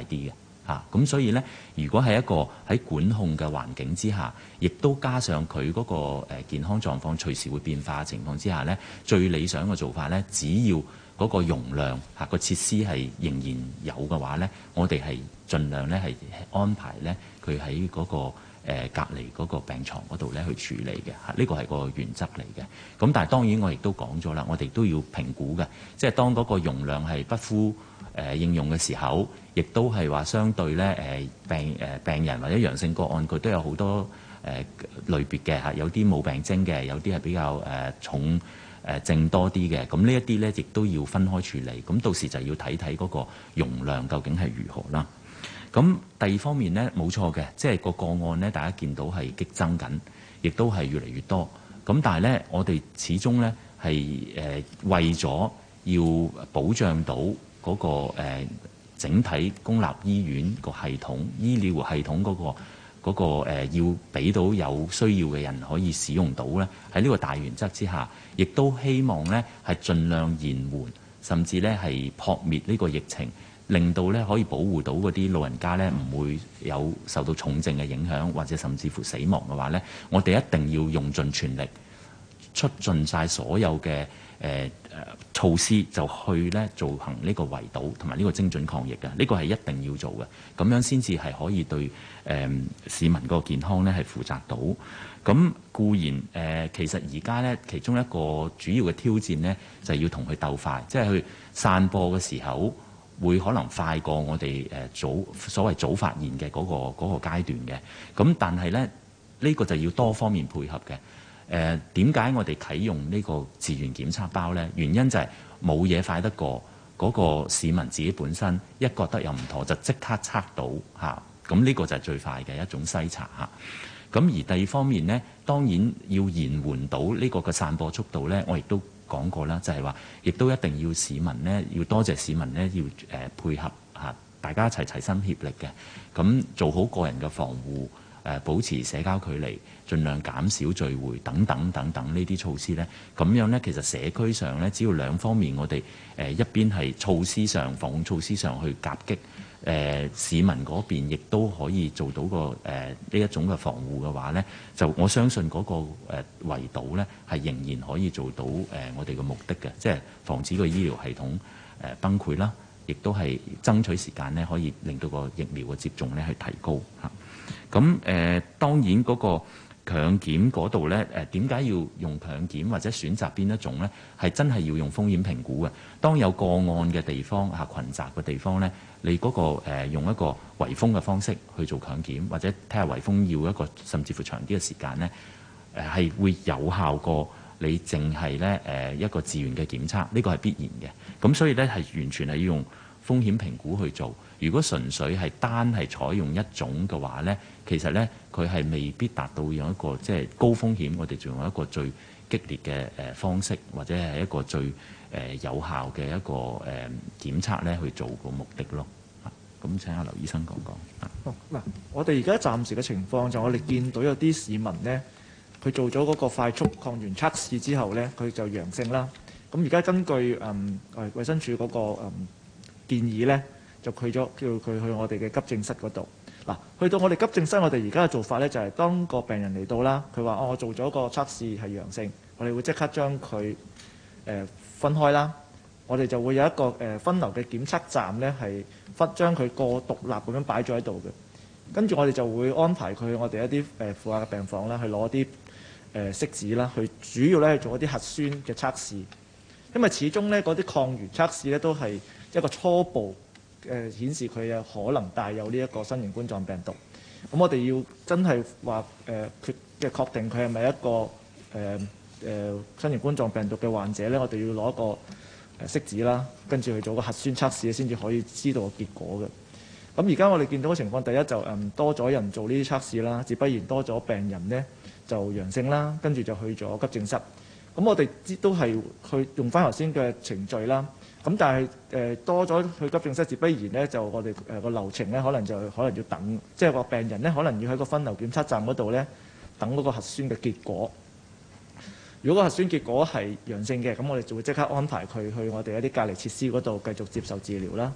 啲嘅。咁所以呢，如果係一個喺管控嘅環境之下，亦都加上佢嗰個健康狀況隨時會變化嘅情況之下呢，最理想嘅做法呢，只要嗰個容量個設施係仍然有嘅話呢，我哋係盡量呢係安排呢佢喺嗰個隔離嗰個病床嗰度呢去處理嘅。呢個係個原則嚟嘅。咁但係當然我亦都講咗啦，我哋都要評估嘅，即係當嗰個容量係不敷應用嘅時候，亦都係話相對咧病人或者陽性個案，佢都有好多類別嘅嚇，有啲冇病徵嘅，有啲係比較重症多啲嘅。咁呢一啲咧，亦都要分開處理。咁到時就要睇睇嗰個容量究竟係如何啦。咁第二方面呢，冇錯嘅，即係個個案呢，大家見到係激增緊，亦都係越嚟越多。咁但係呢，我哋始終呢係為咗要保障到嗰個整體公立醫院個系統、醫療系統嗰個要俾到有需要嘅人可以使用到咧，喺呢個大原則之下，亦都希望咧係盡量延緩，甚至咧係撲滅呢個疫情，令到咧可以保護到嗰啲老人家咧唔會有受到重症嘅影響，或者甚至乎死亡嘅話咧，我哋一定要用盡全力，出盡晒所有嘅措施，就去咧做行呢個圍堵同埋呢個精準抗疫嘅，呢個係一定要做嘅，咁樣先至係可以對市民個健康咧係負責到。咁固然其實而家咧其中一個主要嘅挑戰咧就係要同佢鬥快，即係去散播嘅時候會可能快過我哋所謂早發現嘅嗰個階段嘅。咁但係咧呢個就要多方面配合嘅。點解我哋啟用呢個自願檢測包呢？原因就係冇嘢快得過嗰個市民自己本身一覺得有唔妥就即刻測到嚇，咁呢個就係最快嘅一種篩查嚇。咁而第二方面呢，當然要延緩到呢個嘅散播速度呢，我亦都講過啦，就係話亦都一定要市民呢，要多謝市民呢，要配合嚇，大家齊心協力嘅，咁做好個人嘅防護。保持社交距離，盡量減少聚會等等等等呢啲措施呢，咁樣呢，其實社區上呢，只要兩方面我哋一邊係措施上防控措施上去夾擊，市民嗰邊亦都可以做到個呢一種嘅防護嘅話呢，就我相信嗰個圍堵呢係仍然可以做到我哋嘅目的嘅，即係防止個醫療系統崩潰啦，亦都係爭取時間呢，可以令到個疫苗嘅接種呢去提高嚇。咁當然嗰個強檢嗰度呢，點解要用強檢或者選擇邊一種呢？係真係要用風險評估嘅。當有個案嘅地方群集嘅地方呢，你嗰個用一個圍封嘅方式去做強檢，或者睇下圍封要一個甚至乎長啲嘅時間呢，係會有效過你淨係呢一個自願嘅檢測，呢個係必然嘅。咁所以呢，係完全係要用風險評估去做。如果純粹係單係採用一種嘅話呢，其實呢，佢係未必達到用一個即係高風險，我哋仲有一個最激烈嘅方式，或者係一個最有效嘅一個檢測呢去做個目的咯。咁請阿劉醫生講講。 嗱，我哋而家暫時嘅情況就我哋見到有啲市民呢，佢做咗嗰個快速抗原測試之後呢，佢就陽性啦。咁而家根據衛生署嗰個建議呢，就叫佢去我哋嘅急症室嗰度。嗱，去到我哋急症室，我哋而家嘅做法呢，就係當個病人嚟到啦，佢話我做咗個測試係陽性，我哋會即刻將佢分開啦。我哋就會有一個分流嘅檢測站呢，係將佢個獨立咁樣擺咗喺度嘅。跟住我哋就會安排佢去我哋一啲負壓嘅病房啦，去攞啲拭子啦，去主要咧做一啲核酸嘅測試。因為始終呢嗰啲抗原測試呢，都係一個初步顯示佢有可能帶有呢一個新型冠狀病毒。咁我哋要真係話確定佢係咪一個新型冠狀病毒嘅患者呢，我哋要攞個拭子啦，跟住去做個核酸測試先至可以知道個結果嘅。咁而家我哋見到嘅情況，第一就多咗人做呢啲測試啦，自不然多咗病人呢就陽性啦，跟住就去咗急症室。咁我哋都係去用翻頭先嘅程序啦。咁但係多咗去急症室，自不然呢，就我哋個流程呢，可能要等，即係個病人呢，可能要喺個分流檢測站嗰度呢，等嗰個核酸嘅結果。如果個核酸結果係陽性嘅，咁我哋就會即刻安排佢去我哋一啲隔離設施嗰度繼續接受治療啦。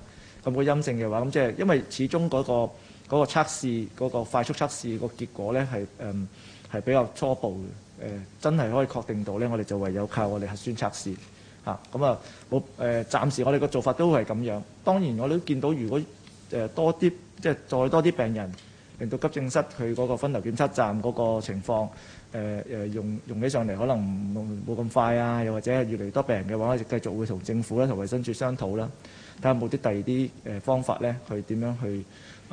咁個陰性嘅話，咁即係因為始終嗰個測試嗰個快速測試個結果咧係比較初步嘅，真係可以確定到咧，我哋就唯有靠我哋核酸測試嚇。咁啊冇暫時我哋個做法都係咁樣。當然我哋都見到，如果多啲即係再多啲病人，令到急症室佢嗰個分流檢測站嗰個情況用起上嚟可能冇咁快啊，又或者係越嚟越多病人嘅話，我哋繼續會同政府啦同衞生署商討啦，睇下冇啲第二啲方法咧，去點樣去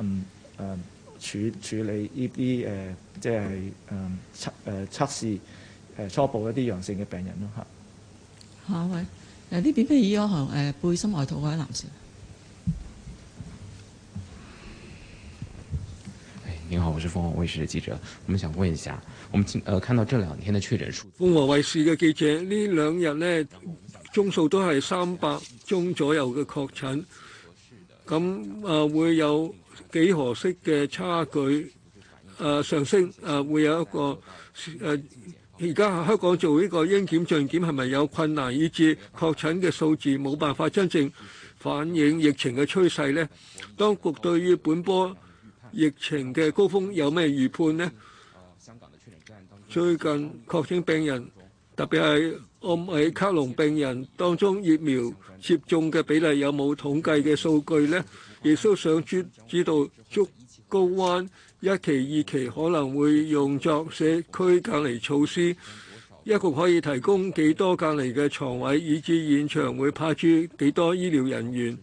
處理呢啲即係測試初步一啲陽性嘅病人咯嚇。 下一位呢邊譬如嗰行背心外套嗰位男士。 您好，我是鳳凰衛視的記者。我們想問一下，我們看到這2天的確診數。 鳳凰衛視嘅記者呢2日呢，宗數都係300宗左右嘅確診，咁會有幾何式嘅差距上升，會有一個而家香港做呢個應檢盡檢係咪有困難，以致確診嘅數字冇辦法真正反映疫情嘅趨勢呢？當局對於本波疫情嘅高峰有咩預判呢？最近確診病人，特別係奧米卡隆病人當中，疫苗接種嘅比例有冇統計嘅數據呢？亦都想知道竹篙灣1期、2期可能會用作社區隔離措施，一共可以提供幾多隔離嘅床位，以至現場會派出幾多醫療人員？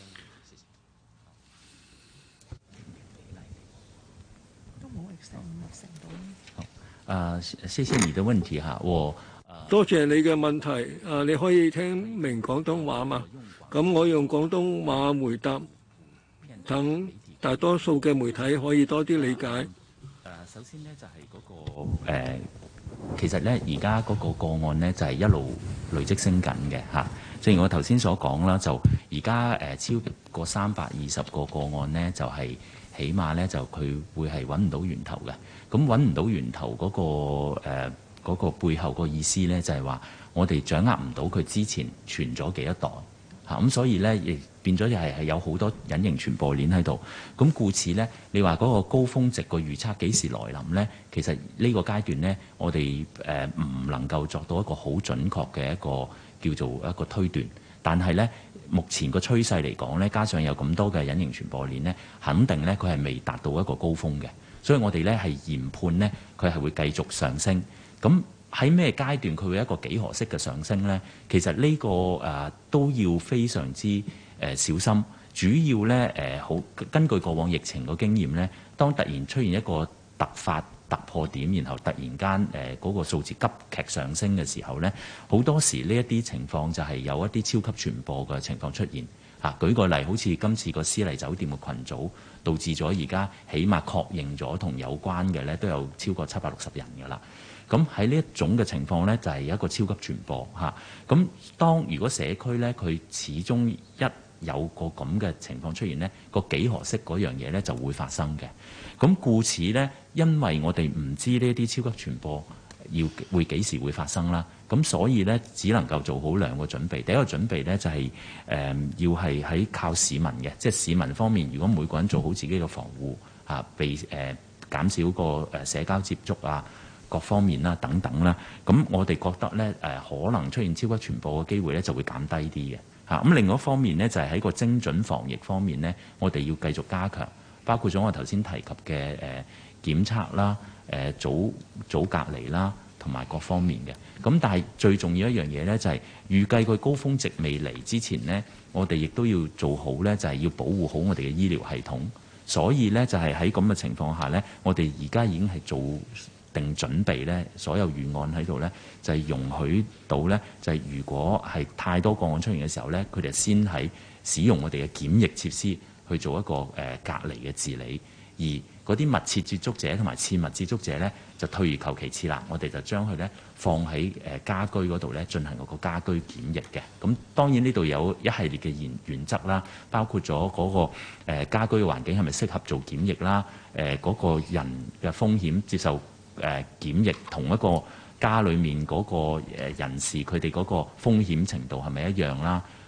謝謝你的問題哈， 多謝你嘅問題。你可以聽明廣東話嘛？咁我用廣東話回答，等大多數嘅媒體可以多啲理解。 首先呢，就係嗰個其實呢，而家嗰個個案呢，就係一路累積升緊嘅嚇。正如我頭先所講啦，就而家超過320個個案呢，就係起碼呢，就佢會係揾唔到源頭嘅。咁揾唔到源頭嗰個背後個意思呢，就係話我哋掌握唔到佢之前傳咗幾多代嚇，咁所以呢，亦變咗係有好多隱形傳播鏈喺度。咁故此呢，你話嗰個高峰值個預測幾時來臨呢？其實呢個階段呢，我哋唔能夠作到一個好準確嘅一個叫做一個推斷。但係呢，目前個趨勢嚟講呢，加上有咁多嘅隱形傳播鏈呢，肯定呢，佢係未達到一個高峰嘅。所以我哋咧係研判呢，佢係會繼續上升。咁喺咩階段佢會一個幾何式嘅上升呢？其實呢個都要非常之小心。主要呢，根據過往疫情嘅經驗呢，當突然出現一個突破點，然後突然間嗰個數字急劇上升嘅時候呢，好多時呢一啲情況就係有一啲超級傳播嘅情況出現。舉個例，好似今次個絲麗酒店嘅群組，導致咗而家起碼確認咗同有關嘅呢都有超過760人㗎啦。咁喺呢一種嘅情況呢，就係一個超級傳播嚇。咁如果社區呢，佢始終一有個咁嘅情況出現呢，個幾何式嗰樣嘢呢就會發生嘅。咁故此呢，因為我哋唔知呢啲超級傳播會幾時會發生啦，咁所以呢，只能夠做好2個準備。第一個準備呢，就係要係喺靠市民嘅，即係市民方面，如果每個人做好自己嘅防護被減少個社交接觸啊，各方面啦等等啦，咁我哋覺得呢，可能出現超級傳播嘅機會呢就會減低啲嘅嚇。咁另外一方面呢，就係喺個精準防疫方面呢，我哋要繼續加強，包括咗我頭先提及嘅檢測啦、早隔離啦，同埋各方面嘅。咁但係最重要一樣嘢呢，就係預計佢高峰值未嚟之前呢，我哋亦都要做好呢，就係要保護好我哋嘅醫療系統。所以呢，就係喺咁嘅情況下呢，我哋而家已經係做定準備呢，所有預案喺度呢，就係容許到呢，就係如果係太多個案出現嘅時候呢，佢哋先喺使用我哋嘅檢疫設施去做一個隔離嘅治理，而嗰啲密切接觸者同埋次密接觸者呢，就退而求其次啦。我哋就將佢呢放喺家居嗰度呢進行嗰個家居檢疫嘅。咁當然呢度有一系列嘅原則啦，包括咗嗰個家居嘅環境係咪適合做檢疫啦，嗰個人嘅風險接受檢疫同一個家裡面嗰個人士佢哋嗰個風險程度係咪一樣啦？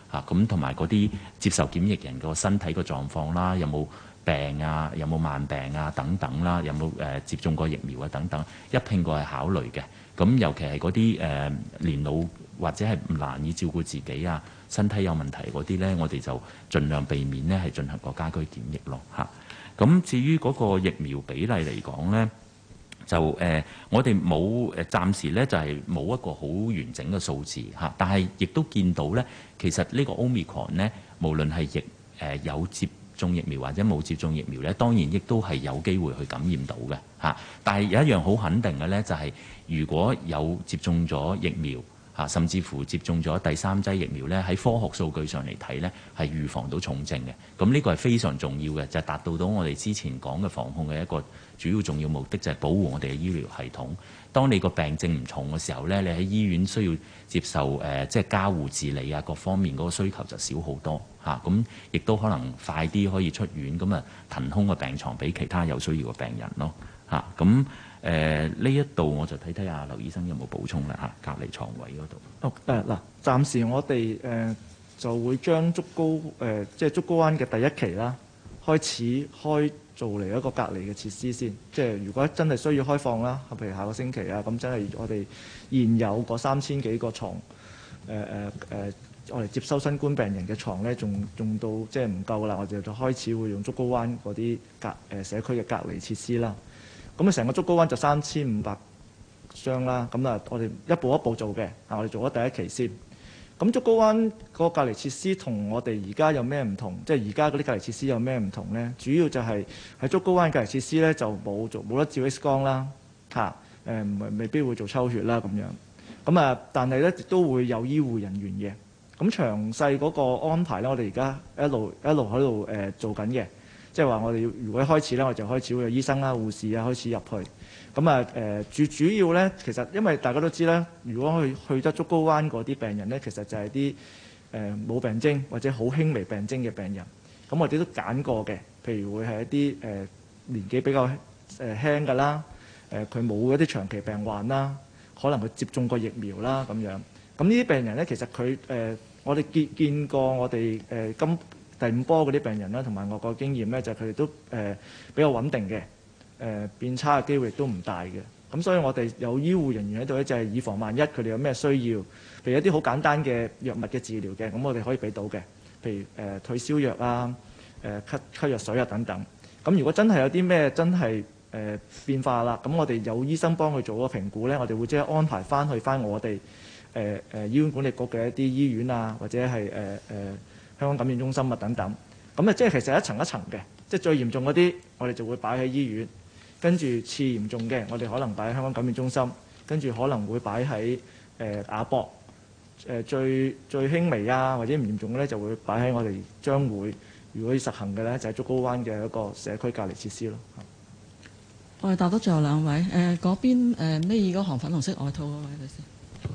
咁同埋嗰啲接受檢疫人個身體個狀況啦，有冇病啊，有冇慢病啊等等啦，有冇接種過疫苗啊等等，一拼過係考慮嘅。咁尤其係嗰啲年老或者係難以照顧自己啊，身體有問題嗰啲呢，我哋就盡量避免呢係進行個家居檢疫咯嚇。咁至於嗰個疫苗比例嚟講呢，就我哋冇暫時呢就係冇一個好完整嘅數字嚇，但係亦都見到呢，其實呢個 Omicron 呢，無論係有接種疫苗或者冇接種疫苗呢，當然亦都係有機會去感染到嘅嚇。但係有一樣好肯定嘅呢，就係如果有接種咗疫苗嚇，甚至乎接種咗第3劑疫苗呢，喺科學數據上嚟睇呢，係預防到重症嘅。咁呢個係非常重要嘅，就係達到我哋之前講嘅防控嘅一個主要重要目的，就係保護我哋嘅醫療系統。當你個病症唔重嘅時候呢，你喺醫院需要接受即係加護治理啊，各方面嗰個需求就少好多嚇。咁亦都可能快啲可以出院，咁啊騰空個病床俾其他有需要嘅病人咯嚇。咁呢一度我就睇睇阿劉醫生有冇補充啦嚇，隔離床位嗰度。 嗱，暫時我哋就會將竹篙即係竹篙灣嘅第一期啦，開始做嚟一個隔離嘅設施先。即係如果真係需要開放啦，譬如下個星期啊，咁真係我哋現有嗰3000幾個床，我哋接收新冠病人嘅床咧，仲到即係唔夠啦，我哋就開始會用竹篙灣嗰啲社區嘅隔離設施啦。咁啊，成個竹篙灣就3500張啦。咁啊，我哋一步一步做嘅。我哋做咗第一期先。咁竹篙灣個隔離設施同我哋而家有咩唔同？即係而家嗰啲隔離設施有咩唔同呢？主要就係喺竹篙灣隔離設施咧，就冇得照 X 光啦，未必會做抽血啦咁樣。咁啊，但係咧亦都會有醫護人員嘅。咁詳細嗰個安排咧，我哋而家一路喺度做緊嘅。即係話我哋如果一開始咧，我就開始會有醫生啦、護士啊開始入去。咁啊主要咧，其實因為大家都知啦，如果去得竹篙灣嗰啲病人咧，其實就係啲冇病徵或者好輕微病徵嘅病人。咁我哋都揀過嘅，譬如會係一啲年紀比較輕㗎啦，佢冇一啲長期病患啦，可能佢接種過疫苗啦咁樣。咁呢啲病人咧，其實佢我哋見過我哋第5波嗰啲病人啦，同埋我個經驗咧，就係佢哋都比較穩定嘅，變差嘅機會亦都唔大嘅。咁所以我哋有醫護人員喺度咧，就係以防萬一佢哋有咩需要，譬如一啲好簡單嘅藥物嘅治療嘅，咁我哋可以俾到嘅，譬如退燒藥啊、咳藥水啊等等。咁如果真係有啲咩真係變化啦，咁我哋有醫生幫佢做個評估咧，我哋會即刻安排翻我哋醫院管理局嘅一啲醫院啊，或者係香港感染中心啊等等，咁即係其實一層一層嘅，即係最嚴重嗰啲，我哋就會擺喺醫院，跟住次嚴重嘅，我哋可能擺喺香港感染中心，跟住可能會擺喺亞博，最輕微啊或者唔嚴重嘅咧，就會擺喺我哋將會如果要實行嘅咧，就係竹篙灣嘅一個社區隔離設施咯。 我哋答得最後2位，嗰邊呢個行粉紅色外套嗰位女士。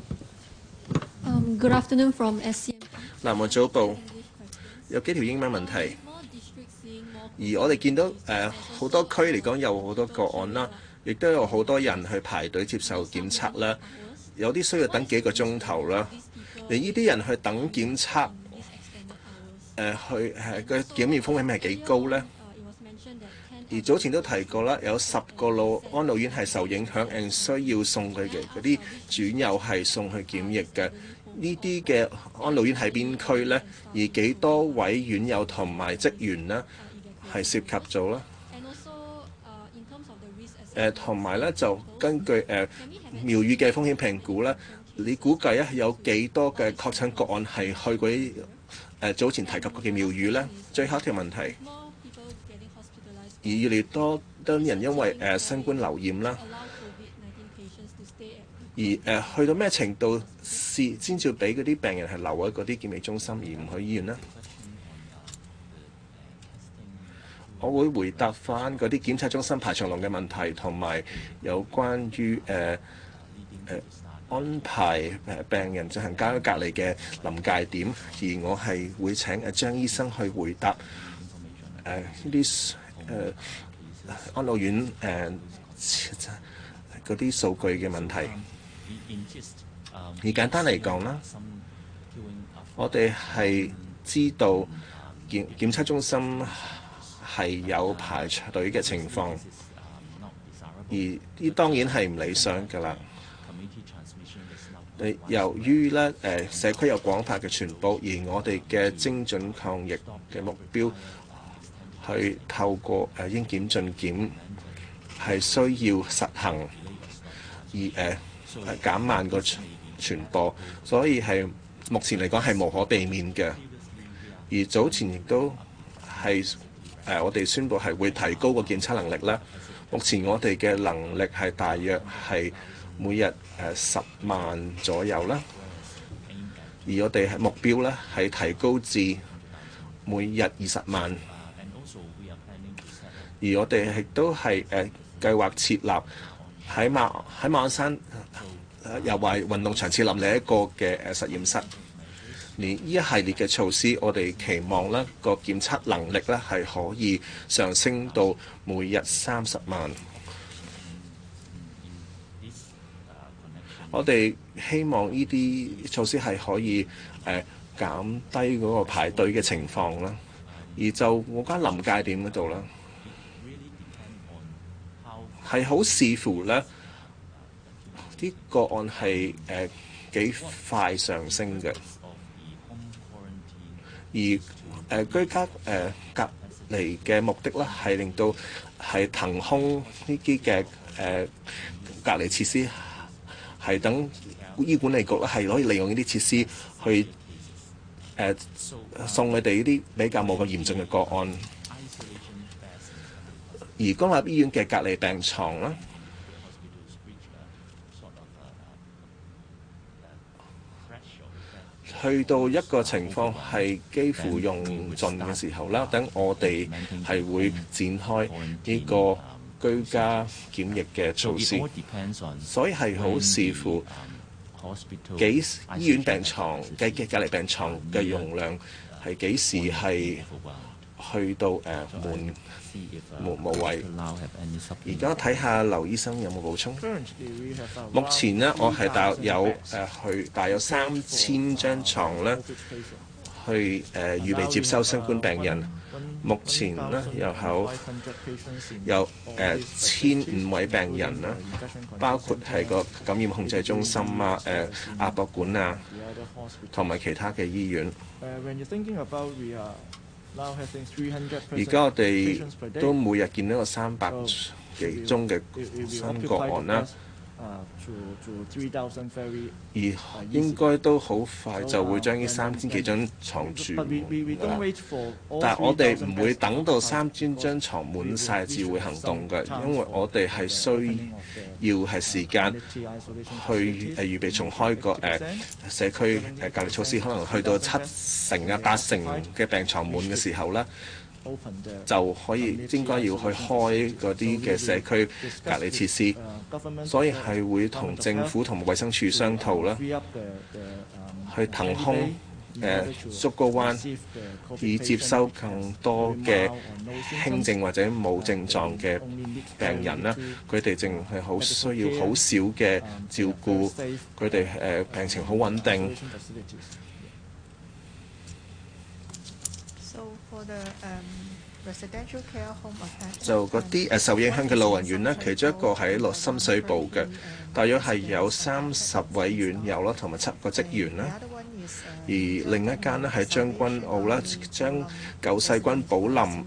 Good afternoon from SCM。 南華早報有幾條英文問題，而我哋見到好多區嚟講有好多個案啦，亦都有好多人去排隊接受檢測啦，有啲需要等幾個鐘頭啦。而呢啲人去等檢測，個檢驗風險係幾高呢？而早前都提過啦，有10個安老院係受影響，需要送佢嘅嗰啲轉友係送去檢疫嘅。呢啲嘅安老院喺邊區呢？而幾多位院友同埋職員呢係涉及咗啦？同埋咧就根據廟宇嘅風險評估咧，你估計有幾多嘅確診個案係去過啲早前提及過嘅廟宇呢？最後一條問題，而越嚟越多人因為新冠流染啦。而去到咩程度先至俾嗰啲病人係留喺嗰啲檢疫中心而唔去醫院呢？我會回答翻嗰啲檢測中心排長龍嘅問題，同埋有關於安排病人進行家居隔離嘅臨界點，而我係會請張醫生去回答呢啲安老院嗰啲數據嘅問題。而簡單嚟講啦， 我哋係知道檢測中心係有排隊嘅情況，而呢當然係唔理想㗎啦。由於咧社區有廣泛嘅傳播，而我哋嘅精準抗疫嘅目標去透過應檢盡檢係需要實行，而減慢個傳播，所以係目前嚟講係無可避免嘅。而早前亦都係我哋宣布係會提高個檢測能力啦。目前我哋嘅能力係大約係每日10萬左右啦，而我哋係目標咧係提高至每日20萬，而我哋亦都係計劃設立喺馬鞍山又話運動場設立另一個嘅實驗室。而呢一系列嘅措施，我哋期望咧個檢測能力咧係可以上升到每日30萬。我哋希望呢啲措施係可以減低嗰個排隊嘅情況啦。而就我間臨界點嗰度啦，係好視乎咧啲個案係幾快上升嘅。而居家隔離嘅目的咧，係令到係騰空呢啲嘅隔離設施，係等醫管理局咧係可以利用呢啲設施去送佢哋呢啲比較冇咁嚴重嘅個案。而公立醫院嘅隔離病床啦，去到一個情況係幾乎用盡嘅時候啦，等我哋係會展開呢個居家檢疫嘅措施，所以係好視乎醫院病床嘅隔離病床嘅容量係幾時係去到無位。而家睇下劉醫生有冇補充？目前呢，我係大約有3000張床咧，去預備接收新冠病人。目前呢，有1500位病人啦，包括係個感染控制中心啊、亞博館啊，同埋其他嘅醫院。而家我哋都每日見到個300幾宗嘅新個案啦，而應該都好快就會將呢3000幾張床住滿㗎啦。但係我哋唔會等到3000張床滿晒至會行動嘅，因為我哋係需要係時間去預備重開個社區隔離措施，可能去到7成啊8成嘅病床滿嘅時候啦，就可以應該要去開嗰啲嘅社區隔離設施，所以係會同政府同衛生署商討啦，去騰空竹篙灣，以接收更多嘅輕症或者冇症狀嘅病人啦。佢哋淨係好需要好少嘅照顧，佢哋病情好穩定。就嗰啲受影響嘅老人院呢，其中一個喺深水埗嘅，大約係有30位院友啦，同埋7個職員啦。而另一間呢，喺將軍澳啦，將舊世軍寶林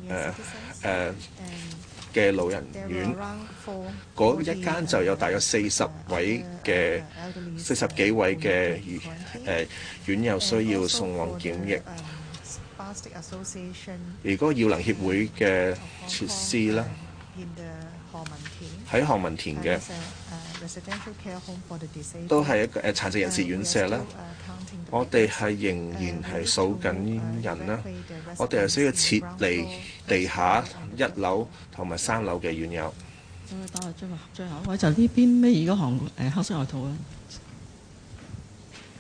嘅老人院，嗰一間就有大約40幾位嘅院友需要送往檢疫。而嗰個耀能協會嘅設施啦，喺何文田嘅都係一個殘疾人士院舍啦。我哋係仍然係數緊人啦，我哋係需要撤離地下1樓同埋3樓嘅院友。 打最後一位就呢邊尾二嗰行黑色外套啦。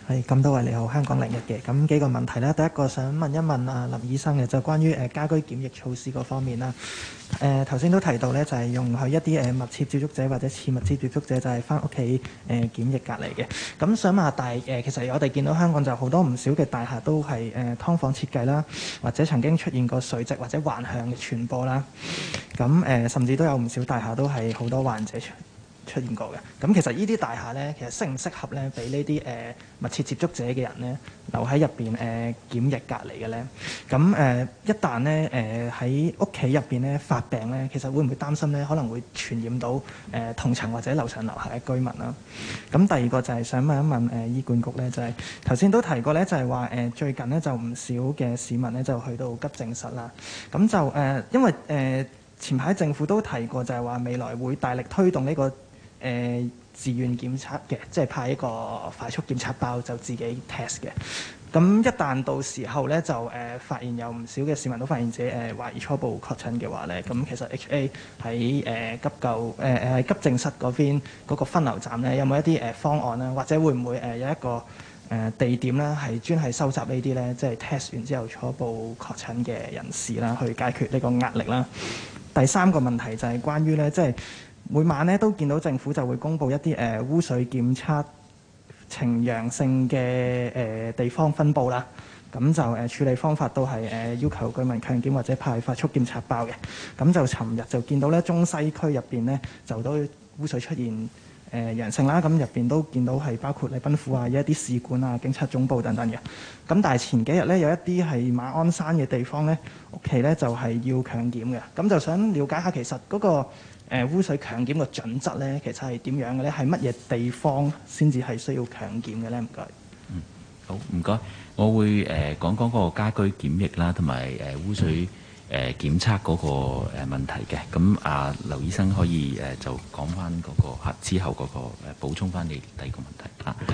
係咁多位你好，香港01嘅。咁幾個問題啦，第一個想問一問林醫生嘅，就關於家居檢疫措施嗰方面啦。頭先都提到咧，就係容許一啲密切接觸者或者次密切接觸者就係翻屋企檢疫隔離嘅。咁想問下其實我哋見到香港就好多唔少嘅大廈都係劏房設計啦，或者曾經出現過垂直或者橫向嘅傳播啦。咁甚至都有唔少大廈都係好多患者出現過嘅。咁其實呢啲大廈咧，其實適唔適合咧，俾呢啲密切接觸者嘅人咧留喺入邊檢疫隔離嘅咧？咁一旦咧喺屋企入邊咧發病咧，其實會唔會擔心咧可能會傳染到同層或者樓上樓下嘅居民啦？咁第二個就係想問一問醫管局咧，就係頭先都提過咧，就係話最近咧就唔少嘅市民咧就去到急症室啦。咁就因為前排政府都提過，就係話未來會大力推動呢個自願檢測嘅，即係派一個快速檢測包就自己 test 嘅。咁一旦到時候咧就發現有唔少嘅市民都發現自己懷疑初步確診嘅話咧，咁其實 HA 喺急症室嗰邊嗰個分流站咧，有冇一啲方案啦？或者會唔會有一個地點咧係專係收集呢啲咧，即係 test 完之後初步確診嘅人士啦，去解決呢個壓力啦？第三個問題就係關於咧，即係每晚咧都見到政府就會公布一啲污水檢測呈陽性嘅地方分佈啦。咁就處理方法都係要求居民強檢或者派快速檢測包嘅。咁就尋日就見到咧中西區入邊咧就都污水出現陽性啦。咁入邊都見到係包括禮賓府啊、一啲使館啊、警察總部等等嘅。咁但係前幾日咧有一啲係馬鞍山嘅地方咧屋企咧就係要強檢嘅。咁就想了解下其實嗰個污水強檢嘅準則咧，其實係點樣嘅咧？係乜嘢地方先至係需要強檢嘅咧？唔該。 好，唔該。我會講講嗰個家居檢疫啦，同埋污水檢測嗰個問題嘅。咁劉醫生可以就講翻嗰個之後嗰個補充翻你第二個問題嚇。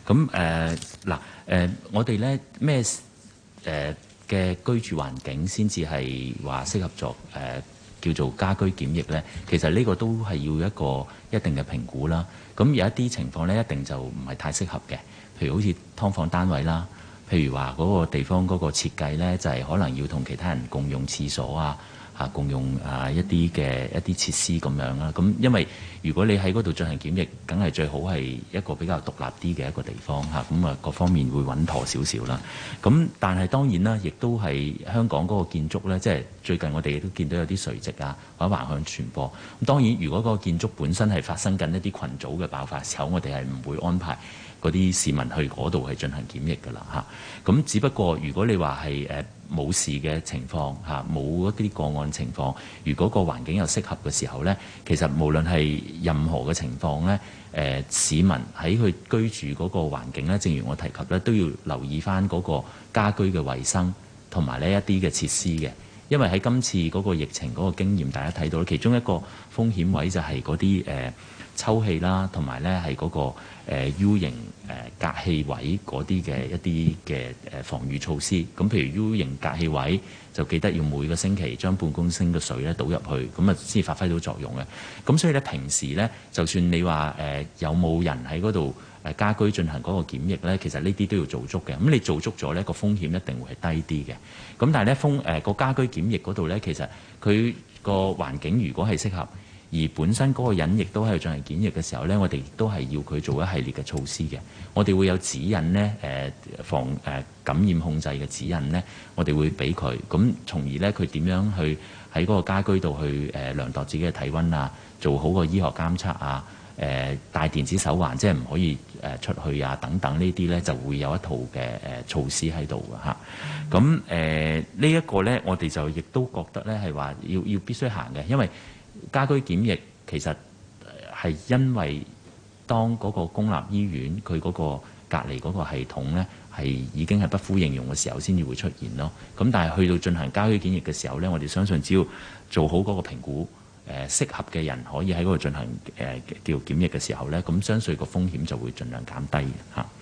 咁我哋咧咩嘅居住環境先至係話適合作叫做家居檢疫呢？其實呢個都係要一個一定嘅評估啦。咁有一啲情況呢，一定就唔係太適合嘅。譬如好似劏房單位啦，譬如話嗰個地方嗰個設計呢，就係可能要同其他人共用廁所啊，共用一啲設施咁樣啦。咁因為如果你喺嗰度進行檢疫，梗係最好係一個比較獨立啲嘅一個地方嚇，咁各方面會穩妥少少啦。咁但係當然啦，亦都係香港嗰個建築呢，即係最近我哋都見到有啲垂直啊或者橫向傳播。咁當然，如果嗰個建築本身係發生緊一啲群組嘅爆發時候，我哋係唔會安排嗰啲市民去嗰度係進行檢疫㗎啦嚇。咁只不過如果你話係冇事嘅情況嚇，冇一啲個案情況，如果個環境又適合嘅時候呢，其實無論係任何嘅情況呢，市民喺佢居住嗰個環境呢，正如我提及呢，都要留意翻嗰個家居嘅衞生同埋呢一啲嘅設施嘅。因為喺今次嗰個疫情嗰個經驗，大家睇到其中一個風險位就係嗰啲抽氣啦，同埋呢係嗰個U 型隔氣位嗰啲嘅一啲嘅防禦措施。咁譬如 U 型隔氣位就記得要每個星期將半公升嘅水咧倒入去，咁啊先發揮到作用嘅。咁所以咧平時咧，就算你話有冇人喺嗰度家居進行嗰個檢疫咧，其實呢啲都要做足嘅。咁你做足咗呢個風險一定會係低啲嘅。咁但係咧個家居檢疫嗰度咧，其實佢個環境如果係適合，而本身嗰個人亦都係進行檢疫嘅時候呢，我哋都係要佢做一系列嘅措施嘅。我哋會有指引呢，防感染控制嘅指引呢，我哋會俾佢。咁從而呢，佢點樣去喺嗰個家居度去量度自己嘅體温啊，做好個醫學監測啊，戴電子手環，即係唔可以出去啊等等呢啲呢，就會有一套嘅措施喺度嘅嚇。咁呢一個呢，我哋就亦都覺得呢係話要必須行嘅，因為家居檢疫其實係因為當嗰個公立醫院佢嗰個隔離嗰個系統呢係已經係不敷應用嘅時候先至會出現咯。咁但係去到進行家居檢疫嘅時候呢，我哋相信只要做好嗰個評估，適合嘅人可以喺嗰度進行叫檢疫嘅時候呢，咁相信個風險就會盡量減低嚇。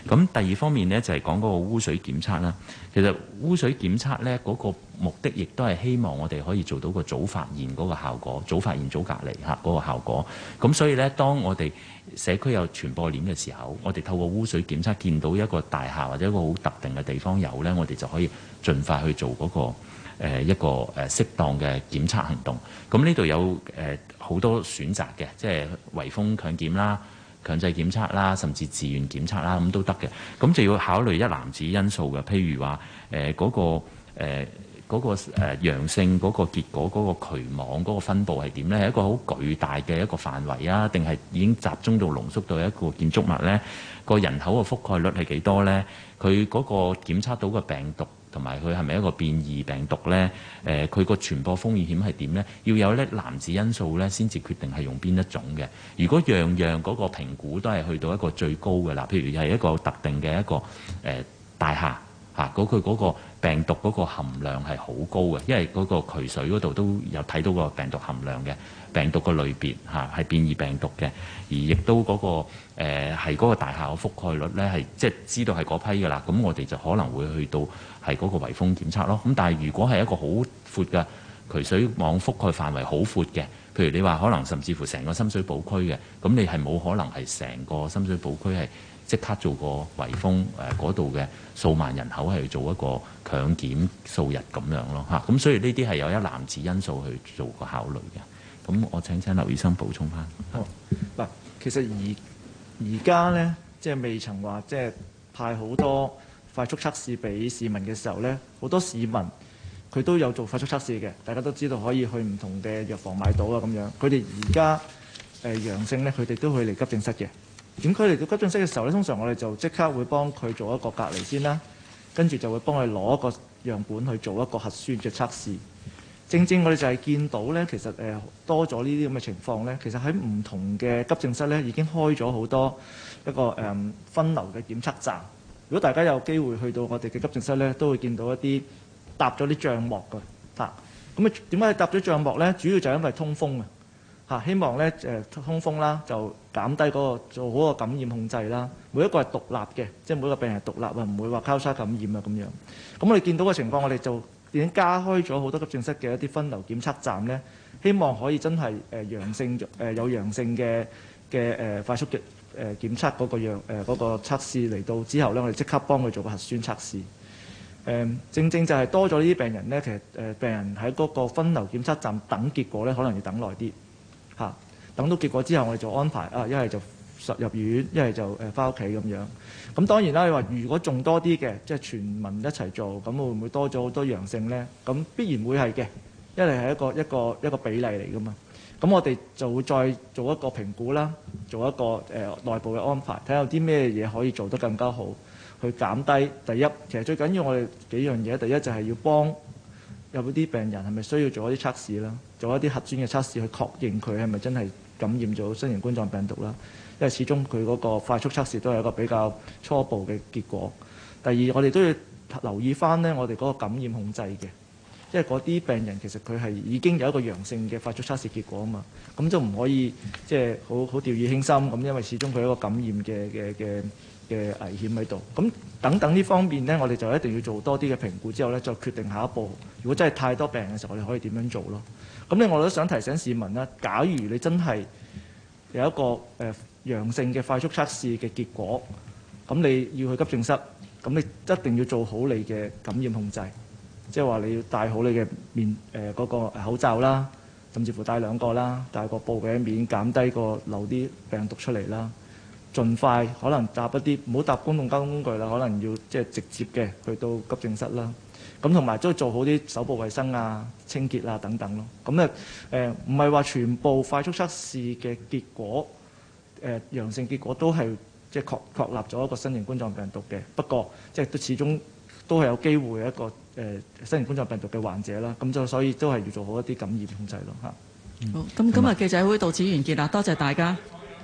咁第二方面呢，就係講嗰個污水檢測啦。其實污水檢測呢，嗰個目的亦都係希望我哋可以做到個早發現嗰個效果，早發現早隔離嚇嗰個效果。咁所以呢，當我哋社區有傳播鏈嘅時候，我哋透過污水檢測見到一個大廈或者一個好特定嘅地方有呢，我哋就可以盡快去做嗰個一個適當嘅檢測行動。咁呢度有好多選擇嘅，即係圍封強檢啦、強制檢測啦，甚至自願檢測啦，咁都得嘅。咁就要考慮一籃子因素嘅，譬如話嗰個陽性嗰個結果嗰個渠網嗰個分佈係點呢？係一個好巨大嘅一個範圍啊，定係已經集中到濃縮到一個建築物呢？個人口嘅覆蓋率係幾多呢？佢嗰個檢測到嘅病毒同埋佢係咪一個變異病毒呢？佢個傳播風險係點呢？要有呢籃子因素呢，先至決定係用邊一種嘅。如果樣樣嗰個評估都係去到一個最高嘅啦，譬如係一個特定嘅一個大廈嚇，佢嗰個病毒嗰個含量係好高嘅，因為嗰個渠水嗰度都有睇到個病毒含量嘅，病毒個類別嚇係變異病毒嘅，而亦都嗰個係嗰個大廈嘅覆蓋率咧係即係知道係嗰批㗎啦，咁我哋就可能會去到係嗰個圍封檢測咯。咁但係如果係一個好闊嘅渠水網覆蓋範圍好闊嘅，譬如你話可能甚至乎成個深水埗區嘅，咁你係冇可能係成個深水埗區係即刻做個圍封嗰度嘅數萬人口係做一個強檢數日咁樣咯嚇，咁所以呢啲係有一籃子因素去做個考慮嘅。咁我請劉醫生補充翻。 嗱，其實而家咧，即係未曾話即係派好多快速測試俾市民嘅時候咧，好多市民佢都有做快速測試嘅。大家都知道可以去唔同嘅藥房買到啊咁樣。佢哋而家陽性咧，佢哋都會嚟急症室嘅。點佢嚟到急症室嘅時候咧，通常我哋就即刻會幫佢做一個隔離先啦，跟住就會幫佢攞一個樣本去做一個核酸嘅測試。正正我哋就係見到咧，其實多咗呢啲咁嘅情況咧，其實喺唔同嘅急症室咧已經開咗好多一個分流嘅檢測站。如果大家有機會去到我哋嘅急症室咧，都會見到一啲搭咗啲帳幕㗎嚇。咁點解搭咗帳幕咧？主要就係因為通風啊嚇，希望咧通風啦，就減低嗰個做好個感染控制啦。每一個係獨立嘅，即係每個病人係獨立啊，唔會話交叉感染啊咁樣。咁我哋見到嘅情況，我哋就已經加開咗好多急症室嘅一啲分流檢測站咧，希望可以真係陽性有陽性嘅快速嘅檢測嗰個嗰個測試嚟到之後咧，我哋即刻幫佢做個核酸測試。正正就係多咗呢啲病人咧，其實病人喺嗰個分流檢測站等結果咧，可能要等耐啲嚇。等到結果之後，我哋就安排一係就入院，一係就翻屋企咁樣。咁當然啦，你話如果仲多啲嘅，即係全民一齊做，咁會唔會多咗好多陽性呢？咁必然會係嘅，因為係一個比例嚟噶嘛。咁我哋就會再做一個評估啦，做一個內部嘅安排，睇下有啲咩嘢可以做得更加好，去減低。第一，其實最緊要我哋幾樣嘢，第一就係要幫有啲病人係咪需要做一啲測試啦，做一啲核酸嘅測試去確認佢係咪真係感染咗新型冠狀病毒啦。因為始終佢嗰個快速測試都係一個比較初步嘅結果。第二，我哋都要留意翻呢，我哋嗰個感染控制嘅，因為嗰啲病人其實佢係已經有一個陽性嘅快速測試結果啊嘛，咁就唔可以即係好掉以輕心咁，因為始終佢有一個感染嘅危險喺度。咁等等呢方面呢，我哋就一定要做多啲嘅評估之後呢，再決定下一步。如果真係太多病人嘅時候，我哋可以點樣做咯？咁另外我都想提醒市民啦，假如你真係有一個陽性嘅快速測試嘅結果，咁你要去急症室，咁你一定要做好你嘅感染控制，即係話你要戴好你嘅嗰個口罩啦，甚至乎戴2個啦，戴個布嘅面，減低個漏啲病毒出嚟啦。盡快可能搭一啲，唔好搭公共交通工具啦，可能要即係直接嘅去到急症室啦。咁同埋都做好啲手部衛生啊、清潔啊等等咯。咁唔係話全部快速測試嘅結果陽性結果都係即係確立咗一個新型冠狀病毒嘅，不過即係都始終都係有機會一個新型冠狀病毒嘅患者啦。咁就所以都係要做好一啲感染控制咯嚇。 好，咁今日記者會到此完結啦，多謝大家。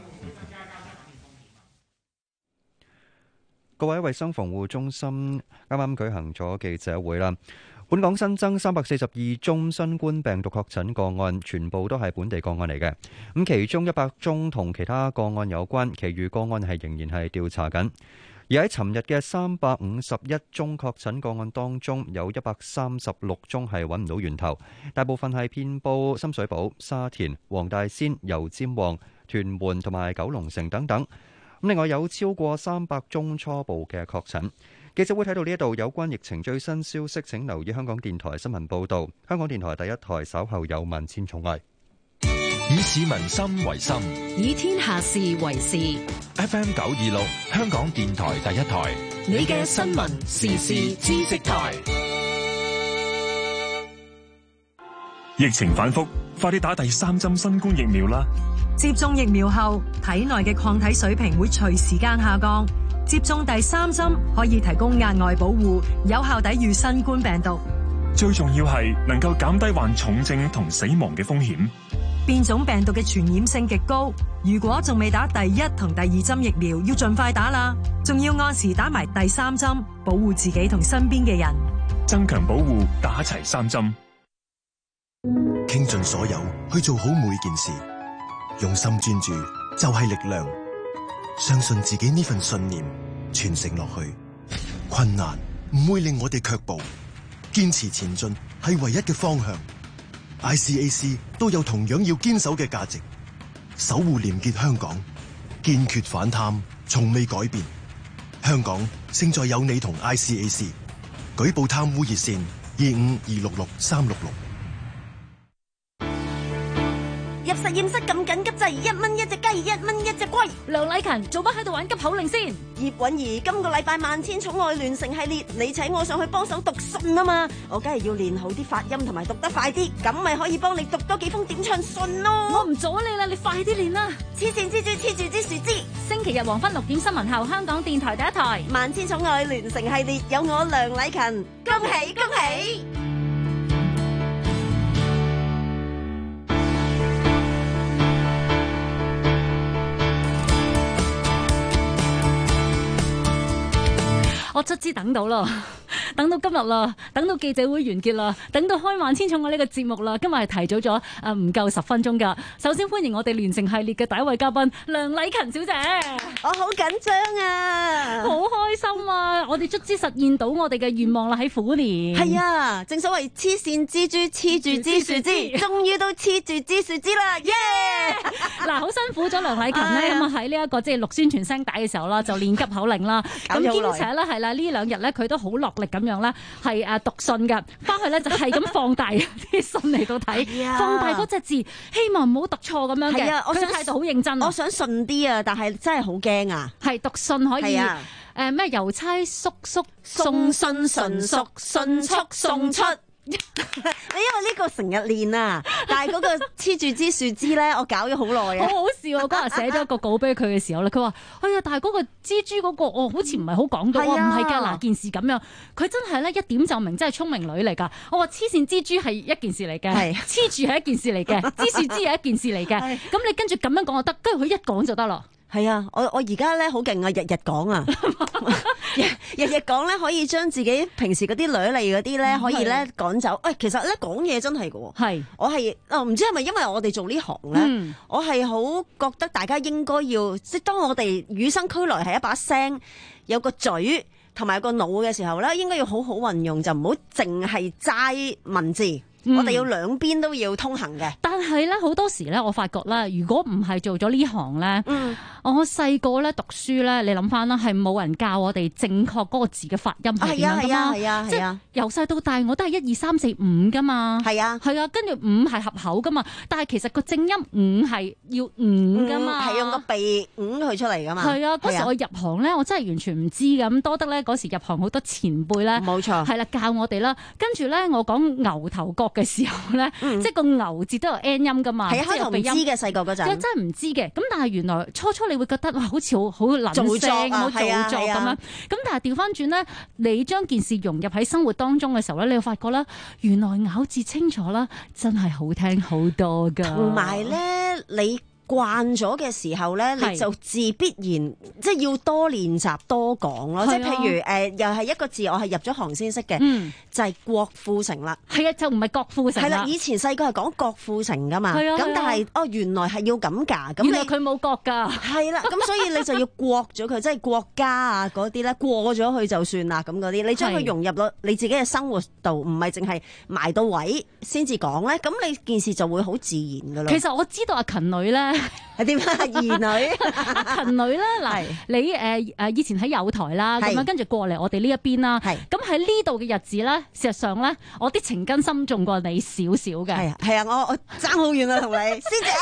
各位，衛生防護中心啱啱舉行咗記者會啦。本港新增342宗新冠病毒確診個案，全部都係本地個案嚟嘅。咁其中100宗同其他個案有關，其餘個案仍然係調查緊。 而喺尋日嘅351宗確診個案當中，有136宗係揾唔到源頭，大部分係遍佈深水埗、沙田、黃大仙、油尖旺、屯門同埋九龍城等等。另外有超過300宗初步嘅確診。記者會睇到呢一度有關疫情最新消息，請留意香港電台新聞報導。香港電台第一台稍後有萬千寵愛。 以市民心為心， 以天下事為事。 FM 926，香港電台第一台， 你嘅新聞時事知識台。 疫情反覆，快啲打第3針新冠疫苗啦！ 接種疫苗後，體內嘅抗體水平會隨時間下降。接種第3針可以提供額外保護，有效抵禦新冠病毒。 最重要係能夠減低患重症同死亡嘅風險。 變種病毒嘅傳染性極高，如果仲未打第1同第2針疫苗，要盡快打啦。仲要按時打埋第3針，保護自己同身邊嘅人。 增強保護，打齊3針。 傾盡所有去做好每件事，用心專注就係力量。相信自己呢份信念，傳承落去，困難唔會令我哋卻步，堅持前進係唯一嘅方向。ICAC 都有同樣要堅守嘅價值，守護廉潔香港，堅決反貪，從未改變。香港勝在有你同 ICAC。舉報貪污熱線25266366。 入實驗室咁緊急掣，1蚊一隻雞，1蚊一隻龜。 梁禮勤做乜喺度玩急口令先？ 葉韻儀今個禮拜萬千寵愛聯成系列，你請我上去幫手讀信啊嘛，我梗係要練好啲發音同埋讀得快啲，咁咪可以幫你讀多幾封點唱信咯。 我唔阻你啦，你快啲練啦！ 黐線蜘蛛黐住支樹枝。 星期日黃昏6點新聞後，香港電台第一台萬千寵愛聯成系列有我梁禮勤，恭喜恭喜！ 我卒之等到啦，等到今日啦，等到記者會完結啦，等到開萬千寵愛呢個節目啦。今日係提早咗唔夠10分鐘㗎。首先歡迎我哋聯成系列嘅第一位嘉賓梁禮勤小姐。 我好緊張啊， 好開心啊！我哋卒之實現到我哋嘅願望啦，喺虎年。 係啊，正所謂黐線蜘蛛黐住支樹枝，終於都黐住支樹枝啦，耶！ 嗱，好辛苦咗梁禮勤咧，咁啊喺呢一個即係錄宣傳聲帶嘅時候啦，就練急口令啦。咁兼且咧係啦，呢2日咧佢都好落力咁樣咧，係讀信㗎，翻去咧就係咁放大啲信嚟到睇，放大嗰隻字，希望唔好讀錯咁樣嘅。佢態度好認真。 我想順啲啊，但係真係好驚啊！ 係讀信可以咩郵差叔叔送信純熟，迅速送出。 你因為呢個成日練啊，但係嗰個黐住支樹枝咧，我搞咗好耐啊！ 好好笑啊！嗰日寫咗個稿俾佢嘅時候咧，佢話：哎呀，但係嗰個蜘蛛嗰個，好似唔係好講到。我唔係㗎，嗱件事咁樣，佢真係咧一點就明，真係聰明女嚟㗎。我話黐線蜘蛛係一件事嚟嘅，黐住係一件事嚟嘅，支樹枝係一件事嚟嘅。咁你跟住咁樣講就得，跟住佢一講就得啦。 係啊，我而家咧好勁啊，日日講啊，日日講咧可以將自己平時嗰啲女嚟嗰啲咧可以咧趕走。喂，其實咧講嘢真係㗎喎。係，我係唔知係咪因為我哋做呢行咧，我係好覺得大家應該要，即係當我哋與生俱來係一把聲，有個嘴同埋有個腦嘅時候咧，應該要好好運用，就唔好淨係齋文字。我哋要兩邊都要通行嘅。 但係咧好多時咧，我發覺咧，如果唔係做咗呢行咧，我細個咧讀書咧，你諗翻啦，係冇人教我哋正確嗰個字嘅發音係點樣噶嘛？係啊，即係由細到大我都係1、2、3、4、5噶嘛。係啊，跟住5係合口噶嘛。但係其實個正音5係要5噶嘛， 係用個鼻5佢出嚟噶嘛。係啊，嗰時我入行咧，我真係完全唔知㗎。咁多得咧嗰時入行好多前輩咧，冇錯，係啦教我哋啦。跟住咧我講牛頭角嘅時候咧，即係個牛字都有 N 音噶嘛， 係開頭唔知嘅細個嗰陣， 真係唔知嘅。咁但係原來初你會覺得哇，好似好撚聲，好做作咁樣。咁但係調翻轉咧，你將件事融入喺生活當中嘅時候咧，你會發覺咧，原來咬字清楚啦，真係好聽好多噶。 同埋咧，你慣咗嘅時候咧，你就自必然即係要多練習多講咯。即係譬如又係一個字，我係入咗行先識嘅，就係郭富城啦。 係啊，就唔係郭富城啦。 係啦，以前細個係講郭富城噶嘛。係啊。咁但係原來係要咁㗎。咁原來佢冇郭㗎。 係啦，咁所以你就要國咗佢，即係國家啊嗰啲咧過咗去就算啦咁嗰啲，你將佢融入咗你自己嘅生活度，唔係淨係埋到位先至講咧，咁你件事就會好自然㗎咯。 其實我知道阿勤女咧係點啊？兒女阿勤女咧嗱，你以前喺友台啦，咁樣跟住過嚟我哋呢一邊啦，咁喺呢度嘅日子咧，事實上咧，我啲情根深重過你少少嘅。 係啊，我爭好遠啦同你，師姐。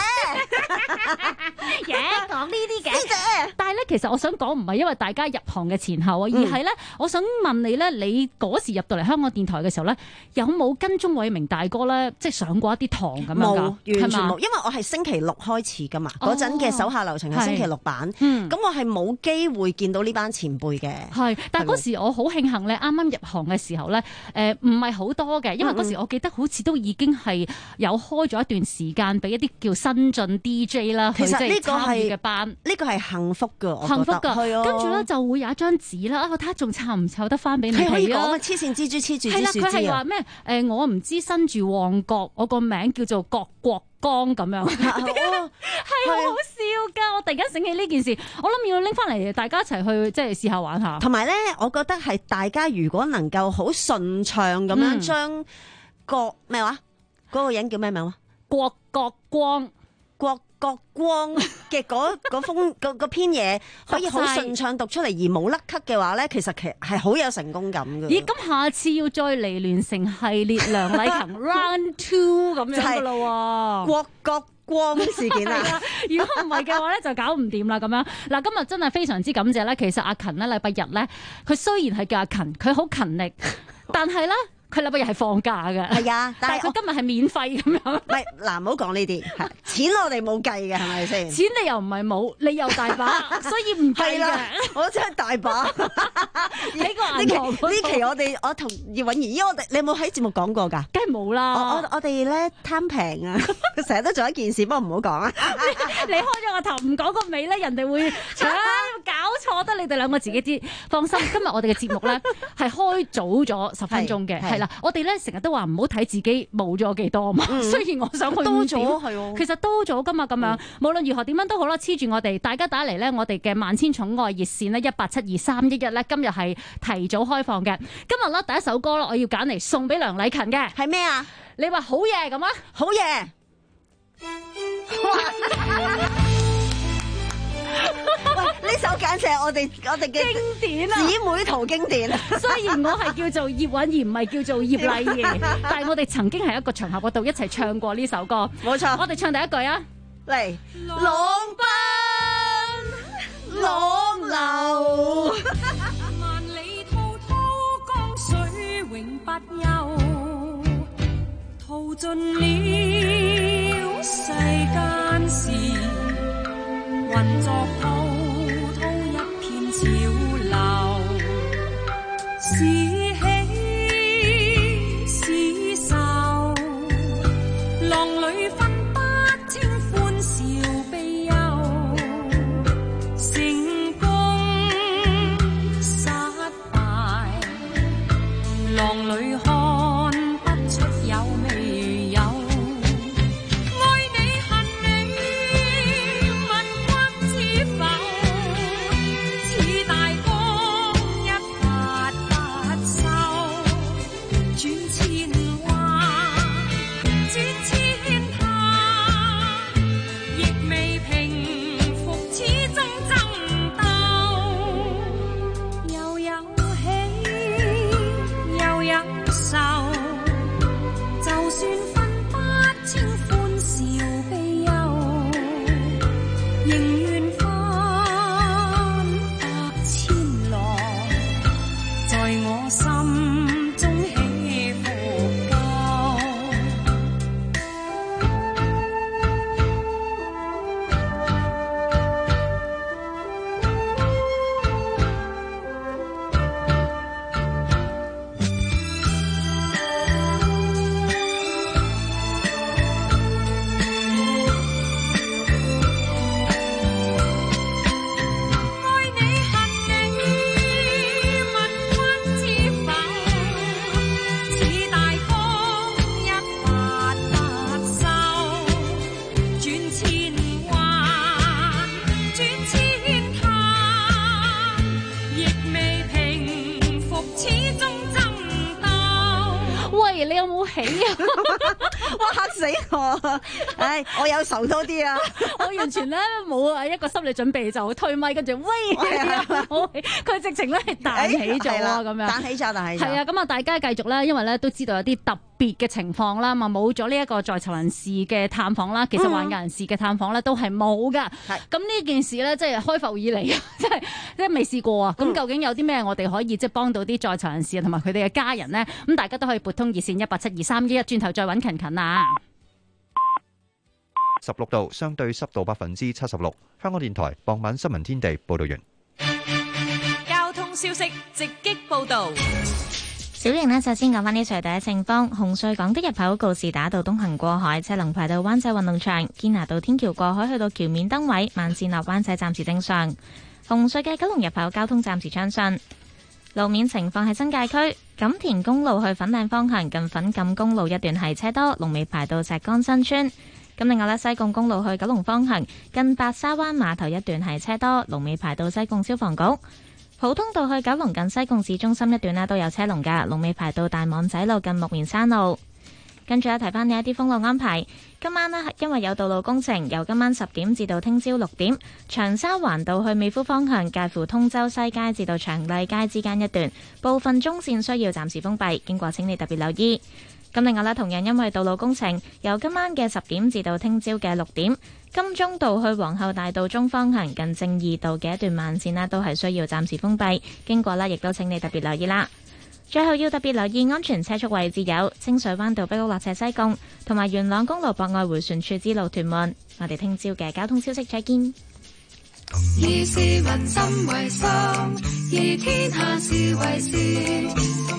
講呢啲嘅，但係咧，其實我想講唔係因為大家入行嘅前後啊，而係咧，我想問你咧，你嗰時入到嚟香港電台嘅時候咧，有冇跟鍾偉明大哥咧，即係上過一啲堂咁樣㗎？ 冇，完全冇，因為我係星期六開始㗎嘛，嗰陣嘅手下留情係星期六版，咁我係冇機會見到呢班前輩嘅。係，但係嗰時我好慶幸咧，啱啱入行嘅時候咧，唔係好多嘅，因為嗰時我記得好似都已經係有開咗一段時間俾一啲叫新進 DJ 啦， 其實呢個係嘅班， 呢個係幸福㗎， 幸福㗎， 係啊。 跟住咧就會有一張紙啦，我睇下仲湊唔湊得翻俾你睇啊！ 可以講啊，黐線蜘蛛黐住啲樹枝啊！ 佢係話咩？我唔知身住旺角，我個名叫做郭國光咁樣，係好好笑㗎！我突然間醒起呢件事，我諗要拎翻嚟大家一齊去即係試下玩下。 同埋咧，我覺得係大家如果能夠好順暢咁樣將郭咩話嗰個人叫咩名話？ 郭國光。 郭光嘅嗰封嗰篇嘢可以好順暢讀出嚟而冇甩咳嘅話咧，其實係好有成功感嘅。 咦？咁下次要再嚟聯成系列梁禮勤 Round Two 咁樣㗎咯喎， 郭光事件啊！ 如果唔係嘅話咧，就搞唔掂啦咁樣。嗱，今日真係非常之感謝咧。其實阿勤咧禮拜日咧，佢雖然係叫阿勤，佢好勤力，但係咧。佢禮拜日係放假嘅， 係啊， 但係佢今日係免費咁樣。 唔係嗱，唔好講呢啲，錢我哋冇計嘅，係咪先？ 錢你又唔係冇，你又大把，所以唔計嘅。 我真係大把。 呢期我同葉韻儀，你有冇喺節目講過㗎？ 梗係冇啦。 我哋咧貪平啊，成日都做一件事，不過唔好講啊。 你開咗個頭唔講個尾咧，人哋會搞錯得你哋兩個自己知。放心，今日我哋嘅節目咧係開早咗10分鐘嘅。嗱，我哋咧成日都話唔好睇自己冇咗幾多嘛。雖然我想去多咗係其實多咗㗎嘛咁樣。無論如何點樣都好啦，黐住我哋，大家打嚟咧，我哋嘅萬千寵愛熱線咧1872311咧，今日係提早開放嘅。今日咧第一首歌咧，我要揀嚟送俾梁禮勤嘅， 係咩啊？ 你話好嘢咁啊？ 好嘢！喂，呢首簡直係我哋嘅經典啊， 姊妹淘經典。 雖然我係叫做葉韻儀，唔係叫做葉麗儀，但係我哋曾經喺一個場合嗰度一齊唱過呢首歌。 冇錯， 我哋唱第一句啊， 嚟浪奔浪流， 萬里滔滔江水永不休，淘盡了世間事。混作滔滔一片潮流，是喜是愁，浪裏分不清歡笑悲憂，成功失敗，浪裏看不出有未有。愛你恨你問君知。 起啊！ 哇，嚇死我！唉，我有愁多啲啊！ 我完全咧冇一個心理準備就推咪，跟住喂，佢直情咧係彈起咗啊咁樣， 彈起咗， 係啊！咁啊，大家繼續咧，因為咧都知道有啲特別嘅情況啦，嘛冇咗呢一個在囚人士嘅探訪啦，其實患癌人士嘅探訪咧都係冇噶。咁呢件事咧，即係開埠以嚟，即係未試過啊！咁究竟有啲咩我哋可以即係幫到啲在囚人士同埋佢哋嘅家人呢？咁大家都可以撥通熱線1872311，轉頭再揾勤勤啊 ！16度，相對濕度76%。香港電台傍晚新聞天地報道完。 交通消息直擊報導。 小瑩呢，首先講返呢隧道嘅情況。紅隧港島入口告士打道東行過海，車龍排到灣仔運動場；堅拿道天橋過海去到橋面燈位，慢線落灣仔暫時正常。紅隧嘅九龍入口交通暫時暢順。路面情況喺新界區錦田公路去粉嶺方向近粉錦公路一段係車多，龍尾排到石崗新村。咁另外呢，西貢公路去九龍方向近白沙灣碼頭一段係車多，龍尾排到西貢消防局。普通道去九龍近西貢市中心一段呢都有車龍㗎，龍尾排到大網仔路近木棉山路。跟住提翻你一啲封路安排。今晚呢，因為有道路工程，由今晚10點至到聽朝6點，長沙灣道去美孚方向介乎通州西街至到長麗街之間一段部分中線需要暫時封閉，經過請你特別留意。咁另外呢，同樣因為道路工程，由今晚嘅10點至到聽朝嘅6點，金鐘道去皇后大道中方向近正義道嘅一段慢線都係需要暫時封閉，經過亦都請你特別留意啦。最後要特別留意安全車速位置有清水灣道北屋落斜西貢，同埋元朗公路博愛迴旋處之路屯門。我哋聽朝嘅交通消息再見。 以市民心為心，以天下事為事。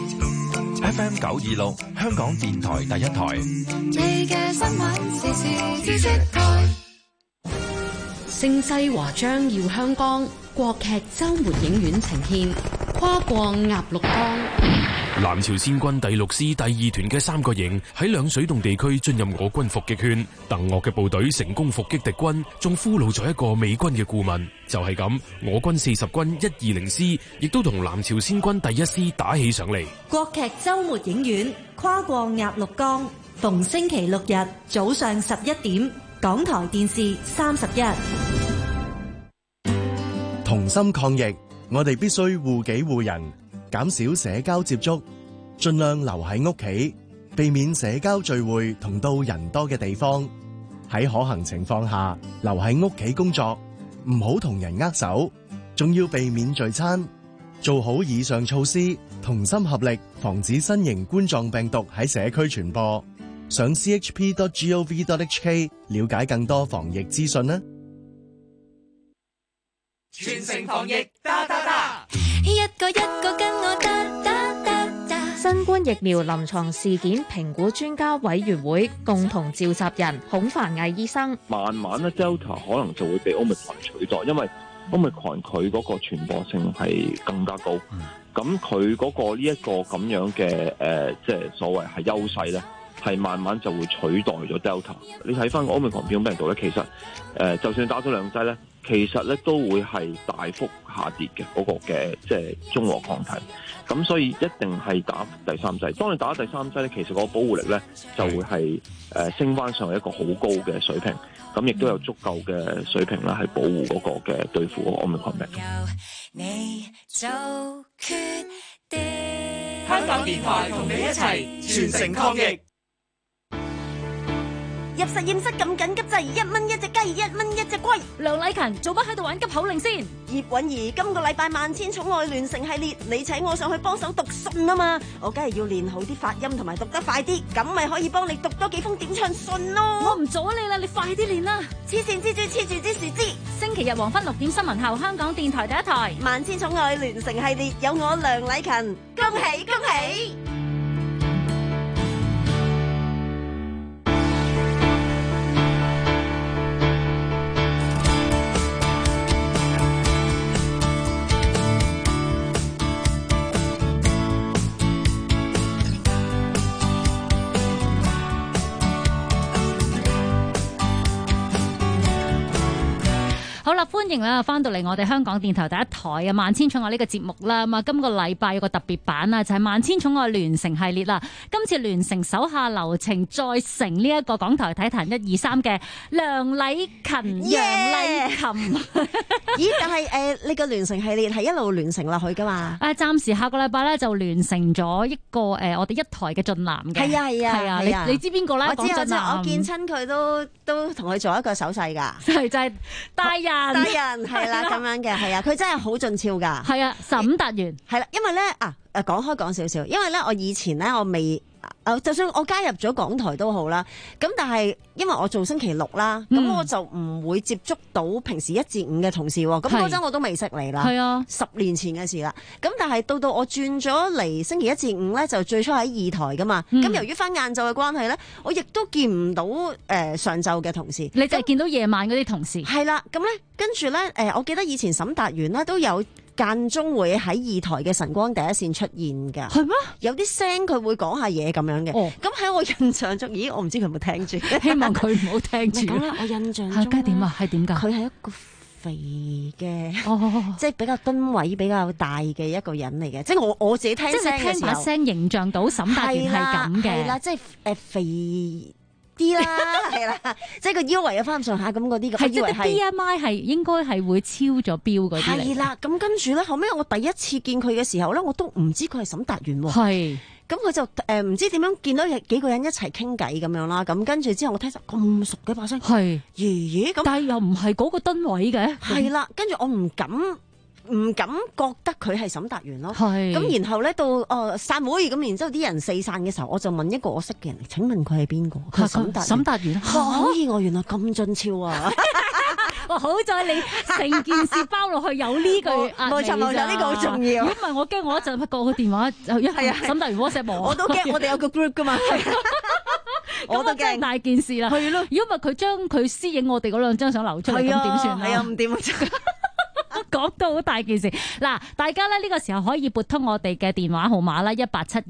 FM 926香港電台第一台。 你嘅新聞時事知識台。 盛世華章耀香江，國劇周末影院呈現跨過鴨綠江。 南朝鮮軍第6師第2團嘅3個營喺兩水洞地區進入我軍伏擊圈，鄧岳嘅部隊成功伏擊敵軍，仲俘虜咗一個美軍嘅顧問。就係咁，我軍40軍120師亦都同南朝鮮軍第1師打起上嚟。 國劇周末影院跨過鴨綠江，逢星期六日早上11點，港台電視31。 同心抗疫，我哋必須護己護人，減少社交接觸，盡量留喺屋企，避免社交聚會同到人多嘅地方。喺可行情況下，留喺屋企工作，唔好同人握手，仲要避免聚餐。做好以上措施，同心合力，防止新型冠狀病毒喺社區傳播。上 chp.gov.hk 了解更多防疫資訊啦。 全城防疫，打打打，一個跟我打打打打。 新冠疫苗臨床事件評估專家委員會共同召集人孔繁毅醫生， 慢慢咧 Delta 可能就會被 Omicron 取代，因為 Omicron 佢嗰個傳播性係更加高，咁佢嗰個呢一個咁樣嘅即係所謂係優勢咧，係慢慢就會取代咗 Delta。你睇翻個 Omicron 變種病毒咧，其實就算打咗2劑咧，其實咧都會係大幅下跌嘅嗰個嘅即係中和抗體，咁所以一定係打第3劑。當你打第3劑咧，其實個保護力咧就會係升翻上去一個好高嘅水平，咁亦都有足夠嘅水平啦，係保護嗰個嘅對付嗰個 Omicron 病毒。 香港電台同你一齊全城抗疫。 入實驗室撳緊急掣，1蚊1隻雞，1蚊1隻龜。 梁禮勤做乜喺度玩急口令先？ 葉韻儀今個禮拜萬千寵愛聯成系列，你請我上去幫手讀信啊嘛，我梗係要練好啲發音同埋讀得快啲，咁咪可以幫你讀多幾封點唱信咯。 我唔阻你啦，你快啲練啦！ 黐線蜘蛛黐住之樹枝。 星期日黃昏6點新聞後，香港電台第一台萬千寵愛聯成系列有我梁禮勤，恭喜恭喜！ 好啦，歡迎啦，翻到嚟我哋香港電台第一台嘅《萬千寵愛》呢個節目啦。咁啊，今個禮拜有個特別版啊，就係《萬千寵愛聯乘》系列啦。今次聯乘手下留情，再乘呢一個港台體壇1、2、3嘅梁禮勤、楊麗琴。 咦？但係你個聯乘系列係一路聯乘落去噶嘛？ 暫時下個禮拜咧就聯乘咗一個我哋一台嘅俊男嘅。係啊，你知邊個咧？ 我知，我見親佢都同佢做一個手勢㗎。 係就係大人係啦，咁樣嘅係啊，佢真係好俊俏㗎。 係啊，沈達元係啦，因為咧講少少，因為咧我以前咧我未。就算我加入咗港台都好啦，咁但係因為我做星期六啦，咁我就唔會接觸到平時1至5嘅同事喎。咁嗰陣我都未識你啦，係啊，10年前嘅事啦。咁但係到我轉咗嚟星期1至5咧，就最初喺2台噶嘛。咁由於翻晏晝嘅關係咧，我亦都見唔到上晝嘅同事， 你就係見到夜晚嗰啲同事。 係啦，咁咧跟住咧我記得以前沈達元咧都有間中會喺2台嘅晨光第一線出現㗎。係咩？有啲聲佢會講下嘢咁樣嘅。咁喺我印象中，咦？我唔知佢有冇聽住。 希望佢唔好聽住。 咁咧，我印象中係點啊？係點㗎？ 佢係一個肥嘅，即係比較噸位比較大嘅一個人嚟嘅。即係我自己聽聲嘅時候， 即係聽把聲形象到沈達元係咁嘅。 係啦，即係肥啲啦，係啦，即係個腰圍有翻咁上下咁嗰啲咁。 係即係 BMI 係應該係會超咗標嗰啲嚟。 係啦，咁跟住咧，後尾我第一次見佢嘅時候咧，我都唔知佢係沈達元喎。 係。 咁佢就唔知點樣見到幾個人一齊傾偈咁樣啦，咁跟住之後我聽實咁熟嘅把聲， 係爺咁， 但係又唔係嗰個噸位嘅， 係啦，跟住我唔敢覺得佢係沈達元咯， 係咁然後咧到散會咁，然之後啲人四散嘅時候，我就問一個我識嘅人，請問佢係邊個？佢係沈達元，好意外，原來咁俊俏啊！ 哇！好在你成件事包落去有呢句冇錯，呢個好重要。 如果唔係，我驚我一陣過個電話沈達元 WhatsApp 我都驚，我哋有個 group 噶嘛。 我都驚大件事啦。係咯，如果唔係佢將佢私影我哋嗰兩張相流出嚟，咁點算啊？ 係啊，唔掂啊！ 講到好大件事，嗱，大家咧呢個時候可以撥通我哋嘅電話號碼啦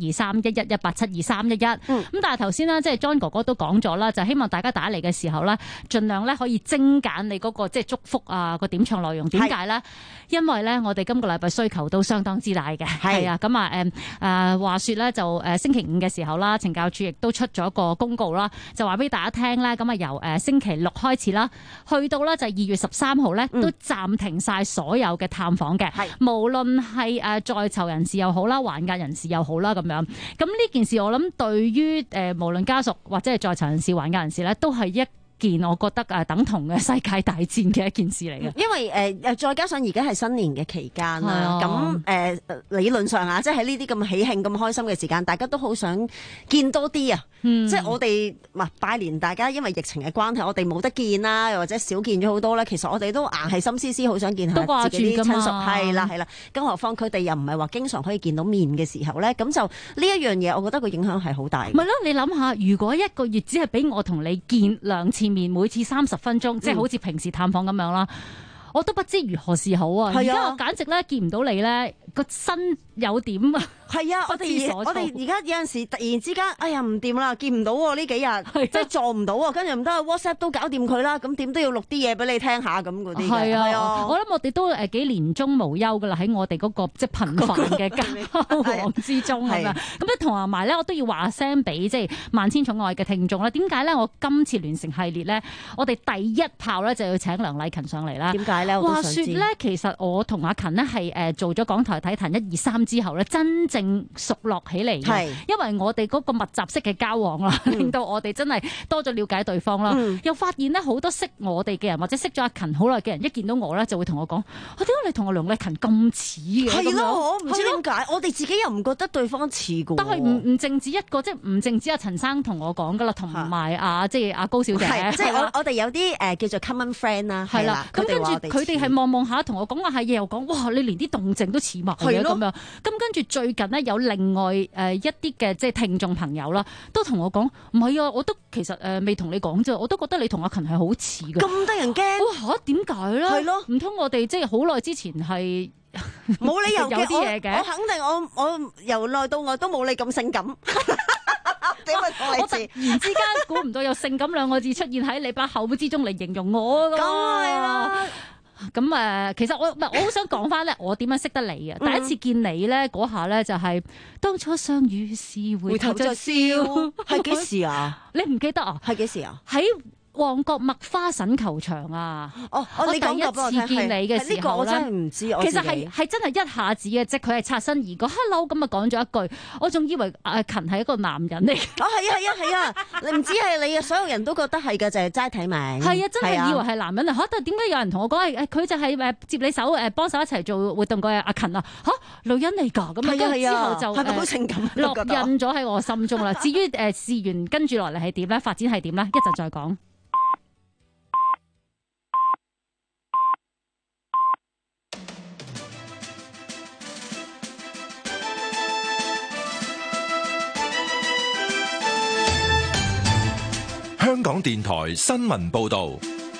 ，1872311，1872311。咁但係頭先咧，即係 John 哥哥都講咗啦，就希望大家打嚟嘅時候咧，盡量咧可以精簡你嗰個即係祝福啊個點唱內容。點解咧？因為咧我哋今個禮拜需求都相當之大嘅，係啊。咁話說咧就星期5嘅時候啦，懲教署亦都出咗個公告啦，就話俾大家聽咧，咁啊由星期6開始啦，去到咧就2月13號咧都暫停晒所有嘅探訪嘅，無論係在囚人士又好啦，還押人士又好啦，咁樣。咁呢件事我諗對於無論家屬或者係在囚人士、還押人士咧，都係一件我覺得等同嘅世界大戰嘅一件事嚟嘅。 因為再加上而家係新年嘅期間啦，咁理論上啊，即係喺呢啲咁喜慶、咁開心嘅時間，大家都好想見多啲啊！即係我哋拜年，大家因為疫情嘅關係，我哋冇得見啦，又或者少見咗好多啦。其實我哋都硬係心思思好想見下自己啲親屬，係啦係啦。更何況佢哋又唔係話經常可以見到面嘅時候咧，咁就呢一樣嘢，我覺得個影響係好大。 咪咯，你諗下，如果一個月只係俾我同你見2次面，每次30分鐘，即係好似平時探訪咁樣啦，我都不知如何是好啊！而家我簡直咧見唔到你咧，個身有點啊！ 係啊，我哋而家有陣時突然之間，哎呀唔掂啦，見唔到喎呢幾日，即係撞唔到啊，跟住唔得 WhatsApp 都搞掂佢啦，咁點都要錄啲嘢俾你聽下咁嗰啲嘅。係啊， 我諗我哋都幾年終無休噶啦，喺我哋嗰個即係頻繁嘅交往之中係咪？咁咧同埋咧，我都要話聲俾即係萬千寵愛嘅聽眾啦。點解咧？我今次聯乘系列咧，我哋第一炮咧就要請梁禮勤上嚟啦。 點解咧？ 話說咧，其實我同阿勤呢係做咗港台體壇1、2、3之後咧，真正熟絡起嚟嘅，因為我哋嗰個密集式嘅交往啦，令到我哋真係多咗了解對方啦。又發現咧好多識我哋嘅人，或者識咗阿勤好耐嘅人，一見到我咧就會同我講：點解你同我梁禮勤咁似嘅？ 係咯，我唔知點解，我哋自己又唔覺得對方似嘅。 但係唔淨止一個，即係唔淨止阿陳生同我講噶啦，同埋即係阿高小姐， 即係我哋有啲叫做 common friend 啦，係啦。 咁跟住佢哋係望下同我講話係嘢，又講哇，你連啲動靜都似埋嘅咁樣。咁跟住最近呢，有另外一啲嘅即係聽眾朋友啦，都同我講唔係啊，我都其實未同你講啫，我都覺得你同阿勤係好似嘅。 咁得人驚？ 哇嚇，點解咧？ 係咯， 唔通我哋即係好耐之前係冇理由有啲嘢嘅？ 我肯定我由內到外都冇你咁性感。 我突然之間估唔到有性感2個字出現喺你把口之中嚟形容我㗎。 梗係啦。 咁其實我好想講翻咧，我點樣識得你嘅？第一次見你咧嗰下咧就係當初相遇時回頭就笑， 係幾時啊？ 你唔記得啊？ 係幾時啊？ 喺旺角麥花臣球場啊！我第一你次見你嘅時候咧， 我真係唔知。 其實係真係一下子嘅啫，佢係擦身而過 ，hello 咁啊講咗一句，我仲以為阿勤係一個男人嚟。 係啊！你唔知係你啊，所有人都覺得係嘅，就係齋睇名。 係啊，真係以為係男人啊！嚇，但係點解有人同我講係佢就係接你手幫手一齊做活動嘅阿勤啊？嚇，女人嚟㗎咁啊！之後就係咪好性感？ 落印咗喺我心中啦。至於事緣跟住落嚟係點咧，發展係點咧，一陣再講。 香港電台新聞報道，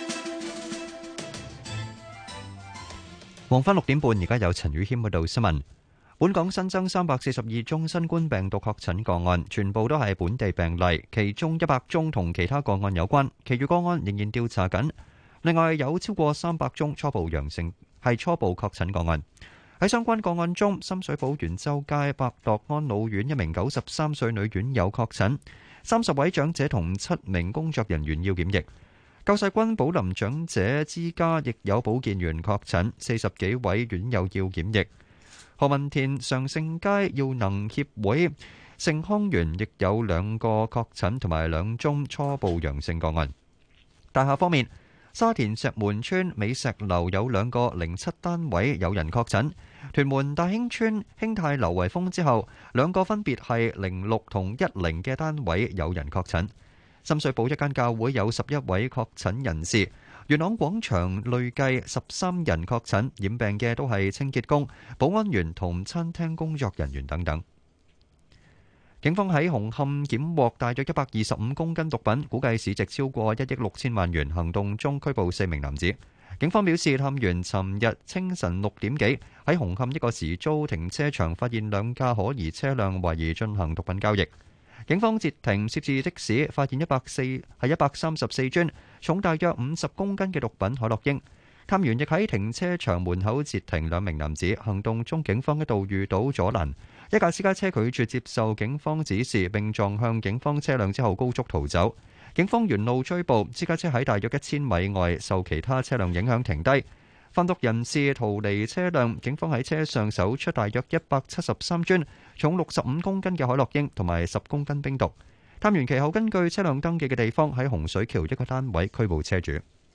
黃昏6點半，而家有陳宇謙報道新聞。本港新增342宗新冠病毒確診個案，全部都係本地病例，其中100宗同其他個案有關，其餘個案仍然調查緊。另外有超過300宗初步陽性，係初步確診個案。喺相關個案中，深水埗元州街百樂安老院一名93歲女院友確診。30位長者同7名工作人員要檢疫。救世軍寶林長者之家亦有保健員確診，40幾位院友要檢疫。何文田常盛街耀能協會盛康園亦有2個確診同埋2宗初步陽性個案。大廈方面，沙田石門村美石樓有2個07單位有人確診。屯門大興村興泰樓圍封之後，2個分別係06同10嘅單位有人確診。深水埗一間教會有11位確診人士。元朗廣場累計13人確診，染病嘅都係清潔工、保安員同餐廳工作人員等等。警方喺紅磡檢獲大約125公斤毒品，估計市值超過1億6千萬元。行動中拘捕4名男子。警方表示，探員尋日清晨6點幾喺紅磡一個時租停車場發現2架可疑車輛，懷疑進行毒品交易。警方截停涉事的士，發現134樽重大約50公斤嘅毒品海洛因。探員亦喺停車場門口截停2名男子。行動中，警方一度遇到阻攔，一架私家車拒絕接受警方指示，並撞向警方車輛之後高速逃走。警方沿路追捕，私家車喺大約1000米外受其他車輛影響停低。販毒人士逃離車輛，警方喺車上搜出大約173樽重65公斤嘅海洛因同埋10公斤冰毒。探員其後根據車輛登記嘅地方喺洪水橋一個單位拘捕車主。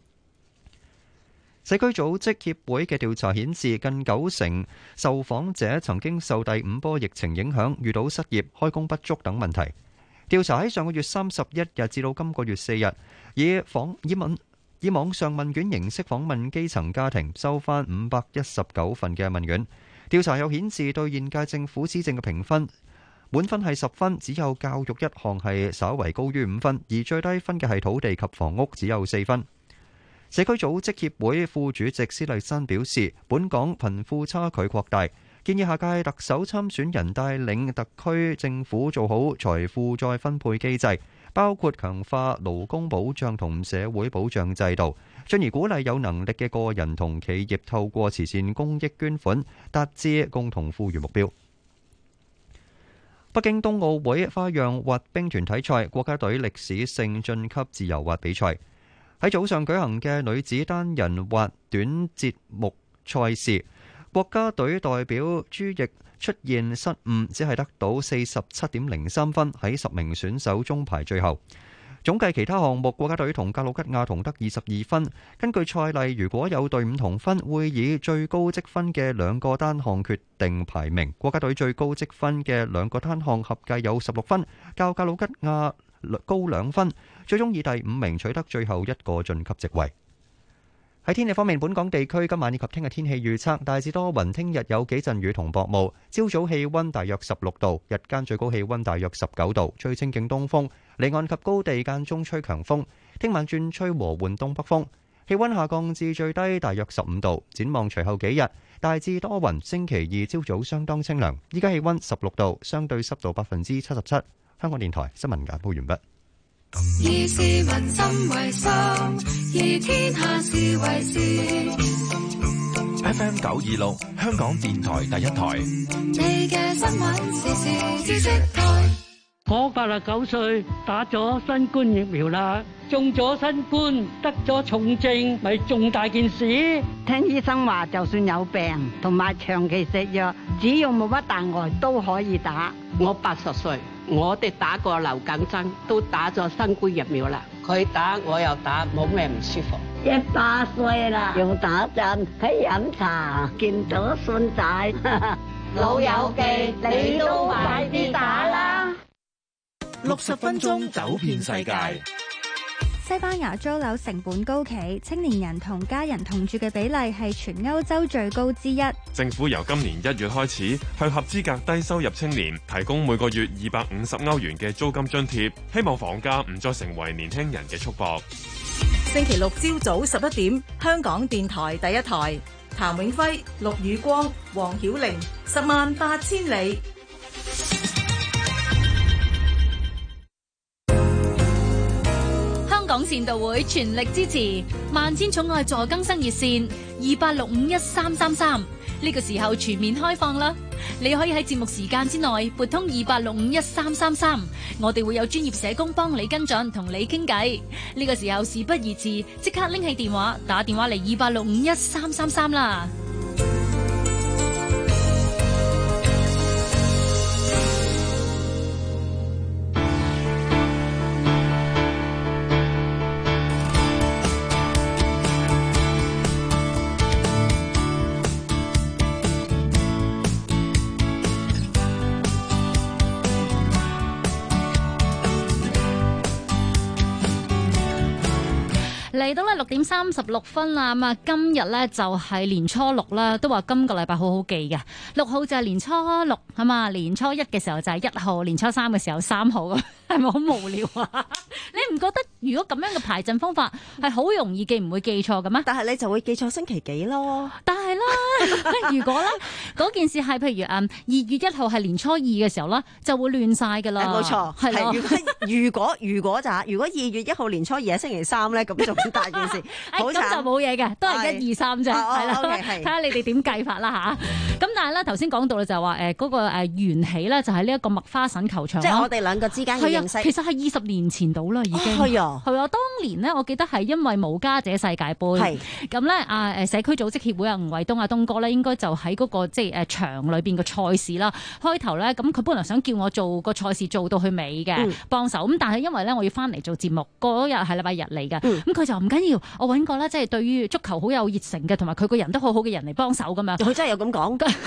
社區組織協會嘅調查顯示，近90%受訪者曾經受第5波疫情影響，遇到失業、開工不足等問題。調查喺上個月31日至到今個月4日，以網上問卷形式訪問基層家庭，收翻519份嘅問卷。調查又顯示，對現屆政府施政嘅評分，滿分係10分，只有教育一項係稍為高於5分，而最低分嘅係土地及房屋，只有4分。社區組織協會副主席施麗珊表示，本港貧富差距擴大，建議下屆特首參選人帶領特區政府做好財富再分配機制，包括強化勞工保障同社會保障制度，進而鼓勵有能力嘅個人同企業透過慈善公益捐款，達至共同富裕目標。北京冬奧會花樣滑冰團體賽，國家隊歷史性晉級自由滑比賽。喺早上舉行嘅女子單人滑短節目賽事，國家隊代表朱易出現失誤，只係得到47.03分，喺10名選手中排最後。總計其他項目，國家隊同格魯吉亞同得22分。根據賽例，如果有隊伍同分，會以最高積分嘅2個單項決定排名。國家隊最高積分嘅2個單項合計有16分，較格魯吉亞高2分，最終以第5名取得最後一個晉級席位。喺天氣方面，本港地區今晚以及聽日天氣預測大致多雲，聽日有幾陣雨同薄霧，朝早氣溫大約16度，日間最高氣溫大約19度，吹清勁東風，離岸及高地間中吹強風。聽晚轉吹和緩東北風，氣溫下降至最低大約15度。展望隨後幾日大致多雲，星期2朝早相當清涼。依家氣溫16度，相對濕度77%。香港電台新聞簡報完畢。 以市民心為心， 以天下事為事。 FM 926香港電台第一台。 你嘅新聞時事知識台。 我89歲，打咗新冠疫苗啦，中咗新冠，得咗重症，咪重大件事。 聽醫生話，就算有病同埋長期食藥，只要冇乜大礙都可以打。 我80歲，我哋打過流感針，都打咗新冠疫苗啦。佢打我又打，冇咩唔舒服。 100歲啦，用打針，喺飲茶，見到孫仔， 老友記，你都快啲打啦 ！60分鐘走遍世界。 西班牙租樓成本高企，青年人同家人同住嘅比例係全歐洲最高之一。 政府由今年1月開始，向合資格低收入青年提供每個月250歐元嘅租金津貼，希望房價唔再成為年輕人嘅束縛。 星期六朝早11點，香港電台第一台，譚永輝、陸宇光、黃曉玲，108000里。 香港善道會全力支持萬千寵愛助更生熱線28651333，呢個時候全面開放啦！你可以喺節目時間之內撥通28651333，我哋會有專業社工幫你跟進，同你傾偈。呢個時候事不宜遲，即刻拎起電話打電話嚟28651333啦！嚟到咧6點36分啦，咁啊今日咧就係年初6啦，都話今個禮拜好好記嘅。6號就係年初6係嘛，年初1嘅時候就係1號，年初3嘅時候3號，係咪好無聊啊？你唔覺得如果咁樣嘅排陣方法係好容易記唔會記錯嘅咩？ 但係你就會記錯星期幾咯。 但係啦，如果咧嗰件事係譬如2月1號係年初2嘅時候啦，就會亂晒㗎啦。 冇錯， 係咯。 如果2月1號年初2係星期3咧，咁仲大件事，好慘。 咁就冇嘢嘅，都係1、2、3啫，係啦。睇下你哋點計法啦嚇。咁但係咧頭先講到咧就係話嗰個緣起咧就係呢一個麥花臣球場。 即係我哋兩個之間嘅認識。 其實係20年前到啦，已經。係啊。係啊，當年呢，我記得係因為無家者世界盃。咁咧社區組織協會吳衛東東哥咧，應該就喺嗰個即係場裏邊嘅賽事啦。開頭咧咁佢本來想叫我做個賽事做到去尾嘅幫手，咁但係因為咧我要翻嚟做節目，嗰日係禮拜日嚟嘅，咁佢就唔緊要，我揾個咧即係對於足球好有熱誠嘅，同埋佢個人都好好嘅人嚟幫手咁樣。 佢真係有咁講㗎。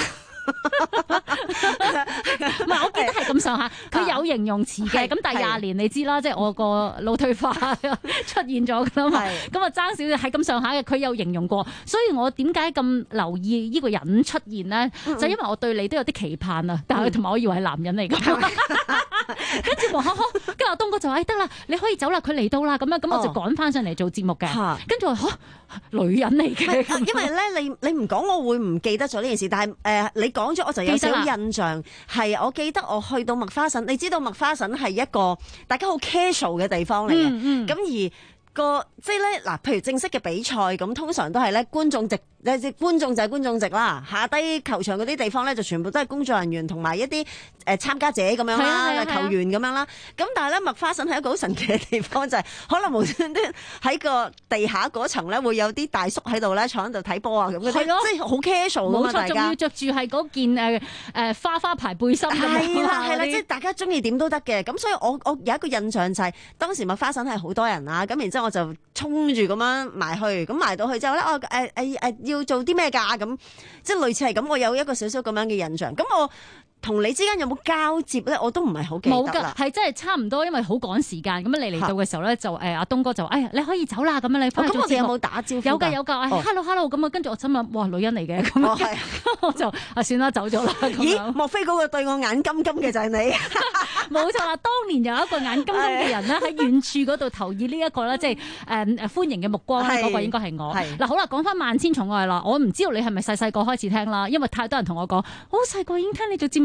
唔係，我記得係咁上下，佢有形容詞嘅。咁第20年你知啦，即係我個腦退化出現咗㗎啦嘛。咁啊爭少少係咁上下嘅，佢有形容過。所以我點解咁留意呢個人出現呢？就因為我對你都有啲期盼啊。但係同埋我以為係男人嚟㗎。跟住跟住阿東哥就話：得啦，你可以走啦，佢嚟到啦。咁我就趕翻上嚟做節目嘅。跟住話女人嚟嘅。 因為咧，你唔講，我會唔記得咗呢件事。但係你講咗，我就有少少印象。係，我記得我去到麥花臣，你知道麥花臣係一個大家好 casual 嘅地方嚟嘅。咁而即係咧嗱，譬如正式嘅比賽咁，通常都係咧觀眾席，觀眾就係觀眾席啦。下低球場嗰啲地方咧，就全部都係工作人員同埋一啲參加者咁樣啦，球員咁樣啦。咁但係咧麥花臣係一個好神奇嘅地方，就係可能無端端喺個地下嗰層咧會有啲大叔喺度咧坐喺度睇波啊咁。係咯，即係好 casual 㗎嘛，大家。冇錯，仲要着住係嗰件花牌背心。係啦，即係大家中意點都得嘅。咁所以我有一個印象就係當時麥花臣係好多人啦，咁然之後我就衝住咁樣埋去，咁埋到去之後咧，要做啲咩㗎？咁即係類似係咁，我有一個少少咁樣嘅印象。咁我同你之間有冇交接咧？我都唔係好記得啦。冇㗎， 係真係差唔多，因為好趕時間。咁你嚟到嘅時候咧，就阿東哥就你可以走啦。咁樣你翻去做節目。咁我哋有冇打招呼？有㗎。hello 咁啊，跟住我心諗，哇，女人嚟嘅咁啊，我就算啦，走咗啦。 咦？莫非嗰個對我眼金金嘅就係你？ 冇錯啦，當年有一個眼金金嘅人咧喺遠處嗰度投以呢一個咧，即係歡迎嘅目光咧，嗰個應該係我。嗱，好啦，講翻萬千寵愛啦，我唔知道你係咪細個開始聽啦，因為太多人同我講，我好細個已經聽你做節目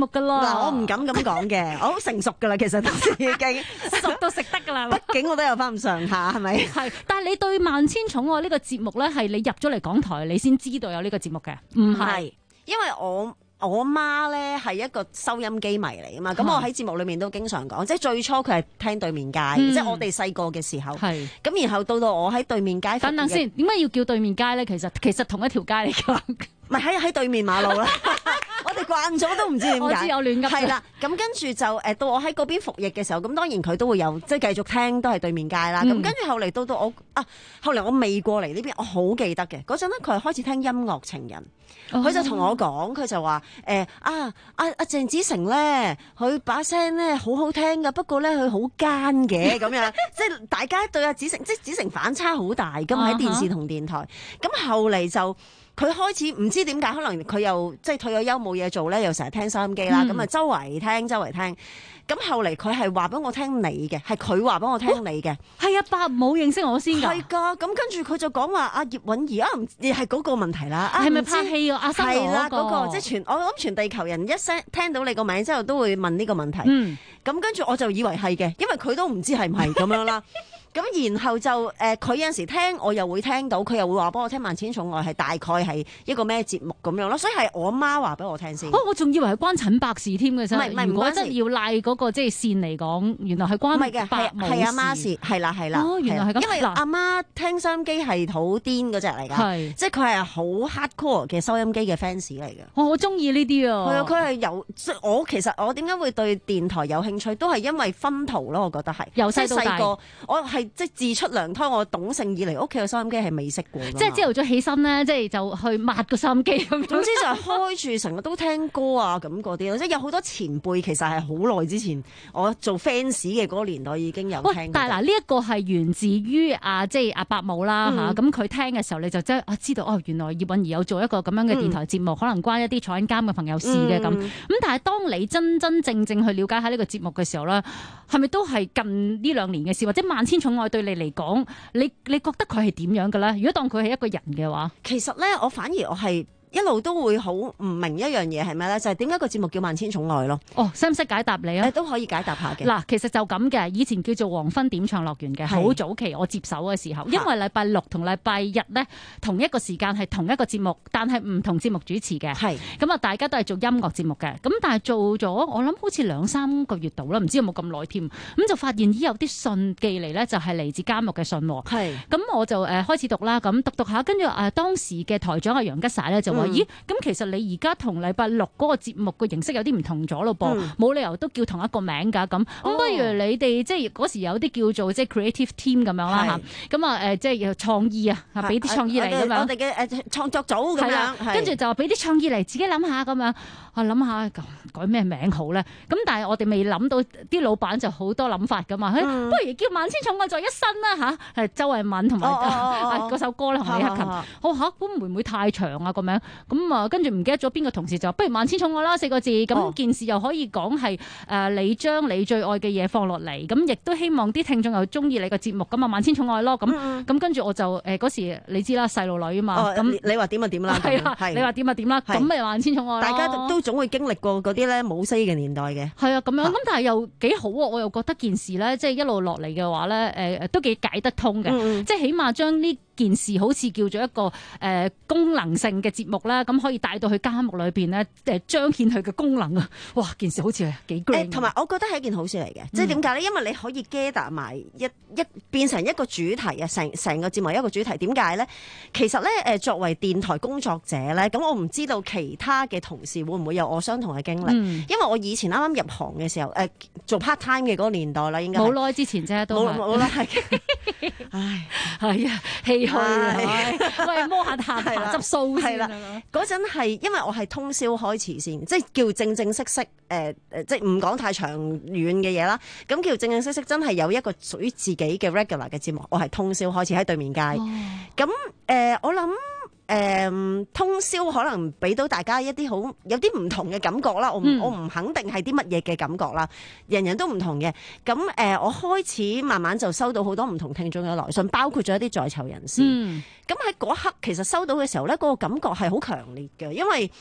目㗎啦。 嗱，我唔敢咁講嘅，我好成熟㗎啦，其實當時已經熟到食得㗎啦。 畢竟我都有翻咁上下，係咪？ 係，但係你對萬千寵愛呢個節目咧，係你入咗嚟港台，你先知道有呢個節目嘅，唔係， 因為我媽咧係一個收音機迷嚟啊嘛，咁我喺節目裏面都經常講，即係最初佢係聽對面街，即係我哋細個嘅時候，咁然後到我喺對面街。 等等先，點解要叫對面街咧？其實同一條街嚟㗎， 唔係喺對面馬路啦。我哋慣咗都唔知點解， 我知有亂噏。 係啦，咁跟住就到我喺嗰邊服役嘅時候，咁當然佢都會有即係繼續聽，都係對面街啦。咁跟住後嚟到我後嚟我未過嚟呢邊，我好記得嘅嗰陣咧，佢係開始聽音樂情人，佢就同我講，佢就話鄭子誠咧，佢把聲咧好好聽㗎，不過咧佢好奸嘅咁樣，即係大家對阿子誠，即係子誠反差好大㗎嘛，喺電視同電台。咁後嚟就。佢開始唔知點解，可能佢又即係退咗休冇嘢做咧，又成日聽收音機啦，咁啊周圍聽。咁後嚟佢係話俾我聽你嘅，係佢話俾我聽你嘅。 係啊，伯母認識我先㗎。 係㗎，咁跟住佢就講話阿葉韻儀唔係嗰個問題啦。 係咪拍戲啊？阿生係啦，嗰個即係我諗全地球人一聲聽到你個名之後都會問呢個問題。咁跟住我就以為係嘅，因為佢都唔知係唔係咁樣啦。咁然後就佢有陣時聽，我又會聽到，佢又會話幫我聽《萬千寵愛》係大概係一個咩節目咁樣咯，所以係我媽話俾我聽先。 我仲以為係關陳伯事添嘅啫。唔係，如果真係要賴嗰個即係線嚟講，原來係關伯母事。係阿媽事，係啦。哦，原來係咁。 因為阿媽聽收音機係好癲嗰隻嚟㗎，即係佢係好 hardcore 嘅收音機嘅 fans 嚟嘅。 我中意呢啲啊。 係啊，佢係有其實我點解會對電台有興趣，都係因為薰陶咯，我覺得係。 由細到大， 我係。即係自出娘胎，我懂性以嚟，屋企嘅收音機係未識過。 即係朝頭早起身咧，即係就去抹個收音機咁。 總之就係開住成日都聽歌啊咁嗰啲咯。即係有好多前輩其實係好耐之前，我做 fans 嘅嗰個年代已經有聽。 但係嗱，呢一個係源自於即係阿伯母啦嚇。咁佢聽嘅時候，你就即係知道哦，原來葉韻儀有做一個咁樣嘅電台節目，可能關一啲坐緊監嘅朋友事嘅咁。咁但係當你真真正正去了解下呢個節目嘅時候咧，係咪都係近呢2年嘅事，或者萬千寵愛對你嚟講，你覺得佢係點樣嘅咧？如果當佢係一個人嘅話， 其實咧，我反而我係一路都會好唔明一樣嘢係咩咧？就係點解個節目叫萬千寵愛咯？ 哦，使唔使解答你啊？ 都可以解答下嘅。 嗱，其實就咁嘅，以前叫做黃昏點唱樂園嘅，好早期我接手嘅時候，因為禮拜六同禮拜日咧同一個時間係同一個節目，但係唔同節目主持嘅。係咁啊，大家都係做音樂節目嘅。咁但係做咗我諗好似2-3個月度啦，唔知有冇咁耐添。咁就發現有啲信寄嚟咧，就係嚟自監獄嘅信。係咁我就開始讀啦，咁讀下，跟住當時嘅台長阿楊吉晒咧就話。咦，咁其實你而家同禮拜六嗰個節目嘅形式有啲唔同咗咯噃，冇理由都叫同一個名㗎咁。咁不如你哋即係嗰時有啲叫做即係 creative team 咁樣啦嚇，咁啊即係創意啊，俾啲創意嚟咁樣。 我哋嘅創作組咁樣， 跟住就俾啲創意嚟，自己諗下咁樣。我諗下改咩名好咧？咁但係我哋未諗到，啲老闆就好多諗法㗎嘛。不如叫萬千寵愛在一身啦嚇，係周慧敏同埋嗰首歌啦，同李克勤。我嚇，咁會唔會太長啊個名？咁啊，跟住唔記得咗邊個同事就不如萬千寵愛啦4個字，咁件事又可以講係你將你最愛嘅嘢放落嚟，咁亦都希望啲聽眾又中意你個節目，咁啊萬千寵愛咯，咁跟住我就嗰時你知啦，細路女啊嘛，咁你話點就點啦， 你話點就點啦，咁咪萬千寵愛咯。 大家都總會經歷過嗰啲咧冇 say 嘅年代嘅。 係啊，咁樣咁但係又幾好啊，我又覺得件事咧，即係一路落嚟嘅話咧，都幾解得通嘅，即係起碼將呢件事好似叫做一個功能性嘅節目啦，咁可以帶到去監獄裏邊咧，彰顯佢嘅功能啊！哇，件事好似係幾 grand。 同埋我覺得係一件好事嚟嘅，即係點解咧？因為你可以 gather 埋一變成一個主題啊，成個節目一個主題。點解咧？其實咧作為電台工作者咧，咁我唔知道其他嘅同事會唔會有我相同嘅經歷，因為我以前啱啱入行嘅時候，做 part time 嘅嗰個年代啦，應該冇耐之前啫，都冇啦，係。唉， 係啊，唏噓啊！喂，摸下下執鬚先啦。 嗰陣係因為我係通宵開始先，即係叫正式即係唔講太長遠嘅嘢啦。咁叫正式真係有一個屬於自己嘅 regular 嘅節目，我係通宵開始喺對面街。咁我諗。通宵可能俾到大家一啲有啲唔同嘅感覺啦，我唔肯定係啲乜嘢嘅感覺啦，人人都唔同嘅。咁我開始慢慢就收到好多唔同聽眾嘅來信，包括咗一啲在囚人士。咁喺嗰刻其實收到嘅時候咧，嗰個感覺係好強烈嘅，因為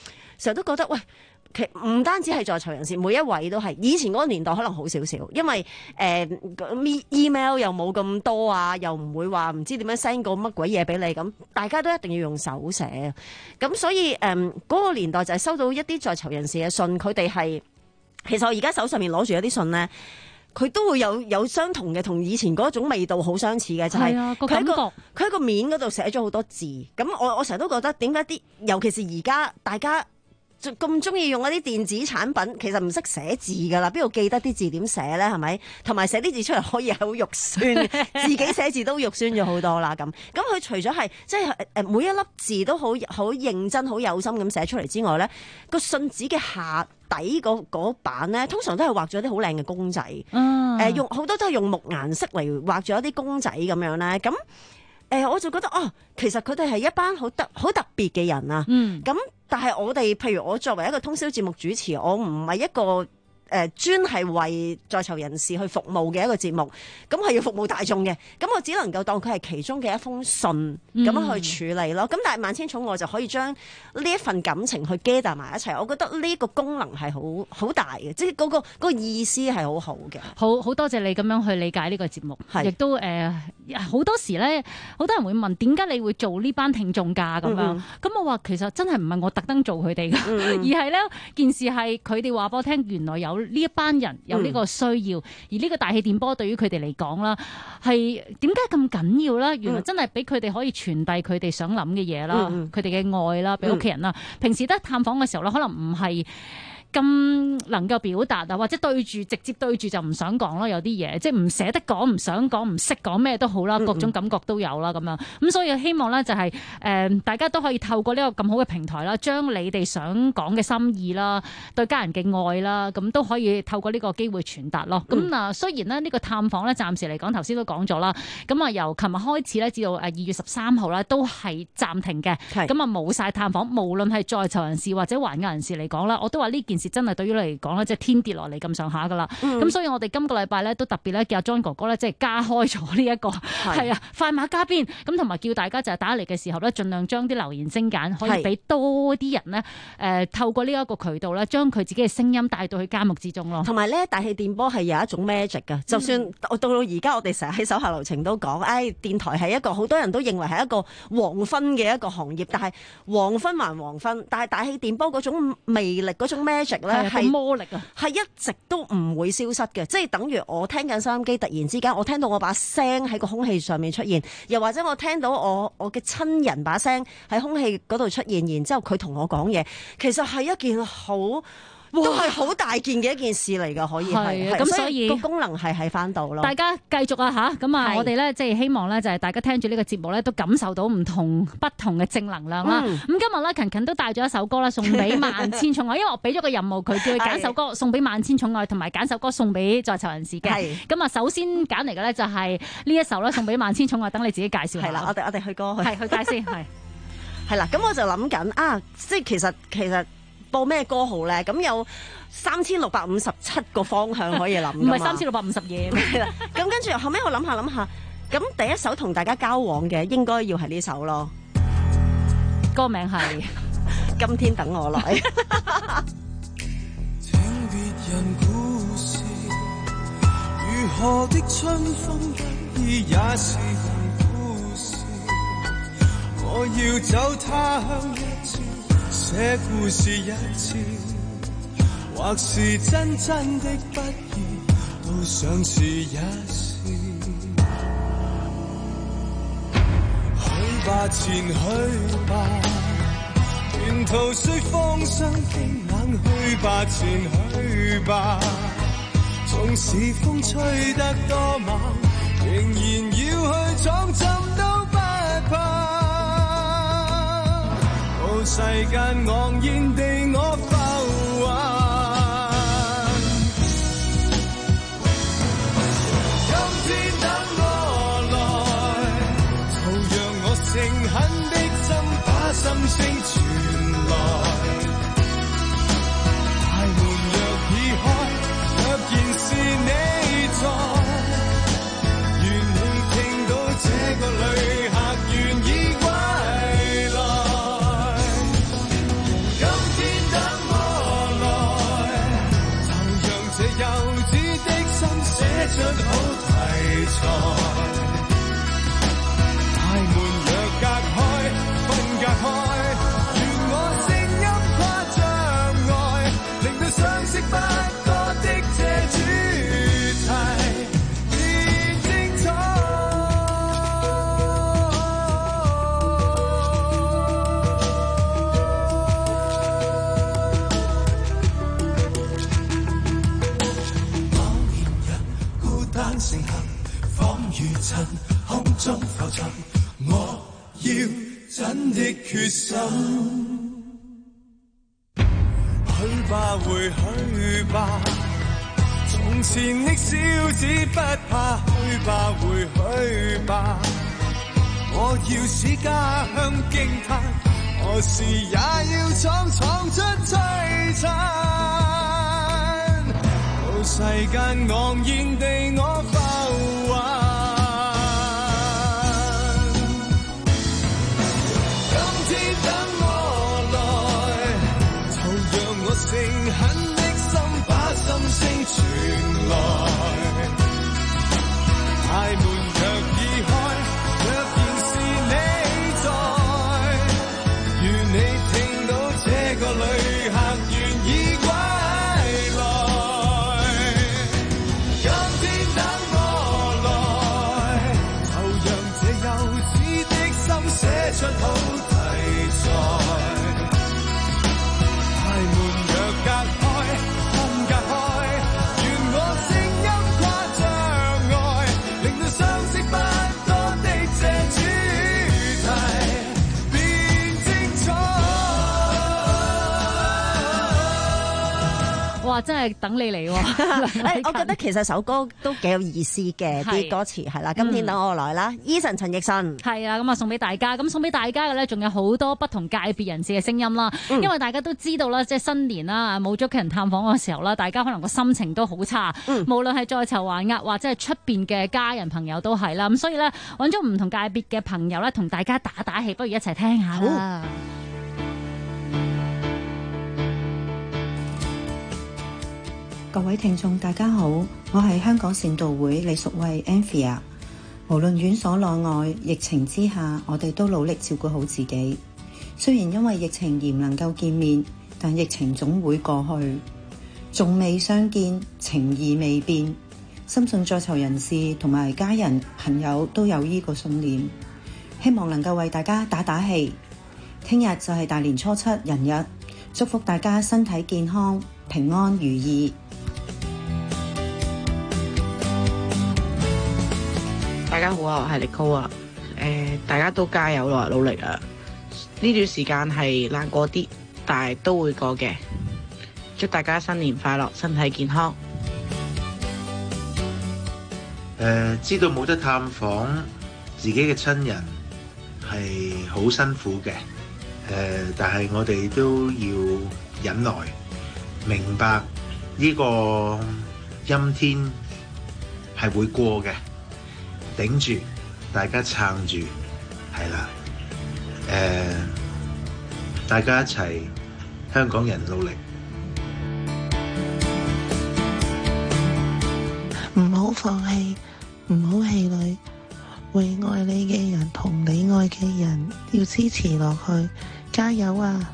成日都覺得喂。其實唔單止係在囚人士，每一位都係。以前嗰個年代可能好少少，因為email 又冇咁多啊，又唔會話唔知點樣 send 個乜鬼嘢俾你咁，大家都一定要用手寫。咁所以嗰個年代就係收到一啲在囚人士嘅信，佢哋係其實我而家手上面攞住一啲信咧，佢都會有相同嘅，同以前嗰種味道好相似嘅，就係佢喺個面嗰度寫咗好多字。咁我成日都覺得點解尤其是而家大家咁中意用一啲電子產品，其實唔識寫字㗎啦，邊度記得啲字點寫咧？係咪？同埋寫啲字出嚟可以係好肉酸，自己寫字都肉酸咗好多啦。咁佢除咗係即係每一粒字都好認真、好有心咁寫出嚟之外咧，個信紙嘅下底嗰版咧，通常都係畫咗啲好靚嘅公仔。用好多都係用木顏色嚟畫咗一啲公仔咁樣咧。咁我就覺得其實佢哋係一班好特別嘅人啊。咁但係我哋，譬如我作為一個通宵節目主持，我唔係一個專係為在囚人士去服務嘅一個節目，咁係要服務大眾嘅，咁我只能夠當佢係其中嘅一封信咁樣去處理咯。咁但係萬千寵愛就可以將呢一份感情去 gather 埋一齊，我覺得呢個功能係好大嘅，即係嗰個意思係好好嘅。好多謝你咁樣去理解呢個節目，亦都好多時咧，好多人會問點解你會做呢班聽眾㗎咁樣？咁我話其實真係唔係我特登做佢哋㗎，而係咧件事係佢哋話俾我聽，原來有呢一班人有呢個需要，而呢個大氣電波對於佢哋嚟講啦，係點解咁緊要啦？原來真係俾佢哋可以傳遞佢哋想諗嘅嘢啦，佢哋嘅愛啦，俾屋企人啦。平時得探訪嘅時候咧，可能唔係咁能夠表達啊，或者直接對住就唔想講咯，有啲嘢即係唔捨得講、唔想講、唔識講咩都好啦，各種感覺都有啦咁樣。咁所以希望咧就係大家都可以透過呢個咁好嘅平台啦，將你哋想講嘅心意啦、對家人嘅愛啦，咁都可以透過呢個機會傳達咯。咁雖然咧呢個探訪咧暫時嚟講頭先都講咗啦，咁由琴日開始咧至到2月13號咧都係暫停嘅，咁冇晒探訪，無論係在囚人士或者還押人士嚟講啦，我都話呢件真係對於你嚟講咧，即係天跌落嚟咁上下噶啦。咁所以我哋今個禮拜咧都特別咧叫阿 John 哥哥咧，即係加開咗呢一個係快馬加鞭咁，同埋叫大家就係打嚟嘅時候咧，盡量將啲留言精簡可以俾多啲人咧透過呢一個渠道咧，將佢自己嘅聲音帶到去監獄之中咯。同埋咧，大氣電波係有一種 magic 㗎。就算到而家我哋成日喺手下留情都講，電台係一個好多人都認為係一個黃昏嘅一個行業，但係黃昏還黃昏，但係大氣電波嗰種魅力嗰種 magic。係魔力啊，係一直都唔會消失嘅，即係等於我聽緊收音機，突然之間我聽到我把聲喺個空氣上面出現，又或者我聽到我嘅親人把聲喺空氣嗰度出現，然之後佢同我講嘢，其實係一件都係好大件嘅一件事嚟㗎，可以係咁，所以個功能係喺翻度咯。大家繼續啊嚇，咁啊，我哋咧即係希望咧就係大家聽住呢個節目咧都感受到不同嘅正能量啦。咁今日咧勤勤都帶咗一首歌啦，送俾萬千寵愛，因為我俾咗個任務佢，叫佢揀首歌送俾萬千寵愛，同埋揀首歌送俾在囚人士嘅。咁啊，首先揀嚟嘅咧就係呢一首啦，送俾萬千寵愛，等你自己介紹下。係啦，我哋去歌去介先係啦。咁我就諗緊即係其實。播咩歌好咧？咁有3657個方向可以諗，唔係3650嘢。係啦，咁跟住後尾我諗下，咁第一首同大家交往嘅應該要係呢首咯。歌名係《今天等我來》。 聽別人故事，如何的春風得意也是故事。我要走他鄉一次。寫故事一次，或是真的不易，都想試一試。去吧，前去吧，沿途雖風霜冰冷，去吧，前去吧。縱使風吹得多猛，仍然要去闖，怎都不怕。世間昂然地我浮雲，今天等我來，途讓我誠懇的心把心聲傳來。大門若已開，若然是你在，願你聽到這個旅客願意歸來。今天等真的決心。去吧，回去吧，從前的小子不怕。去吧，回去吧，我要使家鄉驚嘆，何時也要闖出璀璨，到世間昂然地我浮華。今天等我來，就讓我誠懇的心把心聲傳來。大門若已開，若然是你在，願你聽到這個旅客願意歸來。今天等我來，就讓這幼稚的心寫出好題材。大門若隔開，分隔開，願我聲音跨障礙，令到相識不多的這主題變精彩。 哇！真係等你嚟喎！ 我覺得其實首歌都幾有意思嘅，啲歌詞係啦。今天等我來啦，Eason 陳奕迅係啊，咁啊送俾大家。咁送俾大家嘅咧，仲有好多不同界別人士嘅聲音啦。因為大家都知道啦，即係新年啦，冇咗屋企人探訪嘅時候啦，大家可能個心情都好差。無論係在囚還押或者係出邊嘅家人朋友都係啦。咁所以咧，揾咗唔同界別嘅朋友咧，同大家打打氣，不如一齊聽下啦。 各位聽眾大家好，我係香港善導會李淑慧 Anthea。 無論院所內外，疫情之下，我哋都努力照顧好自己。雖然因為疫情而唔能夠見面，但疫情總會過去。仲未相見，情義未變。深信在囚人士同埋家人朋友都有呢個信念，希望能夠為大家打打氣。聽日就係大年初七人日，祝福大家身體健康，平安如意。 大家好啊，我係 Nicole 啊，大家都加油咯，努力啊！呢段時間係難過啲，但係都會過嘅。祝大家新年快樂，身體健康。 知道冇得探訪自己嘅親人係好辛苦嘅，但係我哋都要忍耐，明白呢個陰天係會過嘅。頂住，大家撐住，係啦，大家一齊，香港人努力， 唔好放棄，唔好氣餒，為愛你嘅人同你愛嘅人要支持落去，加油啊！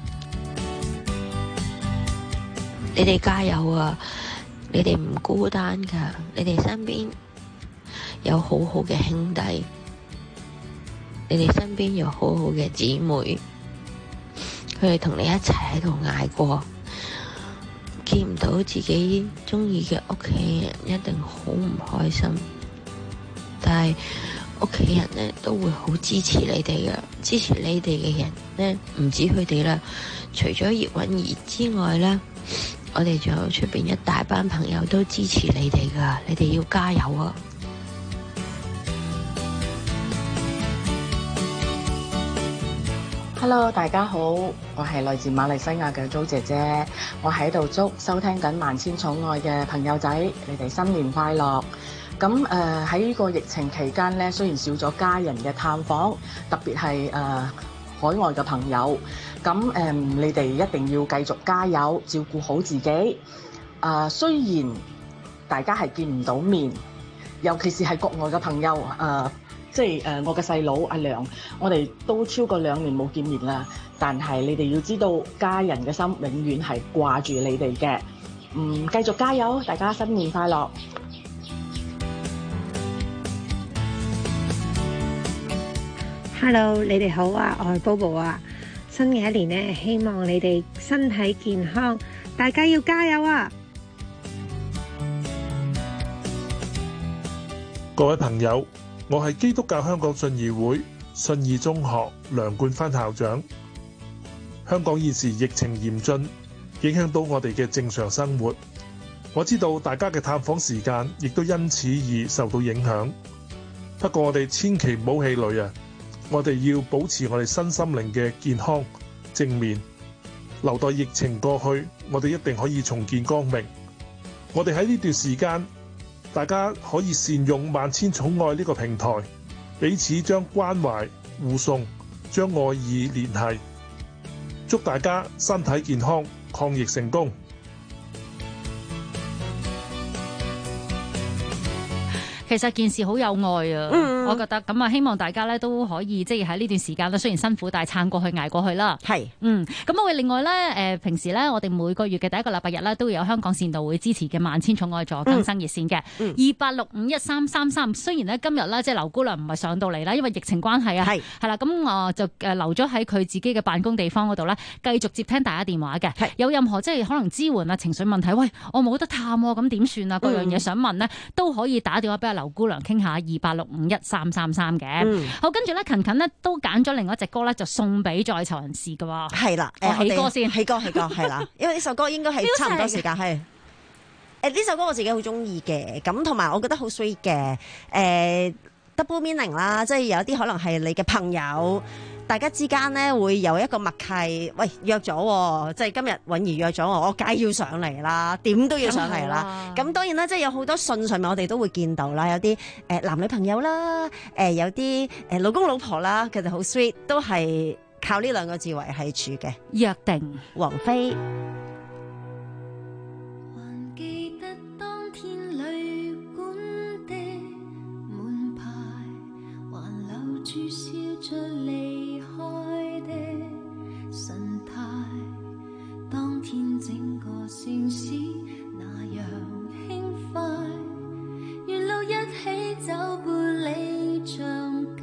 你哋加油啊！你哋唔孤單㗎，你哋身邊有好好嘅兄弟，你哋身邊有好好嘅姊妹，佢哋同你一齊喺度捱過，見唔到自己中意嘅屋企人一定好唔開心，但係屋企人呢都會好支持你哋㗎，支持你哋嘅人呢唔止佢哋啦，除咗葉韻儀之外呢，我哋仲有出邊一大班朋友都支持你哋㗎，你哋要加油啊！ Hello， 大家好，我係來自馬來西亞嘅 Jo 姐姐，我喺度祝收聽緊萬千寵愛嘅朋友仔，你哋新年快樂。咁喺呢個疫情期間咧，雖然少咗家人嘅探訪，特別係海外嘅朋友，咁你哋一定要繼續加油，照顧好自己。雖然大家係見唔到面，尤其是係國外嘅朋友，即係我嘅細佬阿良，我哋都超過2年冇見面啦。但係你哋要知道，家人嘅心永遠係掛住你哋嘅。繼續加油，大家新年快樂！ Hello， 你哋好啊，我係 Bobo 啊。新嘅一年呢，希望你哋身體健康，大家要加油啊！ 各位朋友，我係基督教香港信義會信義中學梁冠芬校長。香港現時疫情嚴峻，影響到我哋嘅正常生活。我知道大家嘅探訪時間亦都因此而受到影響。不過我哋千祈唔好氣餒啊！我哋要保持我哋身心靈嘅健康正面，留待疫情過去，我哋一定可以重見光明。我哋喺呢段時間，大家可以善用萬千寵愛呢個平台，彼此將關懷互送，將愛意聯繫。祝大家身體健康，抗疫成功。 其實件事好有愛啊，我覺得咁啊，希望大家咧都可以即係喺呢段時間咧，雖然辛苦，但係撐過去、捱過去啦。係，咁我哋另外咧，平時咧，我哋每個月嘅第一個禮拜日咧，都會有香港善導會支持嘅萬千寵愛助更生熱線嘅28651333。雖然咧今日咧即係劉姑娘唔係上到嚟啦，因為疫情關係啊，係啦，咁我就留咗喺佢自己嘅辦公地方嗰度咧，繼續接聽大家電話嘅。有任何即係可能支援啊、情緒問題，喂，我冇得探喎，咁點算啊？各樣嘢想問呢，都可以打電話俾劉姑娘傾下28651333嘅。好，跟住咧，勤勤咧都揀咗另外一隻歌咧，就送俾在囚人士嘅喎。係啦，起歌先，起歌係啦，因為呢首歌應該係差唔多時間係。呢首歌我自己好中意嘅，咁同埋我覺得好 sweet 嘅。double meaning 啦，即係有啲可能係你嘅朋友。大家之間咧會有一個默契，喂，約咗，即係今日允兒約咗我梗係要上嚟啦，點都要上嚟啦。咁當然啦，即係有好多信上面我哋都會見到啦，有啲男女朋友啦，有啲老公老婆啦，佢哋好 sweet， 都係靠呢兩個字維繫住嘅。約定，王菲。 還記得當天旅館的門牌，還留住笑着離開的神態，當天整個城市那樣輕快，沿路一起走半里長街，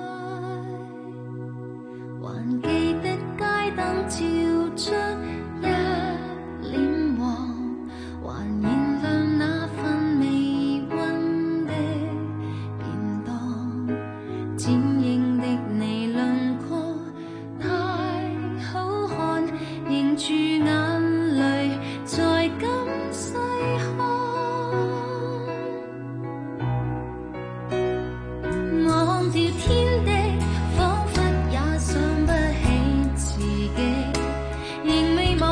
還記得街燈照出一臉黃，還燃亮那份微溫的便當，剪影的你輪廓太好看，凝住眼淚在今細看，望條天地彷彿也想不起自己，仍未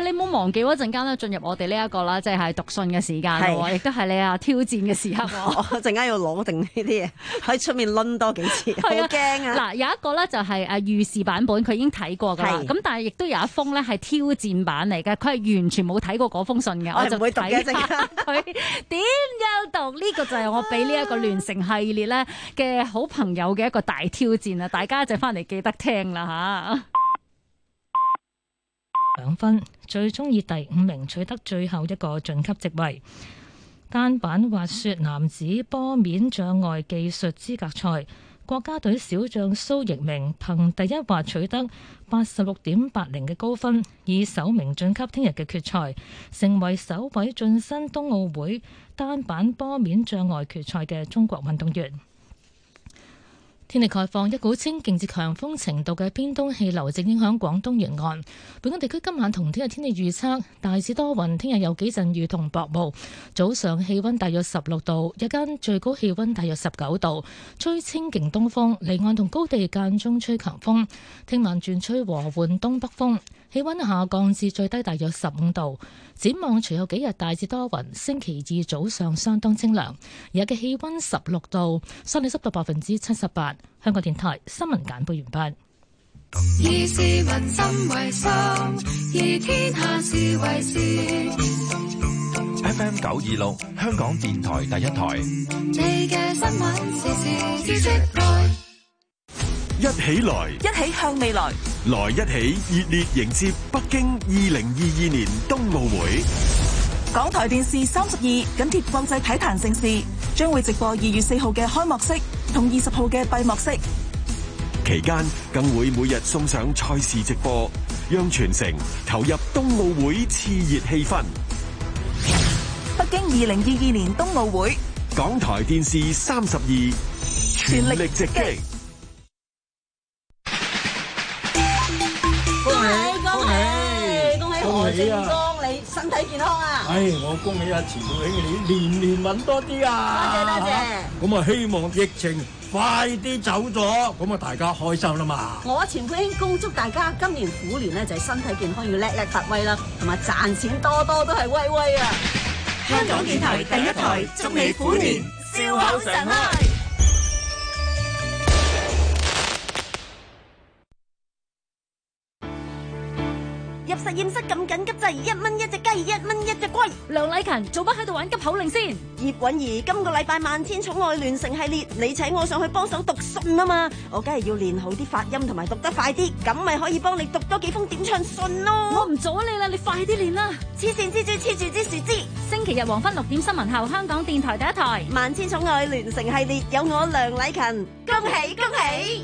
喂，你唔好忘記嗰陣間咧，進入我哋呢一個啦，即係讀信嘅時間喎，亦都係你挑戰嘅時刻喎。 我陣間要攞定呢啲嘢喺出面攆多幾次，好驚啊！ 嗱，有一個咧就係預示版本，佢已經睇過㗎啦。咁但係亦都有一封咧係挑戰版嚟嘅，佢係完全冇睇過嗰封信嘅。我就會睇下佢點樣讀。呢個就係我俾呢一個聯成系列咧嘅好朋友嘅一個大挑戰啊！大家就翻嚟記得聽啦嚇。 2分，最終以第5名取得最後一個晉級席位。單板滑雪男子坡面障礙技術資格賽，國家隊小將蘇翊鳴憑第一滑取得86.80嘅高分，以首名晉級聽日嘅決賽，成為首位晉身冬奧會單板坡面障礙決賽嘅中國運動員。天氣概況，一股清勁至強風程度嘅偏東氣流正影響廣東沿岸。本港地區今晚同聽日天氣預測大致多雲，聽日有幾陣雨同薄霧。早上氣溫大約16度，日間最高氣溫大約19度，吹清勁東風，離岸同高地間中吹強風。聽晚轉吹和緩東北風，氣溫下降至最低大約15度。展望隨後幾日大致多雲，星期2早上相當清涼，日嘅氣溫16度，相對濕度78%。香港電台新聞簡報完畢。 以市民心為心，以天下事為事。 FM 926，香港電台第一台。 你嘅新聞時事知識台。 一起來， 一起向未來， 來一起熱烈迎接北京2022年冬奧會。 港台電視32緊貼國際體壇盛事，將會直播2月4號嘅開幕式同20號嘅閉幕式。 期間更會每日送上賽事直播，讓全城投入冬奧會熾熱氣氛。 北京2022年冬奧會， 港台電視32全力直擊。 恭喜啊！你身體健康啊！ 我恭喜阿錢佩卿你年揾多啲啊！ 多謝。 咁啊，希望疫情快啲走咗，咁啊大家開心啦嘛！ 我錢佩卿恭祝大家今年虎年呢就係身體健康要叻叻發威啦，同埋賺錢多多都係威威啊！ 香港電台第一台，祝你虎年笑口常開。 入實驗室咁緊急掣，1蚊一隻雞，1蚊一隻龜。 梁禮勤做乜喺度玩急口令先？ 葉韻儀今個禮拜萬千寵愛聯成系列，你請我上去幫手讀信啊嘛，我梗係要練好啲發音同埋讀得快啲，咁咪可以幫你讀多幾封點唱信咯。 我唔阻你啦，你快啲練啦！ 黐線蜘蛛黐住支樹枝。 星期日黃昏6點新聞後，香港電台第一台萬千寵愛聯成系列有我梁禮勤，恭喜恭喜！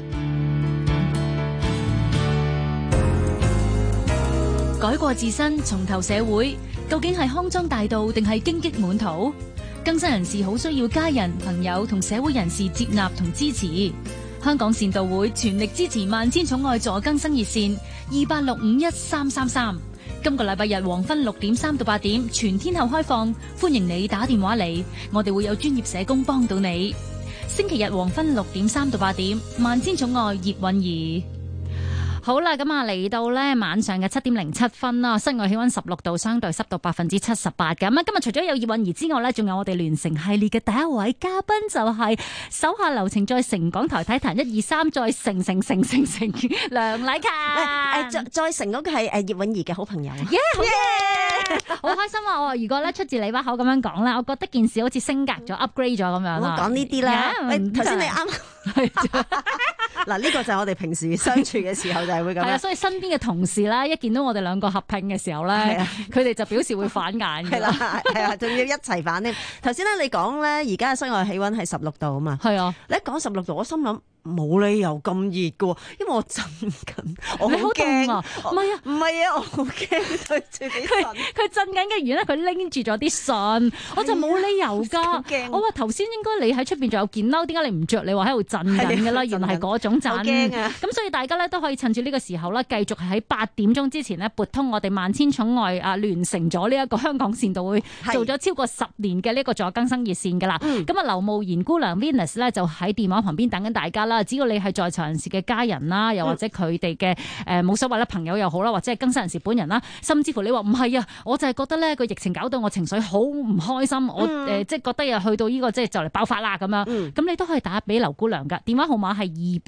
改過自身，重投社會，究竟係康莊大道定係荊棘滿途？更新人士好需要家人、朋友同社會人士接納同支持。香港善道會全力支持萬千寵愛助更生熱線28651333。今個禮拜日黃昏6點3到8點，全天候開放，歡迎你打電話嚟，我哋會有專業社工幫到你。星期日黃昏6點3到8點，萬千寵愛葉韻儀。好啦，咁啊嚟到咧晚上嘅7點07分啦，室外氣溫16度，相對濕度78%咁啊。今日除咗有葉韻儀之外咧，仲有我哋聯成系列嘅第一位嘉賓，就係手下留情再成港台體壇123再成梁禮勤。 再成嗰個係葉韻儀嘅好朋友啊！ 好開心啊！如果咧出自你把口咁樣講咧，我覺得件事好似升格咗、upgrade 咗咁樣啦。 講呢啲啦，頭先你啱嗱，呢個就係我哋平時相處嘅時候就係會咁。 係啊，所以身邊嘅同事咧，一見到我哋兩個合拼嘅時候咧，佢哋就表示會反眼嘅。係啦，係啊，仲要一齊反添。頭先咧你講咧，而家嘅室外氣溫係16度啊嘛。係啊，你一講16度，我心諗冇理由咁熱㗎，因為我震緊，我好驚啊！唔係啊，我好驚對住啲信。 佢震緊嘅原因，佢拎住咗啲信，我就冇理由㗎。我話頭先應該你喺出邊仲有件褸，點解你唔着？你話喺度震緊㗎啦，原來係嗰種陣， 好驚啊！ 咁所以大家咧都可以趁住呢個時候咧，繼續係喺8點鐘之前咧撥通我哋萬千寵愛啊，聯成咗呢一個香港善導會做咗超過10年嘅呢個助更生熱線㗎啦。咁啊，劉慕賢姑娘 Venus 咧就喺電話旁邊等緊大家啦。只要你係在囚人士嘅家人啦，又或者佢哋嘅冇所謂啦，朋友又好啦，或者係更生人士本人啦，甚至乎你話唔係啊，我就係覺得咧個疫情搞到我情緒好唔開心，我即係覺得又去到呢個即係就嚟爆發啦咁樣，咁你都可以打俾劉姑娘㗎。電話號碼係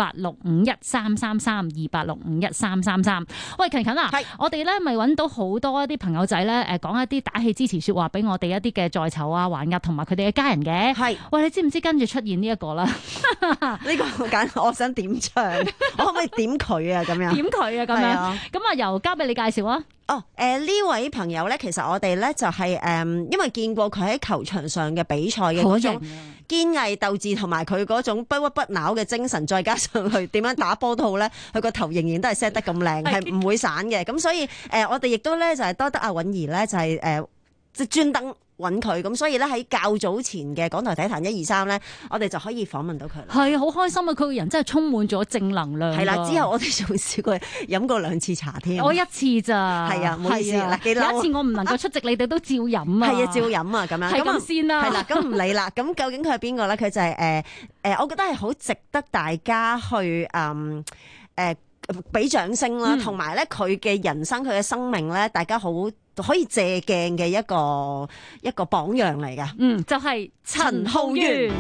28651333，28651333。喂，勤勤啊，我哋咧咪揾到好多一啲朋友仔咧講一啲打氣支持説話俾我哋一啲嘅在囚啊、還押同埋佢哋嘅家人嘅。係，喂，你知唔知跟住出現呢一個啦？ 呢個好簡單，我想點唱，我可唔可以點佢啊？咁樣點佢啊？咁樣咁啊，由交俾你介紹啊。 哦，呢位朋友咧，其實我哋咧就係因為見過佢喺球場上嘅比賽嘅嗰種堅毅鬥志，同埋佢嗰種不屈不撓嘅精神，再加上佢點樣打波都好咧，佢個頭仍然都係 set 得咁靚，係唔會散嘅。咁所以我哋亦都咧就係多得阿允兒咧，就係即係專登揾佢，咁所以咧喺較早前嘅港台體壇1、2、3咧，我哋就可以訪問到佢啦。 係好開心啊！佢個人真係充滿咗正能量。 係啦，之後我哋仲試過飲過2次茶添。 我1次咋。係啊，唔好意思，嗱， 有一次我唔能夠出席，你哋都照飲啊。 係啊，照飲啊，咁樣。 係咁先啦。 係啦，咁唔理啦。咁究竟佢係邊個咧？佢就係我覺得係好值得大家去俾掌聲啦，同埋咧佢嘅人生、佢嘅生命咧，大家好可以借鏡嘅一個榜樣嚟㗎。 就係陳浩源。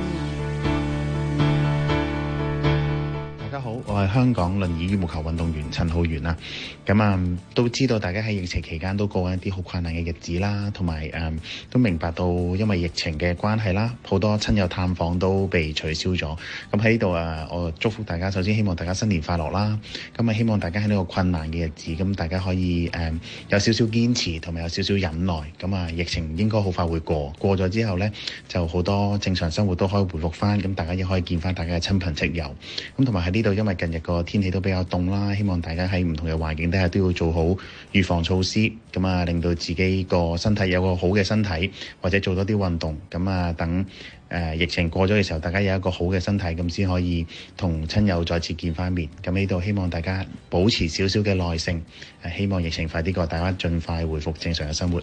大家好，我係香港輪椅羽毛球運動員陳浩源啦。咁都知道大家喺疫情期間都過緊一啲好困難嘅日子啦，同埋都明白到因為疫情嘅關係啦，好多親友探訪都被取消咗。咁喺呢度我祝福大家，首先希望大家新年快樂啦。咁希望大家喺呢個困難嘅日子，咁大家可以有少少堅持，同埋有少少忍耐。咁疫情應該好快會過咗之後呢，就好多正常生活都可以回復翻。咁大家亦可以見翻大家嘅親朋戚友。咁同埋喺呢度，因為近日個天氣都比較凍啦，希望大家喺唔同嘅環境底下都要做好預防措施，咁令到自己個身體有個好嘅身體，或者做多啲運動，咁等疫情過咗嘅時候，大家有一個好嘅身體，咁先可以同親友再次見翻面。咁呢度希望大家保持少少嘅耐性，希望疫情快啲過，大家盡快回復正常嘅生活。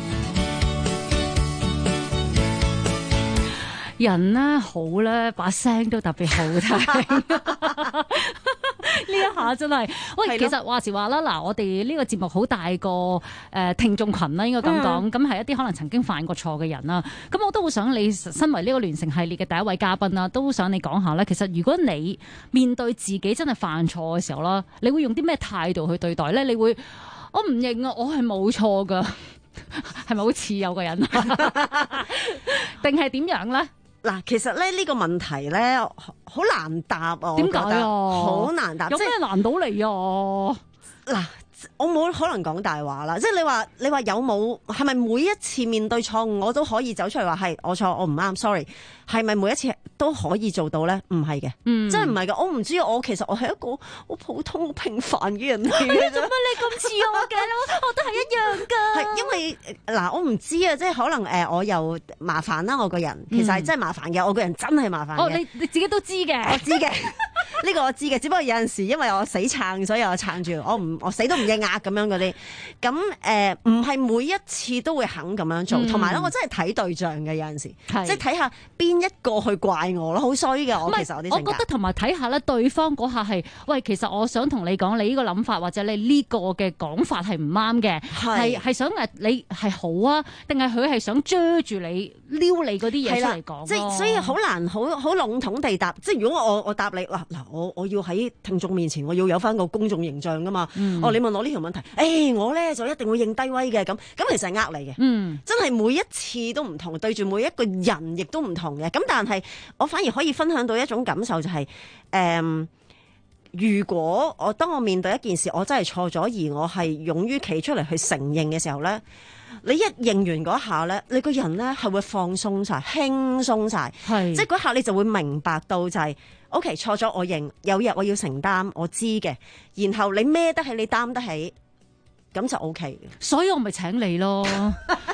人咧好咧，把聲都特別好聽。呢一下真係，喂，其實話時話啦，嗱，我哋呢個節目好大個聽眾群啦，應該咁講，咁係一啲可能曾經犯過錯嘅人啦。咁我都好想你身為呢個聯成系列嘅第一位嘉賓啦，都想你講下咧。其實如果你面對自己真係犯錯嘅時候啦，你會用啲咩態度去對待咧？你會我唔認啊，我係冇錯噶，係咪好似有個人啊？定係點樣咧？ 嗱，其實咧呢個問題咧好難答啊， 點解啊？ 好難答， 有咩難到你啊？ 嗱，我冇可能講大話啦，即係你話有冇係咪每一次面對錯誤我都可以走出嚟話係我錯，我唔啱 sorry， 係咪每一次都可以做到咧？唔係嘅，真係唔係嘅。我唔知，其實我係一個好普通、好平凡嘅人嚟嘅。做乜你咁似我嘅？我都係一樣㗎。係因為嗱，我唔知啊，即係可能我又麻煩啦，我個人其實係真係麻煩嘅，我個人真係麻煩嘅。 哦，你自己都知嘅， 我知嘅。呢個我知嘅，只不過有陣時因為我死撐，所以我撐住，我死都唔認壓咁樣嗰啲。咁唔係每一次都會肯咁樣做，同埋咧我真係睇對象嘅，有陣時，即係睇下邊一個去怪我咯，好衰嘅我其實我啲性格。 我覺得同埋睇下咧，對方嗰下係喂，其實我想同你講，你呢個諗法或者你呢個嘅講法係唔啱嘅，係想你係好啊，定係佢係想追住你撩你嗰啲嘢出嚟講？ 即係所以好難好籠統地答。即係如果我答你嗱，我要喺聽眾面前我要有翻個公眾形象噶嘛。你問我呢條問題，我咧就一定會認低威嘅咁其實係呃你嘅。真係每一次都唔同，對住每一個人亦都唔同嘅。咁但係我反而可以分享到一種感受，就係如果當我面對一件事，我真係錯咗，而我係勇於企出嚟去承認嘅時候咧，你一認完嗰下咧，你個人咧係會放鬆晒、輕鬆晒，即係嗰下你就會明白到就係OK，錯咗我認，有日我要承擔，我知嘅，然後你孭得起，你擔得起，咁就 OK 嘅。 所以我咪請你咯。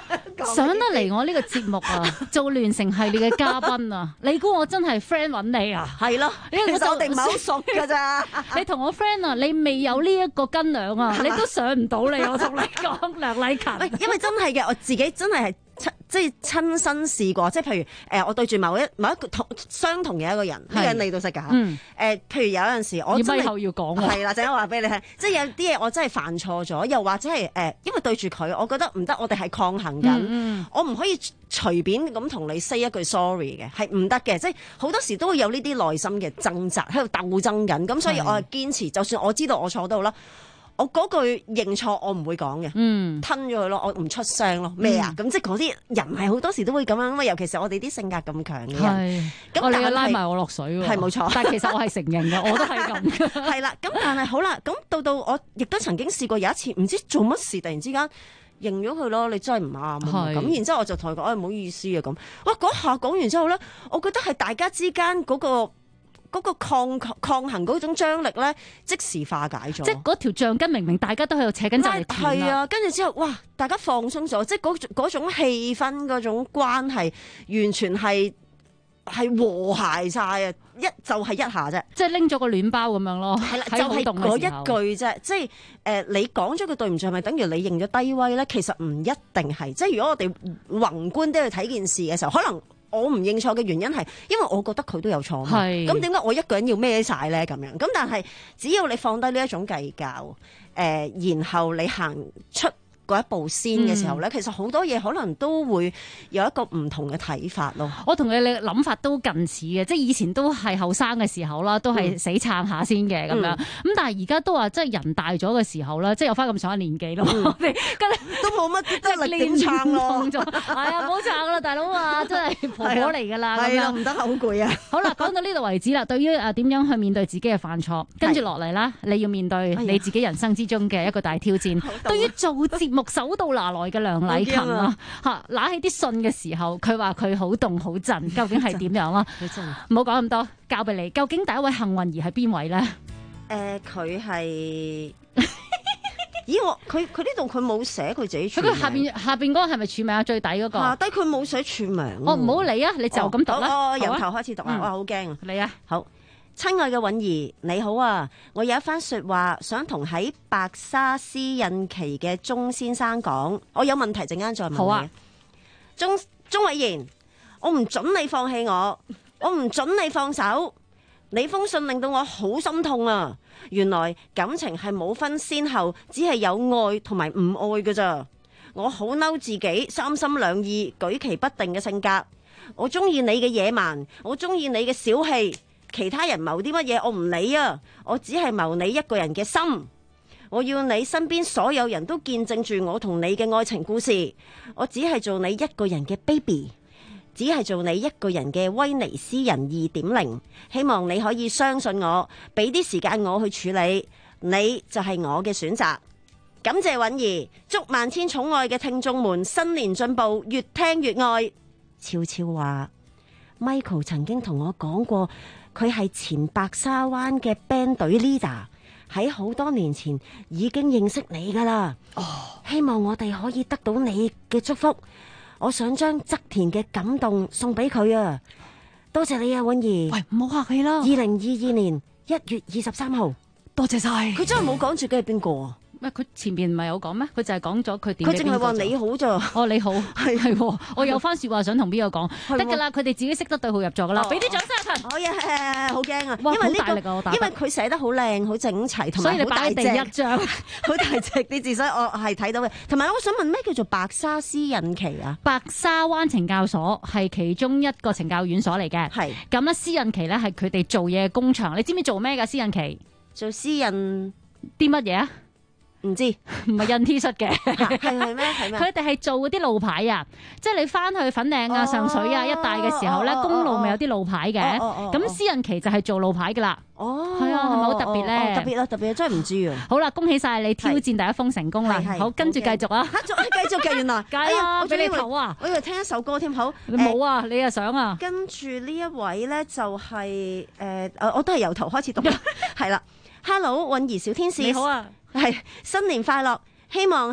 上得嚟我呢個節目啊，做聯成系列嘅嘉賓啊，你估我真係 friend 揾你啊？ 係咯，其實我哋唔係好熟㗎咋。 你同我 friend 啊，你未有呢一個斤兩啊，你都上唔到嚟。我同你講，梁麗勤。 因為真係嘅，我自己真係即係親身試過，即係譬如我對住某一個相同嘅一個人，呢個人你都識㗎嚇。譬如有陣時我真係要講係啦，陣間話俾你聽，即係有啲嘢我真係犯錯咗，又或者係因為對住佢，我覺得唔得，我哋係抗衡緊，我唔可以隨便咁同你 say 一句 sorry 嘅，係唔得嘅。即係好多時都會有呢啲內心嘅掙扎喺度鬥爭緊，咁所以我係堅持，就算我知道我錯到啦。我嗰句認錯我唔會講嘅，吞咗佢咯，我唔出聲咯，咩啊？咁即係嗰啲人係好多時都會咁樣，因為尤其是我哋啲性格咁強嘅人，咁你拉埋我落水喎， 係冇錯。 但係其實我係承認嘅，我都係咁嘅。 係啦，咁但係好啦，咁到我亦都曾經試過有一次，唔知做乜事，突然之間認咗佢咯，你真係唔啱咁，然之後我就同佢講，唔好意思啊咁。哇，嗰下講完之後咧，我覺得係大家之間嗰個抗衡嗰種張力咧，即時化解咗。 即係嗰條橡筋明明大家都喺度扯緊就嚟斷啦。 係啊，跟住之後，哇！大家放鬆咗，即係嗰種氣氛、嗰種關係，完全係和諧晒啊！就係一下啫， 即係拎咗個暖包咁樣咯。 係啦，就係嗰一句啫。即係你講咗個對唔住，係咪等於你認咗低威咧？其實唔一定係。即係如果我哋宏觀啲去睇件事嘅時候，可能。我唔認錯嘅原因係，因為我覺得佢都有錯嘛。咁點解我一個人要孭晒咧？咁樣咁，但係只要你放低呢一種計較，然後你行出嗰一步先嘅時候咧，其實好多嘢可能都會有一個唔同嘅睇法咯。 我同你諗法都近似嘅，即係以前都係後生嘅時候啦，都係死撐下先嘅咁樣。咁但係而家都話，即係人大咗嘅時候啦，即係有翻咁上下年紀咯， 都冇乜得力點撐咯。 係啊，唔好撐啦，大佬啊，真係婆婆嚟㗎啦。 係啊，唔得好攰啊。 好啦，講到呢度為止啦。對於點樣去面對自己嘅犯錯，跟住落嚟啦，你要面對你自己人生之中嘅一個大挑戰。對於做節目手到拿來嘅梁麗勤啊，拿起啲信嘅時候，佢話佢好凍好震，究竟係點樣啦？唔好講咁多，交俾你。究竟第一位幸運兒係邊位咧？ 佢係咦？佢呢度佢冇寫佢自己署名。 佢下邊嗰個係咪署名啊？最底嗰個下低佢冇寫署名。 我唔好理啊，你就咁讀啦。 由頭開始讀啊！我好驚啊！ 你啊， 好。親愛嘅韻兒，你好啊！我有一番說話想同喺白沙絲印期嘅鐘先生講，我有問題陣間再問你。好啊，鐘偉賢，我唔准你放棄我唔准你放手。你封信令到我好心痛啊！原來感情係冇分先後，只係有愛同埋唔愛㗎咋。我好嬲自己三心兩意、舉棋不定嘅性格。我中意你嘅野蠻，我中意你嘅小氣。其他人謀啲乜嘢我唔理啊，我只係謀你一個人嘅心。我要你身邊所有人都見證住我同你嘅愛情故事。我只係做你一個人嘅 baby， 只係做你一個人嘅威尼斯人 2.0。希望你可以相信我，俾啲時間我去處理。你就係我嘅選擇。感謝韻兒，祝萬千寵愛嘅聽眾們新年進步，越聽越愛。悄悄話 Michael 曾經同我講過，佢係前白沙灣嘅 band 隊 leader， 喺好多年前已經認識你噶啦。希望我哋可以得到你嘅祝福。我想將側田嘅感動送俾佢啊！多謝你啊，韻兒。 喂，唔好客氣啦。 2022年1月23號， 多謝晒。 佢真係冇講住佢係邊個啊？ 咩？佢前邊唔係有講咩？佢就係講咗佢點。 佢淨係話你好咋？ 哦，你好，係我有番說話想同邊個講，得噶啦。佢哋自己識得對號入座噶啦。俾啲掌聲啊！ 好嘢，好驚啊！ 哇， 因為呢好大力啊！我打， 因為佢寫得好靚，好整齊，同埋好大隻， 第一張好大隻啲字，所以我係睇到嘅。同埋我想問咩叫做白沙絲印期啊？ 白沙灣懲教所係其中一個懲教院所嚟嘅。係咁咧，絲印期咧係佢哋做嘢嘅工場。你知唔知做咩噶？絲印期做絲印啲乜嘢啊？ 唔知， 唔係印 T 恤嘅， 係咩？係咩？ 佢哋係做嗰啲路牌啊，即係你翻去粉嶺啊、上水啊一帶嘅時候咧，公路咪有啲路牌嘅，咁絲印期就係做路牌噶啦。哦，係啊，係咪好特別咧？ 特別啊，特別啊，真係唔知啊！ 好啦，恭喜晒你挑戰第一封成功啦！好，跟住繼續啊！ 繼續嘅，原來， 哎呀，我俾你唞啊！ 我以為聽一首歌添，好冇啊！你又想啊？ 跟住呢一位咧就係我都係由頭開始讀，係啦。Hello， 韻兒小天使， 你好啊！ 係新年快樂，希望喺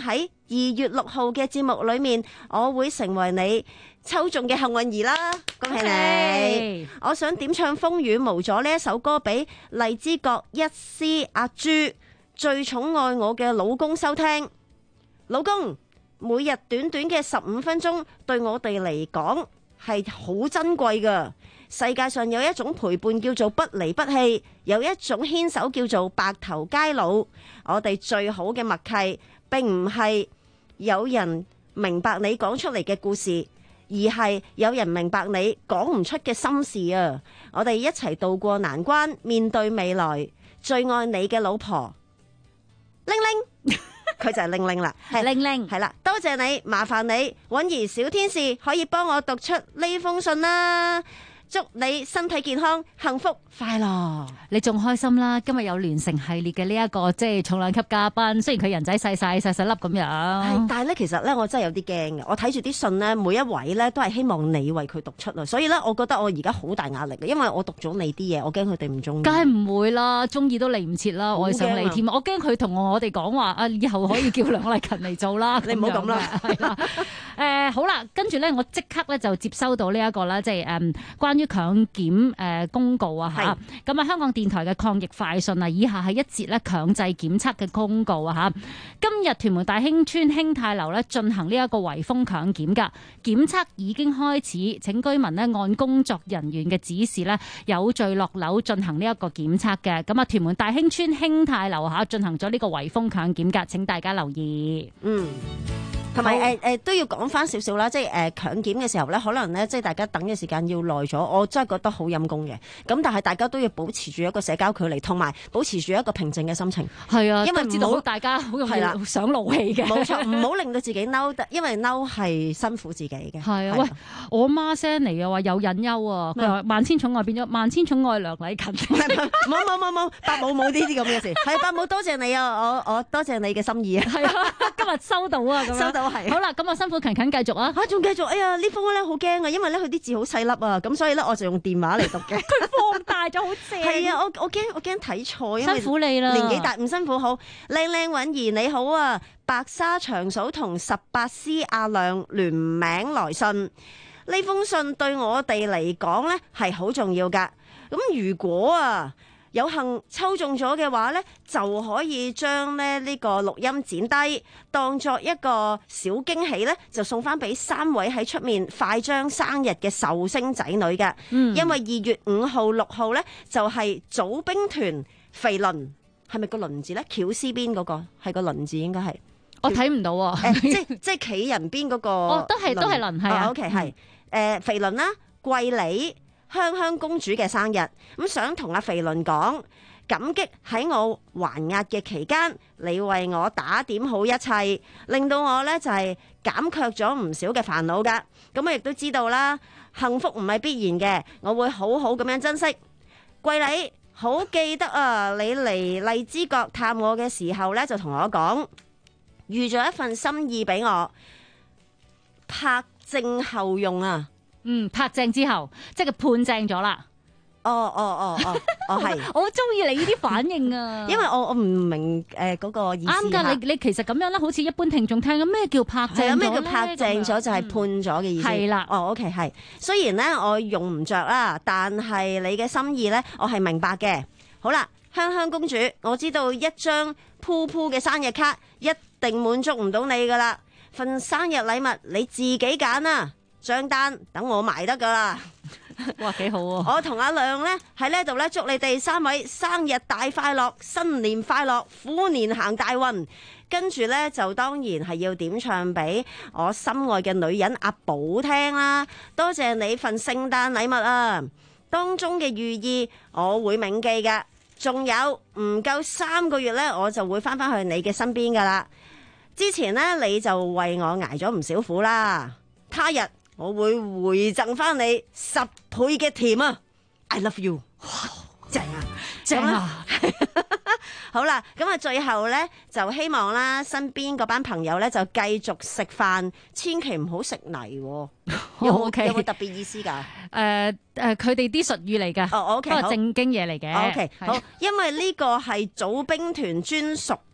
月6號嘅節目裏面，我會成為你抽中嘅幸運兒啦，恭喜你！我想點唱《風雨無阻》呢一首歌俾荔枝角一師阿朱最寵愛我嘅老公收聽。老公，每日短短嘅15分鐘對我哋嚟講係好珍貴噶。世界上有一種陪伴叫做不離不棄，有一種牽手叫做白頭偕老。我哋最好嘅默契並唔係有人明白你講出嚟嘅故事，而係有人明白你講唔出嘅心事啊！我哋一齊渡過難關，面對未來。最愛你嘅老婆玲玲，佢就係玲玲啦，係玲玲，係啦，多謝你，麻煩你允兒小天使可以幫我讀出呢封信啦。祝你身體健康、幸福快樂。 你仲開心啦！今日有聯成系列嘅呢一個即係重量級嘉賓，雖然佢人仔細細粒咁樣， 但係咧其實咧我真係有啲驚嘅。我睇住啲信咧，每一位咧都係希望你為佢讀出啊，所以咧我覺得我而家好大壓力嘅，因為我讀咗你啲嘢，我驚佢哋唔中意。 梗係唔會啦，中意都嚟唔切啦，愛上你添。我驚佢同我哋講話啊，以後可以叫梁麗勤嚟做啦。 你唔好咁啦， 係啦。好啦，跟住咧我即刻咧就接收到呢一個啦，即係關於強檢公告啊嚇，咁啊香港電台嘅抗疫快訊啊，以下係一節咧強制檢測嘅公告啊嚇。今日屯門大興村興泰樓咧進行呢一個圍封強檢㗎，檢測已經開始，請居民咧按工作人員嘅指示咧有序落樓進行呢一個檢測嘅。咁啊屯門大興村興泰樓嚇進行咗呢個圍封強檢㗎，請大家留意。 同埋都要講翻少少啦，即係強檢嘅時候咧，可能咧即係大家等嘅時間要耐咗，我真係覺得好陰功嘅。咁但係大家都要保持住一個社交距離，同埋保持住一個平靜嘅心情。 係啊， 因為知道大家好容易上怒氣嘅。 冇錯，唔好令到自己嬲，因為嬲係辛苦自己嘅。 係啊，喂，我媽 send 嚟嘅話有隱憂啊，佢話萬千寵愛變咗萬千寵愛梁禮勤。 冇，伯母冇呢啲咁嘅事。係伯母，多謝你啊，我多謝你嘅心意啊。 係啊，今日收到啊，咁樣收到。 好啦，咁我辛苦勤繼續啊！ 仲繼續，哎呀，呢封咧好驚啊，因為咧佢啲字好細粒啊，咁所以咧我就用電話嚟讀嘅。 佢放大咗好正。 係啊，我驚睇錯，因為辛苦你啦， 年紀大唔辛苦好。靚靚允兒你好啊，白沙長嫂同18C阿亮聯名來信，呢封信對我哋嚟講咧係好重要噶。咁如果有幸抽中咗嘅話呢，就可以將呢個錄音剪低，當作一個小驚喜呢，就送翻俾3位喺出面快將生日嘅壽星仔女嘅。因為2月5號、6號呢，就係組兵團肥輪，係咪個輪字呢？絞絲邊嗰個係個輪字應該係， 我睇唔到啊。 即係企人邊嗰個。哦， 都係輪係啊。 OK 係肥輪啦，貴利。香香公主嘅生日，咁想同阿肥倫講，感激喺我還押嘅期間，你為我打點好一切，令到我呢就係減卻咗唔少嘅煩惱噶。咁我亦都知道啦，幸福唔係必然嘅，我會好好咁樣珍惜。貴禮好記得啊，你嚟荔枝角探我嘅時候呢，就同我講，預咗一份心意俾我，拍正後用啊。 拍正之後，即係佢判正咗啦。 係， 我中意你呢啲反應啊， 因為我唔明嗰個意思。 啱噶，你其實咁樣啦，好似一般聽眾聽咁，咩叫拍正咗？ 咩叫拍正咗？就係判咗嘅意思。 係啦 ，OK 係。雖然咧我用唔着啦，但係你嘅心意咧，我係明白嘅。好啦，香香公主，我知道一張鋪嘅生日卡一定滿足唔到你噶啦，份生日禮物你自己揀啊！張單等我埋得噶啦， 哇幾好啊！ 我同阿亮呢喺呢度呢，祝你哋3位生日大快樂，新年快樂，虎年行大運。跟住呢，就當然係要點唱俾我心愛嘅女人阿寶聽啦。多謝你份聖誕禮物啊，當中嘅寓意我會銘記嘅。仲有唔夠3個月呢，我就會翻返去你嘅身邊噶啦。之前呢，你就為我捱咗唔少苦啦，他日我會回贈翻你10倍嘅甜啊 ！I love you， 哇，正啊，正啊！好啦，咁啊，最後咧就希望啦，身邊嗰班朋友咧就繼續食飯，千祈唔好食泥。有冇特別意思噶？ 佢哋啲術語嚟噶， 哦，OK， 不過正經嘢嚟嘅。 OK，好，因為呢個係組兵團專屬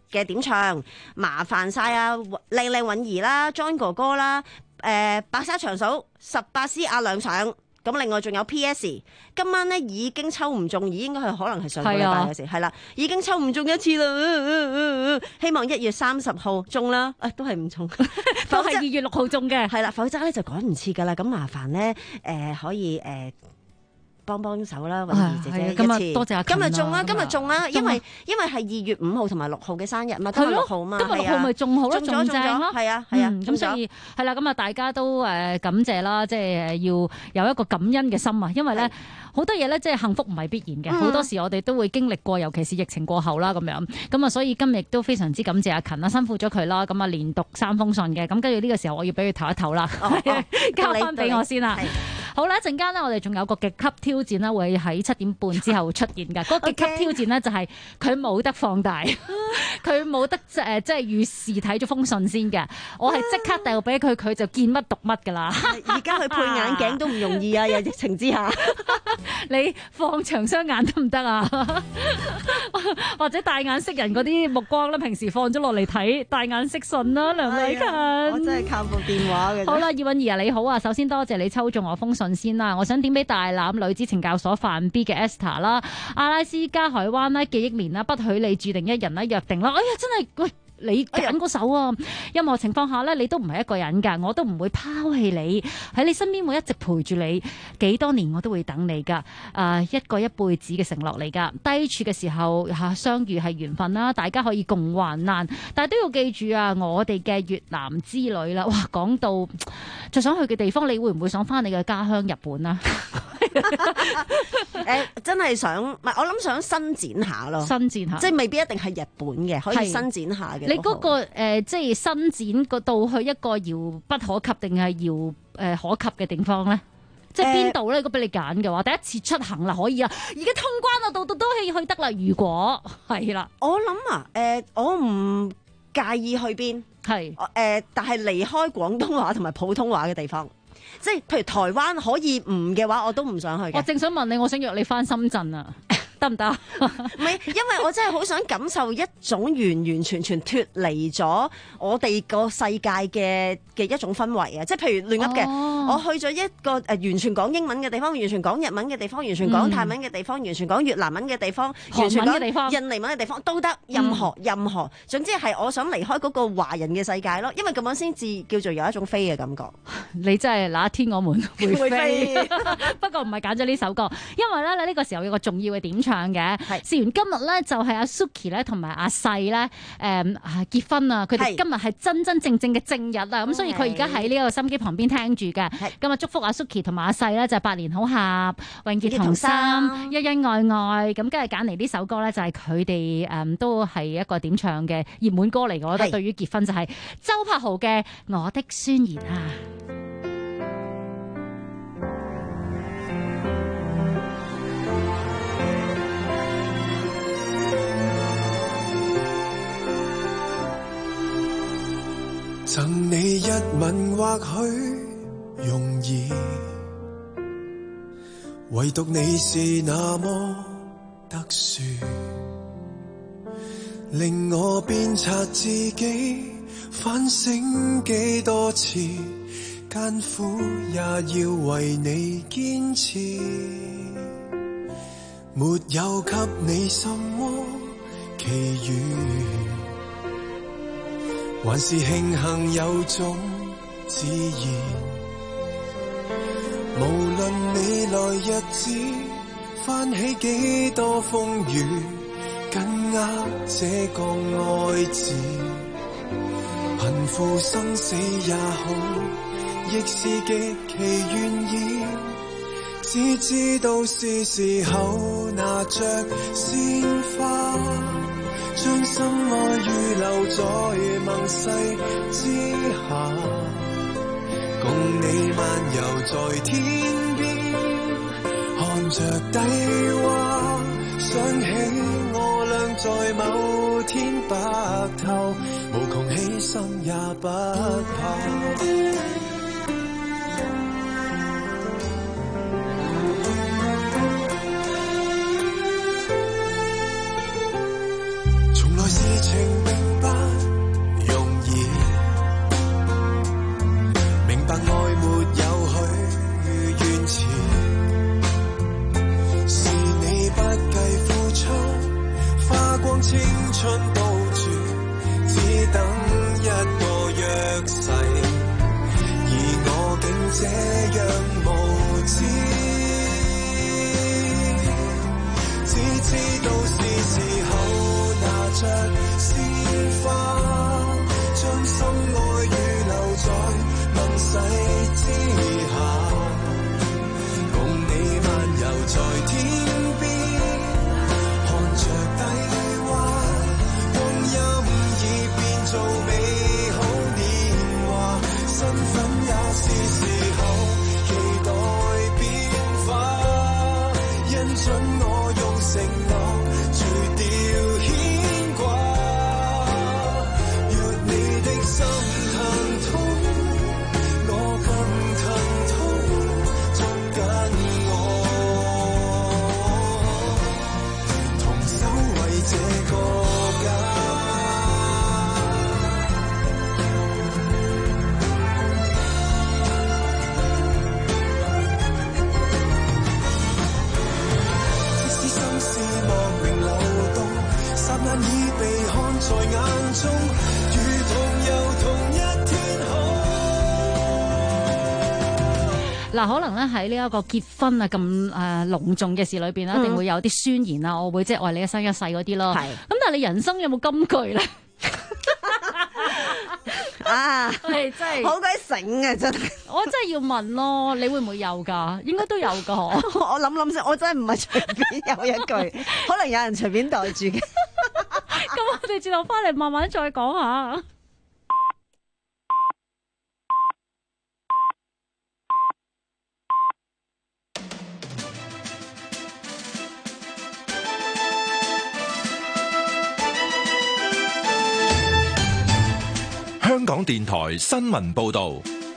嘅點唱，麻煩晒啊靚靚韻兒啦 ，John 哥哥啦，白沙長嫂18C 阿亮上。咁另外仲有 P.S. 今晚咧已經抽唔中，應該係可能係上個禮拜嘅事，係啦，已經抽唔中一次啦。希望1月30號中啦，都係唔中， 都係2月6號中嘅， 係啦，否則咧就趕唔切噶啦。咁麻煩咧可以幫手啦，韻兒姐姐一次。 多謝阿今日中啦，今日中啦，因為係2月5號同埋6號嘅生日嘛，今日6號嘛， 今日6號咪仲好咯，仲正咯， 係啊， 咁所以係啦，咁啊大家都感謝啦，即係要有一個感恩嘅心啊，因為咧好多嘢咧即係幸福唔係必然嘅，好多時我哋都會經歷過，尤其是疫情過後啦咁樣，咁啊所以今日都非常之感謝阿勤啦，辛苦咗佢啦，咁啊連讀3封信嘅，咁跟住呢個時候我要俾佢唞一唞啦，交翻俾我先啦。好啦，一陣間呢，我哋仲有個極級挑戰啦，會喺7點半之後出現㗎。嗰個極級挑戰呢，就係佢冇得放大，佢冇得即係預示睇咗封信先嘅。我係即刻掉俾佢，佢就見乜讀乜㗎啦。 而家佢配眼鏡都唔容易啊！有疫情之下， 你放長雙眼得唔得啊？或者大眼識人嗰啲目光咧，平時放咗落嚟睇，大眼識信啦，梁偉勤。 我真係靠部電話嘅。 好啦，葉韻儀啊，你好啊，首先多謝你抽中我封信先啦，我想點俾大欖女子懲教所犯 B 嘅 Esther 啦，阿拉斯加海灣啦，記憶蓮啦，不許你注定一人啦，約定啦，哎呀真係喂。你揀嗰首啊！任何情況下咧，你都唔係一個人㗎，我都唔會拋棄你，喺你身邊會一直陪住你，幾多年我都會等你㗎。一個一輩子嘅承諾嚟㗎。低處嘅時候相遇係緣分啦，大家可以共患難，但係都要記住啊，我哋嘅越南之旅啦，哇！講到最想去嘅地方，你會唔會想返你嘅家鄉日本啊？ 真係想，唔係我諗想伸展下咯， 伸展下， 即係未必一定係日本嘅，可以伸展下嘅。 你嗰個即係伸展個到去一個遙不可及定係遙可及嘅地方咧？即係邊度咧？如果俾你揀嘅話，第一次出行啦，可以啊！而家通關啦，度度都可以去得啦。如果係啦， 我諗啊，我唔介意去邊，係但係離開廣東話同埋普通話嘅地方。即係譬如台灣可以唔嘅話，我都唔想去嘅。 我正想問你，我想約你返深圳啊，得唔得？ 唔係，因為我真係好想感受一種完完全全脫離咗我哋個世界嘅一種氛圍啊！即係譬如亂噏嘅，我去咗一個完全講英文嘅地方，完全講日文嘅地方，完全講泰文嘅地方，完全講越南文嘅地方，完全講印尼文嘅地方都得，任何，總之係我想離開嗰個華人嘅世界咯，因為咁樣先至叫做有一種飛嘅感覺。 你真係那天我們會飛，不過唔係揀咗呢首歌，因為咧呢個時候有個重要嘅點唱嘅。事緣今日咧就係阿 Suki 咧同埋阿細咧結婚啊！佢哋今日係真真正正嘅正日啊！咁所以佢而家喺呢個心機旁邊聽住嘅。今日祝福阿 Suki 同埋阿細咧就百年好合，永結同心，恩恩愛愛。咁跟住揀嚟呢首歌咧就係佢哋都係一個點唱嘅熱門歌嚟嘅。我覺得對於結婚就係周柏豪嘅《我的宣言》啊！ 贈你一吻或許容易，唯獨你是那麼特殊，令我鞭策自己反省幾多次，艱苦也要為你堅持，沒有給你什麼奇遇，還是慶幸有種自然，無論未來日子翻起幾多風雨，緊握這個愛字，貧富生死也好，亦是極其願意，只知道是時候拿着鮮花，將心愛預留在盟誓之下，共你漫遊在天邊，看着低洼，想起我倆在某天白頭，無窮犧牲也不怕。事情並奮也是時候期待變化，因准我用承諾除掉牽掛，若你的心疼痛，我更疼痛，捉緊我，同守為這個家。難以被看在眼中，如同又同一天嗱，可能咧喺呢一個結婚啊咁隆重嘅事裏邊咧，一定會有啲宣言啊，我會即係愛你一生一世嗰啲咯。係。咁但係你人生有冇金句咧？ 啊， 係真係好鬼醒啊！真係， 我真係要問咯，你會唔會有㗎？應該都有㗎。 我諗先，我真係唔係隨便有一句，可能有人隨便袋住嘅。 咁我哋轉頭翻嚟慢慢再講下。 香港電台新聞報導，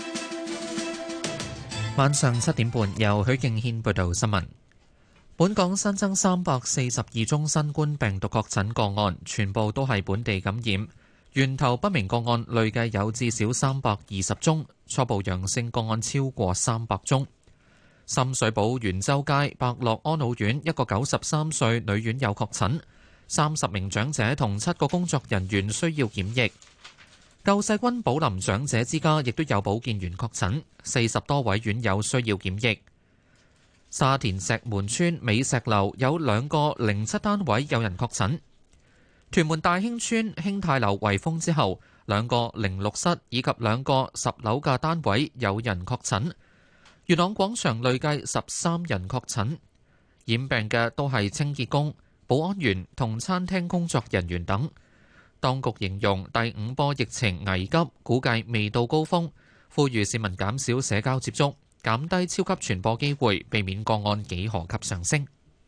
晚上7點半由許敬軒報道新聞。本港新增342宗新冠病毒確診個案，全部都係本地感染。源頭不明個案累計有至少320宗，初步陽性個案超過300宗。深水埗元州街百樂安老院一個93歲女院友確診，30名長者同7個工作人員需要檢疫。救世軍寶林長者之家亦都有保健員確診，40多位院友需要檢疫。沙田石門村美石樓有2個07單位有人確診。屯門大興村興泰樓圍封之後，2個06室以及2個10樓嘅單位有人確診。元朗廣場累計13人確診，染病嘅都係清潔工、保安員同餐廳工作人員等。當局形容第5波疫情危急，估計未到高峰，呼籲市民減少社交接觸，減低超級傳播機會，避免個案幾何級上升。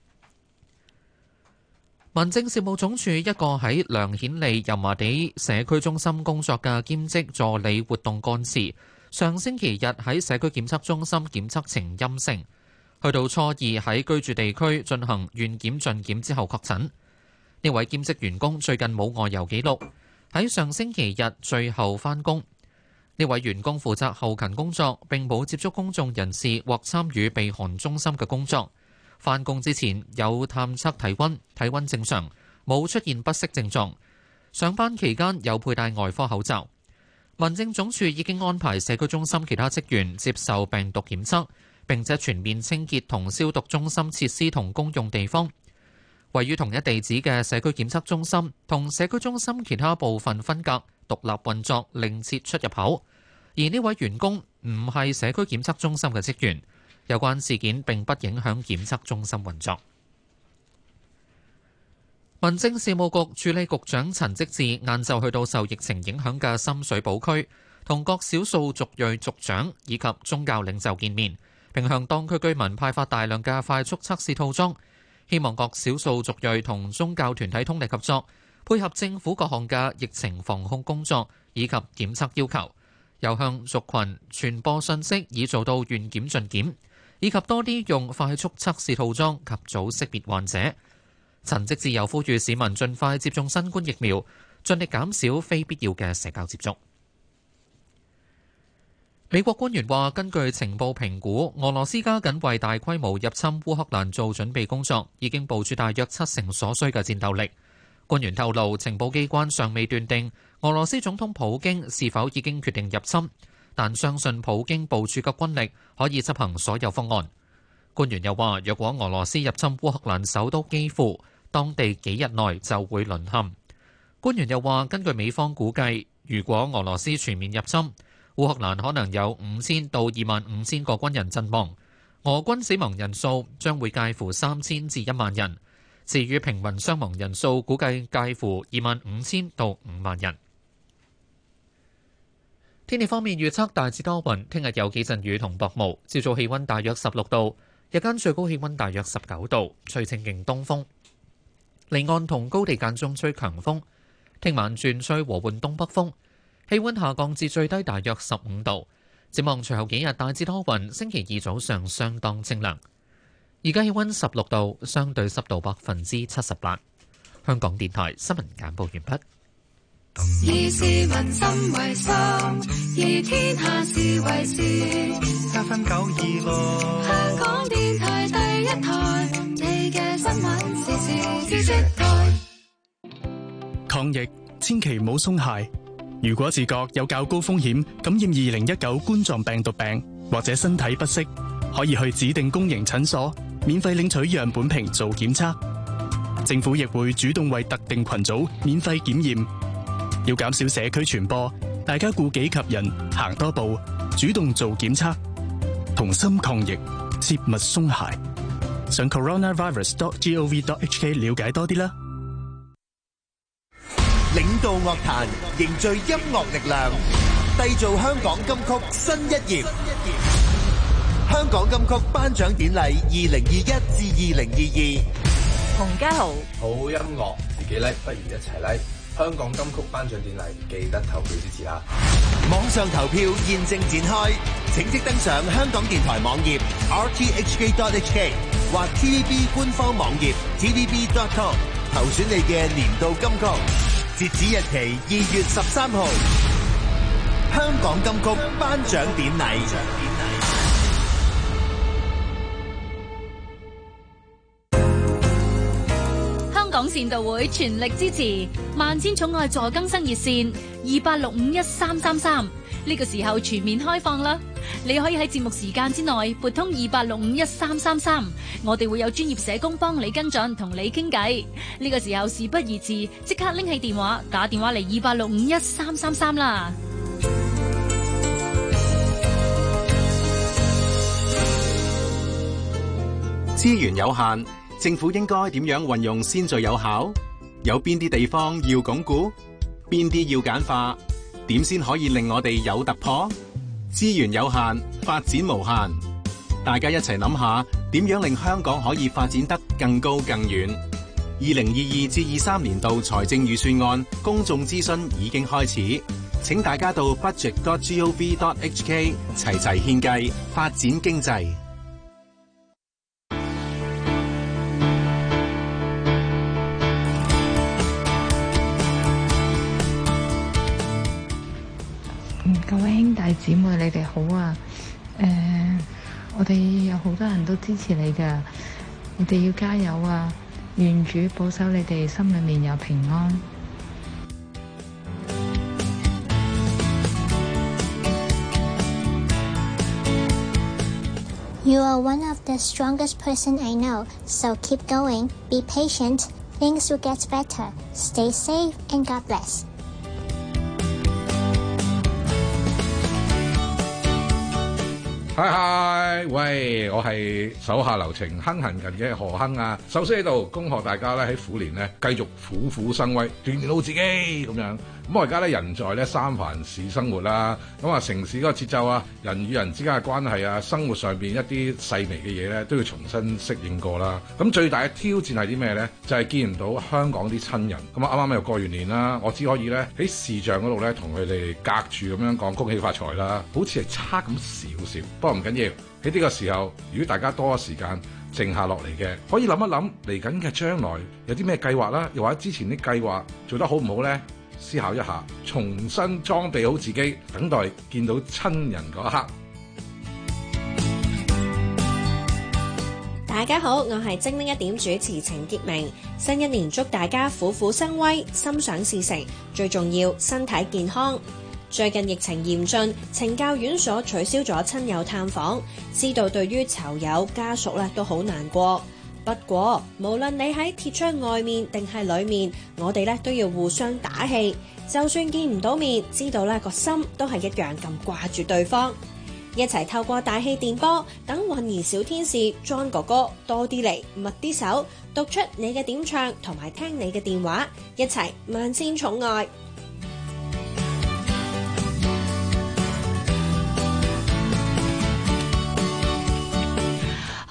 民政事務總署一個喺梁顯利油麻地社區中心工作嘅兼職助理活動幹事，上星期日喺社區檢測中心檢測呈陰性，去到初二喺居住地區進行願檢盡檢之後確診。呢位兼職員工最近冇外遊記錄，喺上星期日最後返工。呢位員工負責後勤工作，並冇接觸公眾人士或參與避寒中心嘅工作。返工之前有探測體溫，體溫正常，冇出現不適症狀。上班期間有佩戴外科口罩。民政總署已經安排社區中心其他職員接受病毒檢測，並且全面清潔同消毒中心設施同公用地方。位於同一地址嘅社區檢測中心同社區中心其他部分分隔，獨立運作，另設出入口。而呢位員工唔係社區檢測中心嘅職員，有關事件並不影響檢測中心運作。民政事務局助理局長陳積志晏晝去到受疫情影響嘅深水埗區，同各少數族裔族長以及宗教領袖見面，並向當區居民派發大量嘅快速測試套裝。希望各少數族裔同宗教團體通力合作，配合政府各項嘅疫情防控工作以及檢測要求，又向族群傳播信息，以做到願檢盡檢，以及多啲用快速測試套裝及早識別患者。陳積志又呼籲市民盡快接種新冠疫苗，盡力減少非必要嘅社交接觸。美國官員話，根據情報評估，俄羅斯加緊為大規模入侵烏克蘭做準備工作，已經部署大約70%所需嘅戰鬥力。官員透露，情報機關尚未斷定俄羅斯總統普京是否已經決定入侵，但相信普京部署嘅軍力可以執行所有方案。官員又話，若果俄羅斯入侵烏克蘭首都基輔，當地幾日內就會淪陷。官員又話，根據美方估計，如果俄羅斯全面入侵，烏克蘭可能有5000到25000個軍人陣亡，俄軍死亡人數將會介乎3000至1萬人。至於平民傷亡人數，估計介乎25000到5萬人。 天氣方面預測大致多雲，聽日有幾陣雨同薄霧，朝早氣温大約16度，日間最高氣温大約19度，吹清勁東風。離岸同高地間中吹強風，聽晚轉吹和緩東北風，氣温下降至最低大約15度。展望隨後幾日大致多雲，星期二早上相當清涼。而家氣温16度，相對濕度78%。香港電台新聞簡報完畢。 以市民心為心，以天下事為事。7分926，香港電台第一台，你嘅新聞時事知識台。 抗疫千祈唔好鬆懈。如果自覺有較高風險感染2019冠狀病毒病，或者身體不適，可以去指定公營診所免費領取樣本瓶做檢測。政府亦會主動為特定群組免費檢驗。要減少社區傳播，大家顧己及人，行多步，主動做檢測，同心抗疫，切勿鬆懈。上 coronavirus.gov.hk 了解多啲啦。 領導樂壇，凝聚音樂力量，締造香港金曲新一頁。香港金曲頒獎典禮2021至2022。 洪家豪， 好音樂自己叻，不如一齊叻。香港金曲頒獎典禮記得投票支持啦！ 網上投票現正展開，請即登上香港電台網頁 rthk.hk 或 TVB 官方網頁 tvb.com 投選你嘅年度金曲，截止日期2月13號。香港金曲頒獎典禮。 香港善道會全力支持萬千寵愛助更生熱線28651333，呢個時候全面開放啦！你可以喺節目時間之內撥通28651333，我哋會有專業社工幫你跟進，同你傾偈。呢個時候事不宜遲，即刻拎起電話打電話嚟28651333啦！ 資源有限，政府應該點樣運用先最有效？有邊啲地方要鞏固？邊啲要簡化？點先可以令我哋有突破？資源有限，發展無限。大家一齊諗下，點樣令香港可以發展得更高更遠？2022至23年度財政預算案公眾諮詢已經開始，請大家到 budget.gov.hk 齊齊獻計，發展經濟。 各位兄弟姊妹，你哋好啊！我哋有好多人都支持你㗎，你哋要加油啊！願主保守你哋心裏面有平安。 You are one of the strongest person I know, so keep going, be patient, things will get better. Stay safe and God bless. 嗨，喂，我係手下留情哼行人嘅何亨啊！首先喺度恭賀大家咧喺虎年咧繼續虎虎生威，鍛鍊好自己咁樣。咁我而家咧人在咧三藩市生活啦，咁啊城市嗰個節奏啊，人與人之間嘅關係啊，生活上邊一啲細微嘅嘢咧都要重新適應過啦。咁最大嘅挑戰係啲咩咧？就係見唔到香港啲親人。咁啊啱啱又過完年啦，我只可以咧喺視像嗰度咧同佢哋隔住咁樣講恭喜發財啦，好似係差咁少少。不過唔緊要，喺呢個時候，如果大家多咗時間靜下落嚟嘅，可以諗一諗嚟緊嘅將來有啲咩計劃啦，又或者之前啲計劃做得好唔好咧？思考一下，重新裝備好自己，等待見到親人嗰一刻。 大家好，我係精靈一點主持程潔明。新一年祝大家虎虎生威，心想事成，最重要身體健康。最近疫情嚴峻，懲教院所取消咗親友探訪，知道對於囚友家屬咧都好難過。不過無論你喺鐵窗外面定係裏面，我哋咧都要互相打氣。就算見唔到面，知道咧個心都係一樣咁掛住對方。一齊透過大氣電波，等混兒小天使 John 哥哥多啲嚟，密啲手，讀出你嘅點唱同埋聽你嘅電話，一齊萬千寵愛。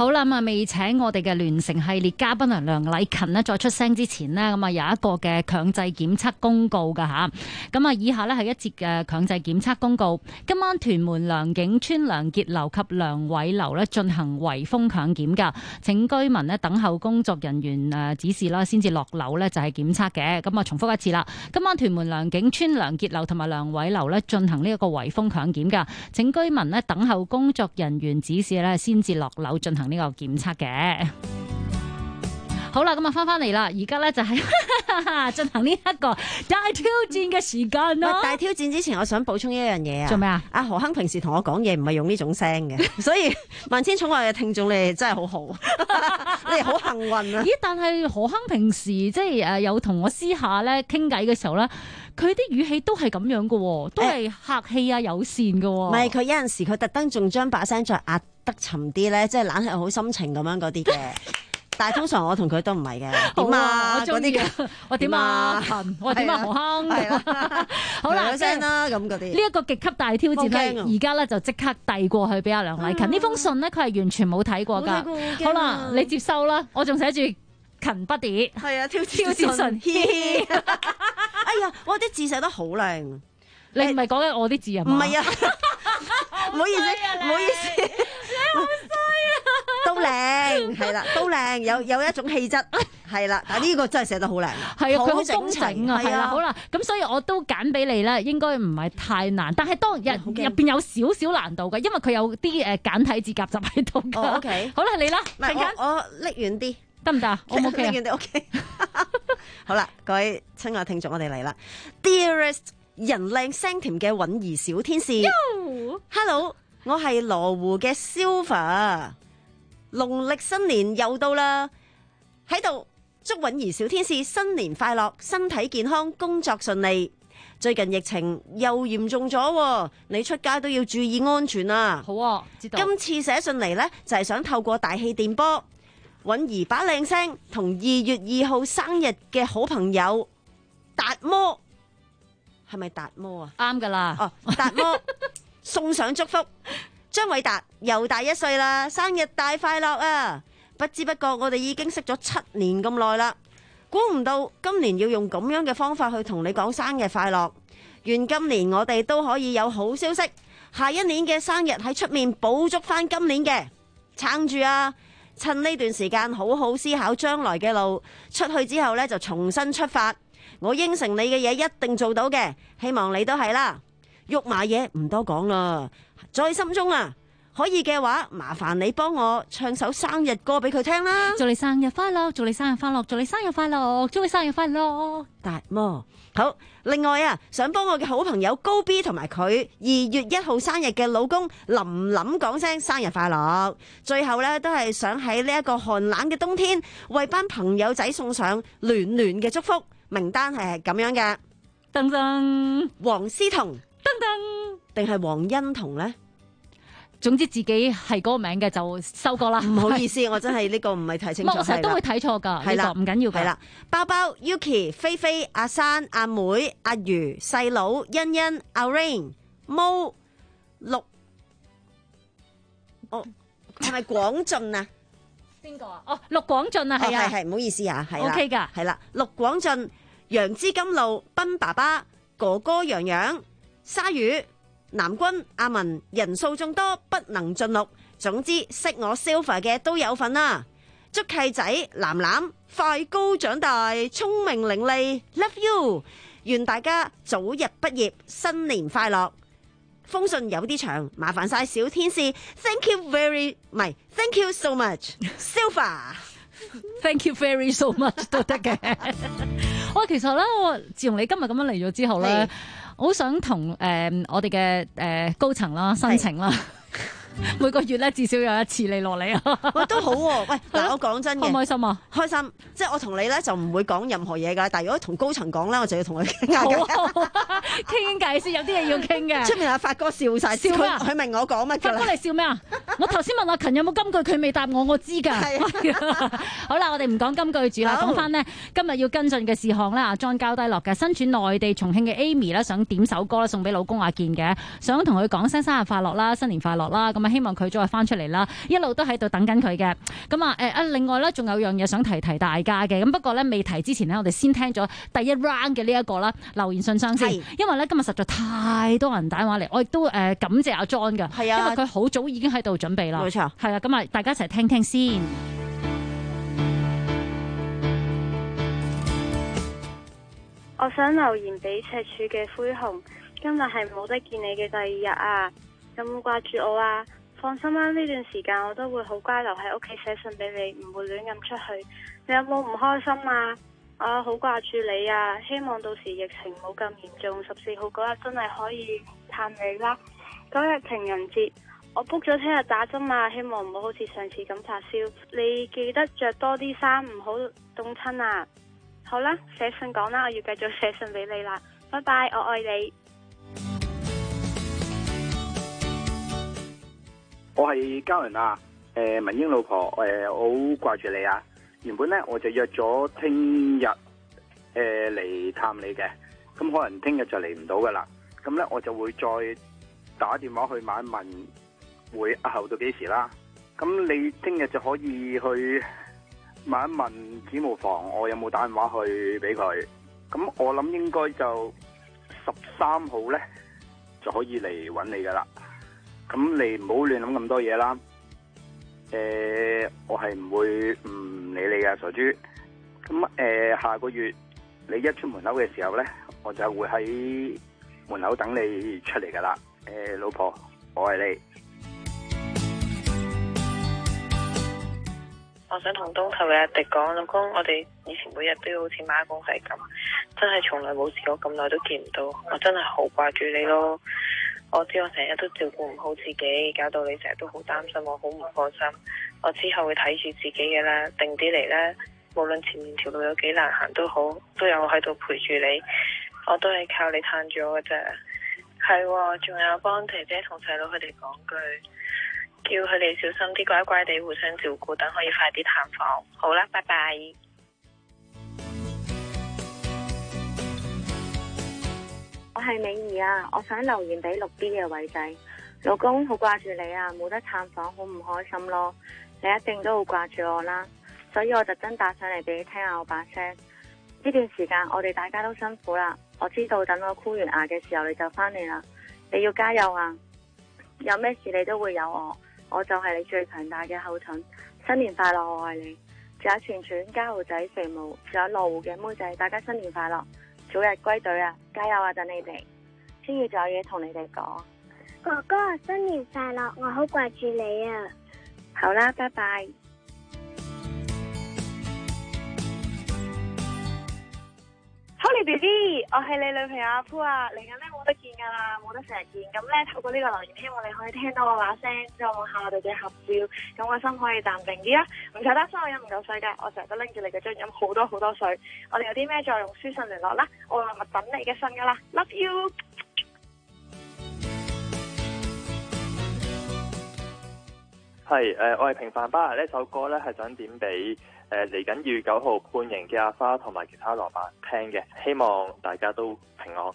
好啦，咁未請我哋嘅聯乘系列嘉賓梁禮勤呢再出聲之前呢，咁有一個嘅強制檢測公告㗎吓。咁以下呢係一節嘅強制檢測公告。今晚屯門良景村良傑樓及良偉樓呢進行圍封強檢㗎，請居民呢等候工作人員指示啦，先至落樓呢就係檢測嘅。咁重複一次啦，今晚屯門良景村良傑樓同埋良偉樓呢進行呢一個圍封強檢㗎，請居民呢等候工作人員指示呢先至落樓進行呢個檢測嘅。好啦，咁翻嚟啦，而家咧就係進行呢一個大挑戰嘅時間咯。 大挑戰之前，我想補充一樣嘢啊。 做咩啊？ 阿何亨平時同我講嘢唔係用呢種聲嘅，所以萬千寵愛嘅聽眾，你哋真係好好，你哋好幸運啊！ 咦？但係何亨平時即係有同我私下咧傾偈嘅時候咧，佢啲語氣都係咁樣嘅，都係客氣啊、友善嘅。 唔係，佢有陣時佢特登仲將把聲再壓得沉啲咧，即係懶係好心情咁樣嗰啲嘅。但係通常我同佢都唔係嘅。點啊？ 我中意嘅。我點啊？我點啊？何亨。好啦， 聲啦咁嗰啲。 呢一個極級大挑戰咧，而家咧就即刻遞過去俾阿梁禮勤。呢封信咧，佢係完全冇睇過㗎。好啦，你接收啦。我仲寫住勤不迭。 係啊，挑戰信。哎呀，我啲字寫得好靚。 你唔係講緊我啲字啊？ 唔係啊，唔好意思，唔好意思， 你好衰啊！ 都靚，係啦，都靚，有一種氣質，係啦。但係呢個真係寫得好靚， 係啊，佢好工整啊，係啦。好啦，咁所以我都揀俾你咧，應該唔係太難，但係當入邊有少少難度嘅，因為佢有啲簡體字夾雜喺度㗎。 哦，OK， 好啦，你啦， 我拎遠啲得唔得啊？我 OK 拎遠啲 OK。好啦，各位親愛聽眾，我哋嚟啦 ，Dearest。人靚聲甜嘅韻兒小天使 ，Hello， 我係羅湖嘅 Silver， 農曆新年又到啦，喺度祝韻兒小天使新年快樂，身體健康，工作順利。最近疫情又嚴重咗，你出街都要注意安全啊！ 好啊，知道。今次寫信嚟呢，就係想透過大氣電波，韻兒把靚聲同2月2號生日嘅好朋友達摩。係咪達摩啊？ 啱噶啦！ 哦，達摩送上祝福，張偉達又大1歲啦，生日大快樂啊！不知不覺我哋已經識咗7年咁耐啦，估唔到今年要用咁樣嘅方法去同你講生日快樂。願今年我哋都可以有好消息，下一年嘅生日喺出面補足翻今年嘅，撐住啊！趁呢段時間好好思考將來嘅路，出去之後呢，就重新出發。我應承你嘅嘢一定做到嘅，希望你都係啦。玉麻嘢唔多講啦，在心中啊，可以嘅話，麻煩你幫我唱首生日歌俾佢聽啦。 祝你生日快樂，祝你生日快樂，祝你生日快樂，祝你生日快樂。 達摩好，另外啊，想幫我嘅好朋友高 B 同埋佢2月1號生日嘅老公林林講聲生日快樂。最後呢，都係想喺呢一個寒冷嘅冬天，為班朋友仔送上暖暖嘅祝福。名單係咁樣嘅， 噔噔， 黃思彤， 噔噔， 定係黃欣彤呢？ 總之自己係嗰個名嘅就收過啦。 唔好意思，我真係呢個唔係睇清楚。 我成日都會睇錯㗎， 係啦， 唔緊要㗎。 係啦，包包、Yuki、菲菲、阿珊、阿妹、阿如、細佬、欣欣、阿 Rain、毛、陸，哦，係咪廣進啊？ 邊個啊？哦，陸廣進啊，係啊， 係，唔好意思啊，係啦 ，OK 㗎， 係啦，陸廣進、楊枝甘露、斌爸爸、哥哥洋洋、鯊魚、南軍、阿文，人數眾多不能盡錄。總之識我 Silver 嘅都有份啦。祝契仔藍藍快高長大，聰明伶俐 ，Love you， 願大家早日畢業，新年快樂。封信有啲長，麻煩晒小天使 ，Thank you Thank you so much，Silver，Thank you very so much 都得嘅。哇，其實咧，我自從你今日咁樣嚟咗之後咧，我好想同我哋嘅高層啦申請啦。每個月咧至少有一次你落嚟啊！ 喂，都好喎。喂，嗱，我講真嘅， 開唔開心啊？ 開心，即係我同你咧就唔會講任何嘢噶。但係如果同高層講咧，我就要同佢傾偈。 傾偈先，有啲嘢要傾嘅。 出面阿發哥笑晒， 笑咩？ 佢明我講乜㗎啦？ 發哥你笑咩啊？我頭先問阿勤有冇金句，佢未答我知㗎。好啦，我哋唔講金句住啦，講翻呢，今日要跟進嘅事項咧，阿 John 交低落嘅，身處內地重慶嘅 Amy 咧，想點首歌咧送俾老公阿健嘅，想同佢講聲生日快樂啦，新年快樂啦。 咁啊希望佢再翻出嚟啦，一路都喺度等緊佢嘅。咁啊另外咧仲有樣嘢想提大家嘅，咁不過咧未提之前呢，我哋先聽咗第一 round 嘅呢一個啦留言信箱先，因為咧今日實在太多人打電話嚟，我亦都感謝阿 John 㗎，因為佢好早已經喺度準備啦，冇錯，係啊，咁啊大家一齊聽聽先。 我想留言俾赤柱嘅灰熊，今日係冇得見你嘅第二日啊，有冇掛住我啊？放心啦，呢段時間我都會好乖留喺屋企寫信俾你，唔會亂咁出去。你有冇唔開心啊？我好掛住你啊！希望到時疫情冇咁嚴重，14號嗰日真係可以探你啦。嗰日情人節，我 book 咗聽日打針啊，希望唔好好似上次咁發燒。你記得着多啲衫，唔好凍親啊！好啦，寫信講啦，我要繼續寫信俾你啦，拜拜，我愛你。 我係嘉倫啊，文英老婆，我好掛住你啊。原本咧我就約咗聽日嚟探你嘅，咁可能聽日就嚟唔到噶啦。咁咧我就會再打電話去問一問，會押後到幾時啦。咁你聽日就可以去問一問子務房，我有冇打電話去俾佢？咁我諗應該就13號咧就可以嚟揾你噶啦。咁你唔好亂諗咁多嘢啦。我係唔會唔理你嘅傻豬。咁下個月你一出門口嘅時候咧，我就會喺門口等你出嚟噶啦。老婆，我愛你。 我想同東頭嘅阿迪講，老公，我哋以前每日都要好似孖公仔咁，真係從來冇試過咁耐都見唔到，我真係好掛住你咯。我知我成日都照顧唔好自己，搞到你成日都好擔心我，好唔開心。我之後會睇住自己嘅啦，定啲嚟啦。無論前面條路有幾難行都好，都有我喺度陪住你。我都係靠你撐住我嘅啫。係，仲有幫姐姐同細佬佢哋講句，叫佢哋小心啲，乖乖地互相照顧，等可以快啲探訪。好啦，拜拜。 我係美儀啊，我想留言俾6B 嘅偉仔，老公好掛住你啊，冇得探訪好唔開心咯，你一定都好掛住我啦，所以我特登打上嚟俾你聽下我把聲。呢段時間我哋大家都辛苦啦，我知道等我箍完牙嘅時候你就返嚟啦，你要加油啊！有咩事你都會有我就係你最強大嘅後盾。新年快樂，我愛你。仲有全全、家豪仔、肥毛，仲有羅湖嘅妹仔，大家新年快樂，早日歸隊啊！加油啊！等你哋，先要仲有嘢同你哋講。 哥哥，新年快樂，我好掛住你啊！ 好啦，拜拜。Holly B B， 我係你女朋友阿鋪啊，嚟緊咧冇得見噶啦，冇得成日見，咁咧透過呢個留言，希望你可以聽到我把聲，之後望下我哋嘅合照，咁我心可以淡定啲啦。唔使擔心我飲唔夠水嘅，我成日都拎住你嘅樽飲好多好多水。我哋有啲咩再用書信聯絡啦，我會密等你嘅信噶啦 ，Love you。 係我係平凡巴，呢首歌咧係想點俾嚟緊2月9號判刑嘅阿花同埋其他蘿蔔聽嘅，希望大家都平安。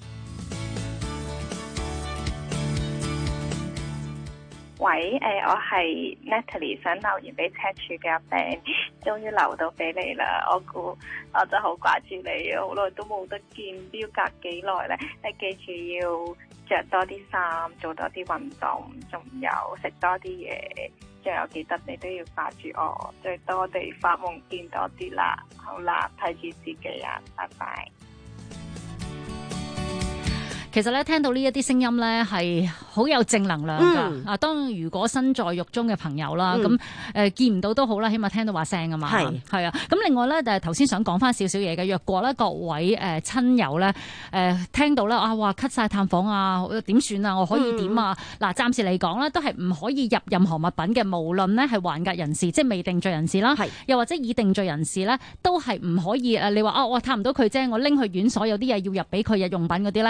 喂，我係 Natalie， 想留言俾赤柱嘅阿餅，終於留到俾你啦！我估我真係好掛住你，好耐都冇得見，唔知要隔幾耐咧？你記住要着多啲衫，做多啲運動，仲有食多啲嘢，仲有記得你都要掛住我，最多地發夢見多啲啦。好啦，睇住自己啊，拜拜。 其實咧，聽到呢一啲聲音咧，係好有正能量噶。當然如果身在獄中嘅朋友啦，咁見唔到都好啦，起碼聽到話聲啊嘛。係啊。咁另外咧，就係頭先想講翻少少嘢嘅。若果咧各位親友咧聽到咧話咳晒探訪啊，點算啊？我可以點啊？嗱，暫時嚟講咧，都係唔可以入任何物品嘅，無論咧係還押人士，即係未定罪人士啦，又或者已定罪人士咧，都係唔可以你話我探唔到佢啫，我拎去院所有啲嘢要入俾佢日用品嗰啲咧，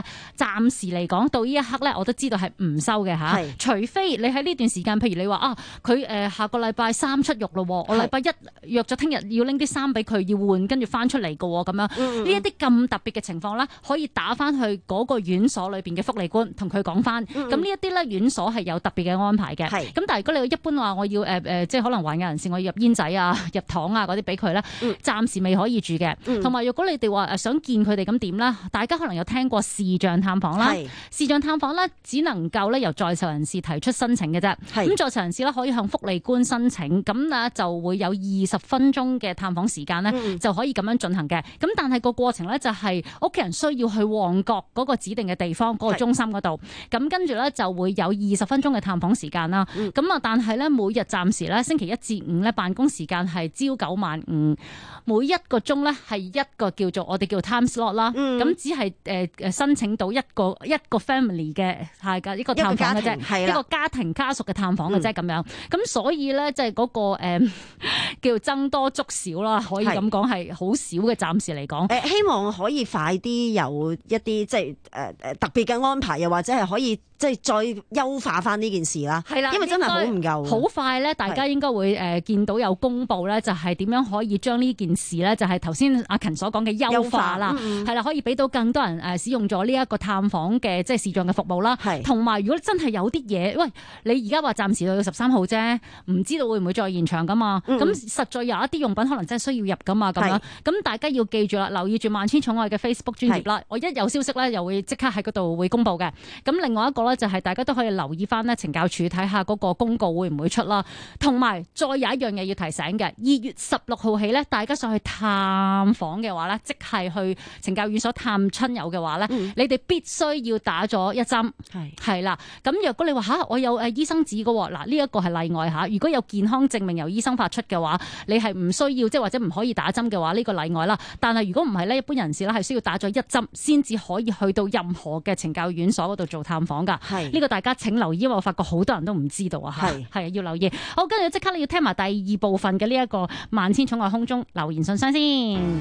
暫時嚟講到呢一刻咧，我都知道係唔收嘅嚇。除非你喺呢段時間，譬如你話啊，佢下個禮拜3出獄咯，我禮拜1約咗聽日要拎啲衫俾佢要換，跟住翻出嚟嘅喎咁樣。呢一啲咁特別嘅情況咧，可以打翻去嗰個院所裏邊嘅福利官同佢講翻。咁呢一啲咧院所係有特別嘅安排嘅。咁但係如果你一般話我要即係可能患有人士，我要入煙仔啊、入糖啊嗰啲俾佢咧，暫時未可以住嘅。同埋如果你哋話想見佢哋咁點啦，大家可能有聽過視像探訪啦。視像探訪咧只能夠咧由在囚人士提出申請嘅啫。咁在囚人士咧可以向福利官申請，咁啊就會有20分鐘嘅探訪時間咧，就可以咁樣進行嘅。咁但係個過程咧就係屋企人需要去旺角嗰個指定嘅地方，嗰個中心嗰度。咁跟住咧就會有20分鐘嘅探訪時間啦。咁啊，但係咧每日暫時咧星期1至5咧辦公時間係朝9晚5，每一個鐘咧係一個叫做我哋叫 time slot 啦。咁只係申請到一個 family 嘅係㗎，一個探訪嘅啫，一個家庭家屬嘅探訪嘅啫咁樣。咁所以咧即係嗰個叫增多足少啦，可以咁講係好少嘅，暫時嚟講。 希望可以快啲有一啲即係特別嘅安排，又或者係可以即係再優化翻呢件事啦。係啦，因為真係好唔夠。 好快咧，大家應該會見到有公佈咧，就係點樣可以將呢件事咧，就係頭先阿勤所講嘅優化啦。係啦，可以俾到更多人使用咗呢一個探訪嘅即係視像嘅服務啦。同埋如果真係有啲嘢，喂，你而家話暫時到13號啫，唔知道會唔會再延長噶嘛？咁實在有一啲用品可能真係需要入噶嘛咁樣。咁大家要記住啦，留意住萬千寵愛嘅 Facebook 專頁啦。我一有消息咧，又會即刻喺嗰度會公佈嘅。咁另外一個咧就係大家都可以留意翻咧，懲教署睇下嗰個公告會唔會出啦。同埋再有一樣嘢要提醒嘅，2月16號起咧，大家上去探訪嘅話咧，即係去懲教院所探親友嘅話咧，你哋必須要打咗1針。係啦。咁若果你話我有醫生紙嘅喎，嗱呢一個係例外嚇。如果有健康證明由醫生發出嘅話，你係唔需要即係或者唔可以打針嘅話，呢個例外啦。但係如果唔係咧，一般人士咧係需要打咗1針先至可以去到任何嘅懲教院所嗰度做探訪㗎。呢個大家請留意，因為我發覺好多人都唔知道啊。係要留意。好，跟住即刻你要聽埋第2部分嘅呢一個萬千寵愛空中留言信箱先。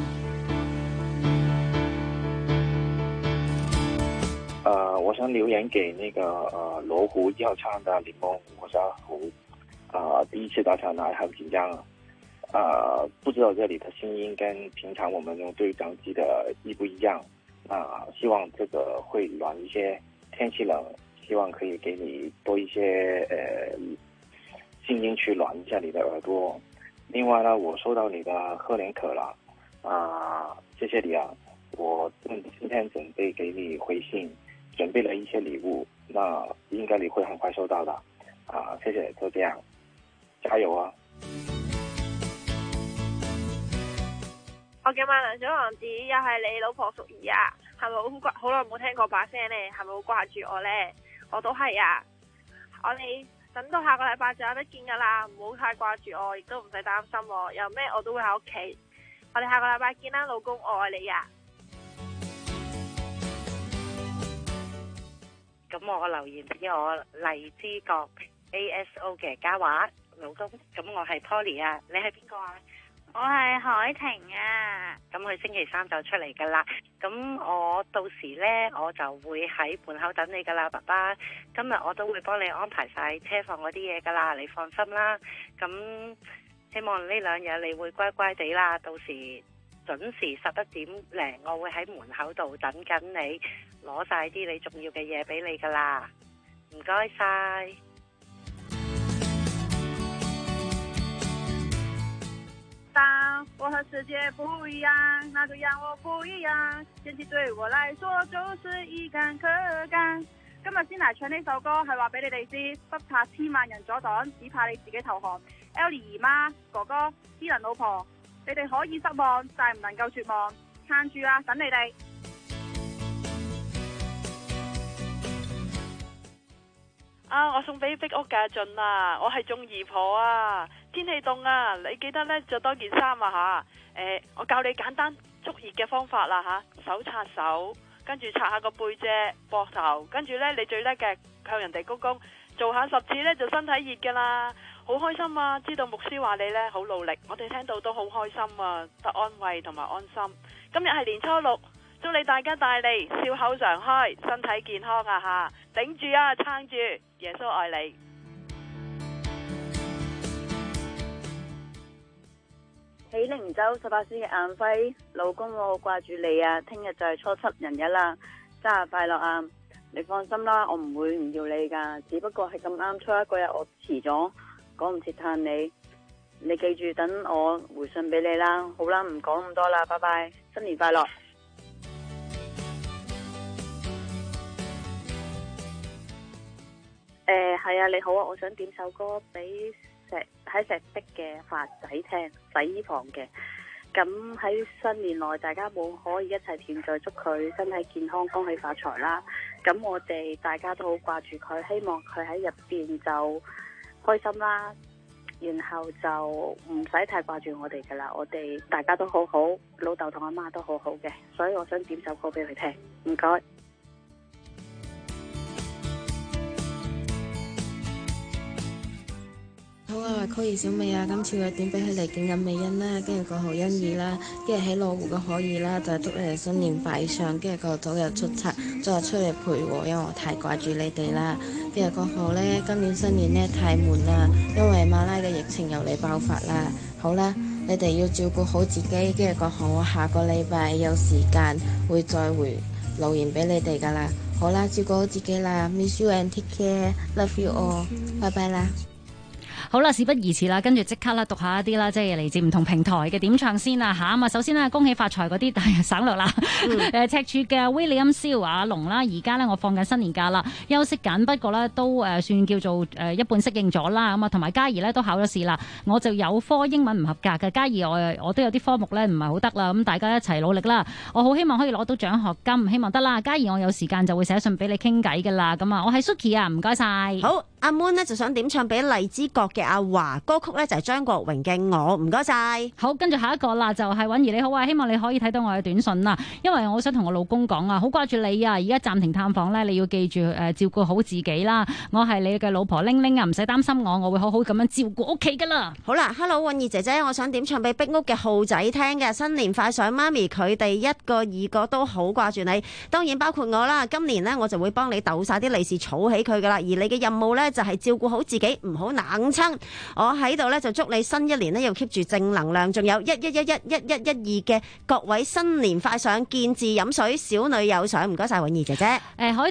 我想留言給那個羅湖1號倉的檸檬，我是阿胡。第一次打場來，很緊張。不知道這裡的聲音跟平常我們用對講機的一不一樣。希望這個會暖一些，天氣冷，希望可以給你多一些聲音去暖一下你的耳朵。另外呢，我收到你的賀年可了，謝謝你啊！我今天準備給你回信，準備了一些禮物，那應該你會很快收到的。謝謝，就這樣，加油啊！ 我叫萬能小王子，又係你老婆淑儀啊，係咪好耐冇聽過把聲咧？係咪好掛住我咧？我都係啊！我哋等到下個禮拜就有得見噶啦，唔好太掛住我，亦都唔使擔心我，有咩我都會喺屋企。我哋下個禮拜見啦，老公，我愛你啊！ 咁我留言俾我荔枝角 ASO 嘅嘉華老公，咁我係 Polly 啊，你係邊個啊？ 我係海婷啊。 咁佢星期3就出嚟噶啦，咁我到時呢，我就會喺門口等你噶啦，爸爸。今日我都會幫你安排晒車房嗰啲嘢噶啦，你放心啦。咁希望呢2日你會乖乖地啦，到時準時11點零，我會喺門口度等緊你，攞晒啲你重要嘅嘢俾你噶啦。唔該晒。 當我和世界不一樣，那就讓我不一樣。天氣對我來說就是一干可干。今日先嚟唱呢首歌，係話俾你哋知，不怕千萬人阻擋，只怕你自己投降。Ellie 姨媽、哥哥、私人老婆，你哋可以失望，但係唔能夠絕望，撐住啊！等你哋。 我送俾壁屋嘅阿俊啊，我係眾姨婆啊。天氣凍啊，你記得呢着多件衫啊吓。我教你簡單捉熱嘅方法啦吓，手擦手，跟住擦下個背脊、膊頭，跟住呢，你最叻嘅向人哋鞠躬，做下10次呢就身體熱噶啦，好開心啊！知道牧師話你呢好努力，我哋聽到都好開心啊，得安慰同埋安心。今日係年初6， 祝你大吉大利，笑口常開，身體健康啊吓，頂住啊，撐住，耶穌愛你。 喺靈州18歲嘅晏輝，老公我好掛住你啊！聽日就係初7人日啦，生日快樂啊！你放心啦，我唔會唔要你噶，只不過係咁啱初一嗰日我遲咗，趕唔切探你。你記住等我回信俾你啦。好啦，唔講咁多啦，拜拜，新年快樂。係啊，你好啊，我想點首歌俾喺石壁嘅發仔聽，洗衣房嘅。咁喺新年內，大家冇可以一齊團聚，祝佢身體健康，恭喜發財啦。咁我哋大家都好掛住佢，希望佢喺入邊就開心啦，然後就唔使太掛住我哋噶啦。我哋大家都好好，老豆同阿媽都好好嘅，所以我想點首歌俾佢聽，唔該。 好啊，曲兒小美啊，今次我點俾佢嚟敬緊美欣啦，跟住個何欣怡啦，跟住喺羅湖嘅可以啦，就係祝你哋新年快上，跟住個早日出冊，早日出嚟陪我，因為我太掛住你哋啦。跟住個號呢，今年新年呢太悶啦，因為馬拉嘅疫情又嚟爆發啦。好啦，你哋要照顧好自己，跟住個號我下個禮拜有時間會再回留言俾你哋噶啦。好啦，照顧好自己啦 ，miss you and take care，love you all，拜拜啦。 好啦，事不宜遲啦，跟住即刻啦，讀下一啲啦，即係嚟自唔同平台嘅點唱先啦嚇。咁啊，首先呢，恭喜發財嗰啲，但係省略啦。赤柱嘅 William Siu 阿龍啦，而家呢，我放緊新年假啦，休息緊，不過呢，都算叫做一半適應咗啦。咁啊，同埋嘉怡呢，都考咗試啦，我就有科英文唔合格嘅，嘉怡我都有啲科目呢，唔係好得啦。咁大家一齊努力啦，我好希望可以攞到獎學金，希望得啦。嘉怡我有時間就會寫信俾你傾偈㗎啦。咁啊，我係 Suki 啊，唔該晒。 好，阿 Moon 呢就想點唱俾荔枝角嘅阿華，歌曲呢就係張國榮嘅我，唔該晒。 好，跟住下一個啦，就係允兒你好啊，希望你可以睇到我嘅短信啦，因為我想同我老公講啊，好掛住你啊，而家暫停探訪呢，你要記住照顧好自己啦。我係你嘅老婆玲玲啊，唔使擔心我會好好咁樣照顧屋企噶啦。 好啦 ，Hello 允兒姐姐，我想點唱俾壁屋嘅浩仔聽嘅，新年快上媽咪，佢哋一個二個都好掛住你，當然包括我啦。今年呢，我就會幫你鬥晒啲利是儲起佢噶啦，而你嘅任務呢，就係照顧好自己，唔好冷親。我喺度咧就祝你新一年呢要 keep 住正能量，仲有11111112嘅各位新年快上，見字飲水，小女友上，唔該晒允兒姐姐。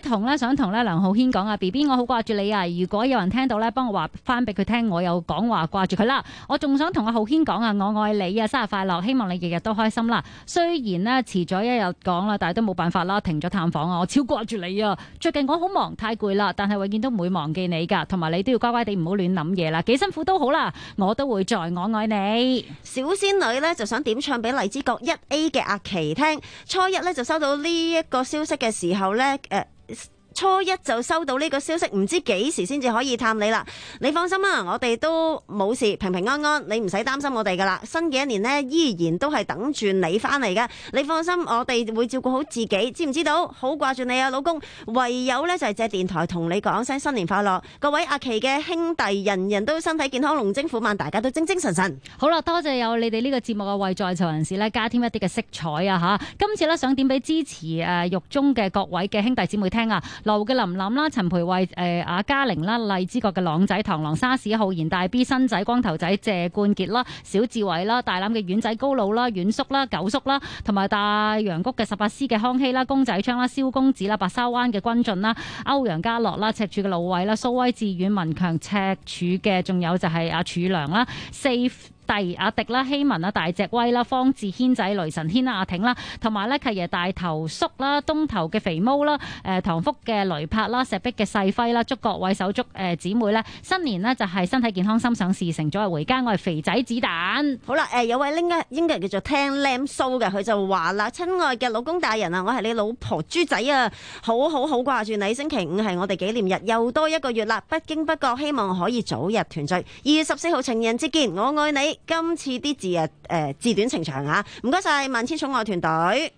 小仙女呢就想點唱俾荔枝角1A 嘅阿琪聽。初一呢就收到呢一個消息嘅時候呢。初一就收到呢個消息，唔知幾時先至可以探你啦。你放心啦，我哋都冇事，平平安安，你唔使擔心我哋噶啦。新嘅一年呢，依然都係等住你翻嚟嘅。你放心，我哋會照顧好自己，知唔知道？好掛住你啊，老公。唯有呢，就係借電台同你講聲新年快樂。各位阿琪嘅兄弟，人人都身體健康，龍精虎猛，大家都精精神神。 好啦，多謝有你哋呢個節目嘅為在囚人士呢，加添一啲嘅色彩啊吓。今次呢，想點俾支持獄中嘅各位嘅兄弟姊妹聽啊。羅湖嘅林林啦、陳培慧、阿嘉玲啦、荔枝角嘅朗仔、螳螂沙士、浩然大 B、新仔、光頭仔、謝冠傑啦、小志偉啦、大欖嘅丸仔高佬啦、阮叔啦、九叔啦，同埋大洋谷嘅18師嘅康熙啦、公仔昌啦、蕭公子啦、白沙灣嘅君俊啦、歐陽家樂啦、赤柱嘅老偉啦、蘇威志遠、文強、赤柱嘅，仲有就係阿柱良啦、弟阿迪啦、希文啦、大隻威啦、方志軒仔、雷神軒啦、阿挺啦，同埋咧契爺大頭叔啦、東頭嘅肥毛啦、唐福嘅雷柏啦、石壁嘅細輝啦，祝各位手足姊妹咧新年呢就係身體健康、心想事成，早日回家。我係肥仔子彈。 好啦，有位應該叫做聽 Lam So 嘅，佢就話啦：親愛嘅老公大人啊，我係你老婆豬仔啊，好掛住你。星期五係我哋紀念日，又多一個月啦，不經不覺希望可以早日團聚。2月14號情人節見，我愛你。今次啲字字短情長啊，唔該晒萬千寵愛團隊。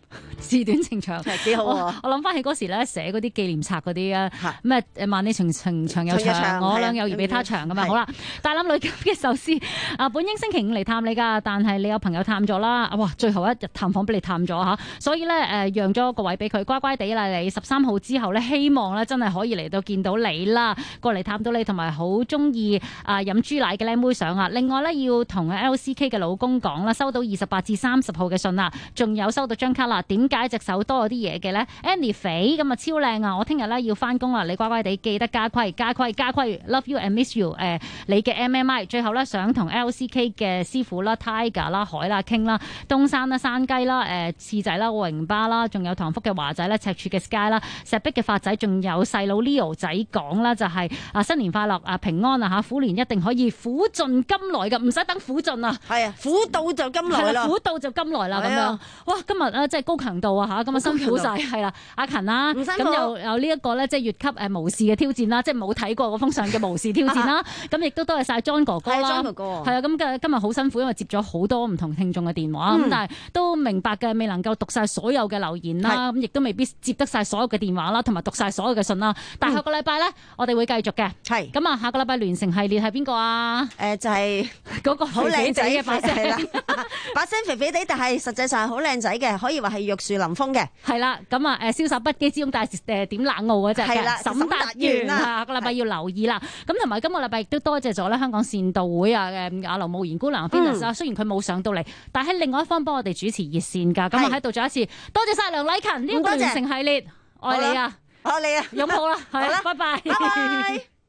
自短情長， 幾好喎！ 我諗翻起嗰時咧寫嗰啲紀念冊嗰啲啊，咩萬里情長又長，我倆友誼比他長咁啊！好啦，大欖女金嘅壽司啊，本應星期五嚟探你㗎，但係你有朋友探咗啦，哇！最後一日探訪俾你探咗嚇，所以咧讓咗個位俾佢，乖乖地啦你。13號之後咧，希望咧真係可以嚟到見到你啦，過嚟探到你，同埋好中意飲豬奶嘅靚妹相啊！另外咧要同 LCK 嘅老公講啦，收到28至30號嘅信啦，仲有收到張卡啦。點解隻手多咗啲嘢嘅咧 ？Annie 肥咁啊超靚啊！我聽日咧要翻工啦，你乖乖地記得加規，Love you and miss you。你嘅 MMI 最後咧想同 LCK 嘅師傅啦、Tiger 啦、海啦傾啦、東山啦、山雞啦、次仔啦、榮巴啦，仲有唐福嘅華仔啦、赤柱嘅 Sky 啦、石壁嘅發仔，仲有細佬 Leo 仔講啦，就係新年快樂平安啊嚇！虎年一定可以苦盡甘來㗎，唔使等苦盡啊！ 係啊，苦到就甘來啦， 苦到就甘來啦咁樣。哇！今日啊，即係高強度啊嚇，咁啊辛苦晒係啦，阿勤啦，咁又有呢一個咧，即係越級無視嘅挑戰啦，即係冇睇過嗰封相嘅無視挑戰啦。咁亦都多謝晒 John 哥哥啦，係啊，咁今日好辛苦，因為接咗好多唔同聽眾嘅電話，咁但係都明白嘅，未能夠讀晒所有嘅留言啦，咁亦都未必接得晒所有嘅電話啦，同埋讀晒所有嘅信啦。但係下個禮拜咧，我哋會繼續嘅。係咁啊，下個禮拜聯成系列係邊個啊？ 就係嗰個好靚仔嘅把聲， 把聲肥肥地，但係實際上係好靚仔嘅，可以話係玉樹臨風嘅。 係啦，咁啊瀟灑不羈之中，但係點冷傲嗰隻嘅沈達元啊，下個禮拜要留意啦。咁同埋今個禮拜亦都多謝咗咧香港善導會啊嘅阿劉慕賢姑娘 Venus 啊，雖然佢冇上到嚟，但係喺另外一方幫我哋主持熱線㗎。咁我喺度再一次多謝晒梁禮勤呢個聯成系列，愛你啊， 愛你啊， 擁抱啦，係啦，拜拜。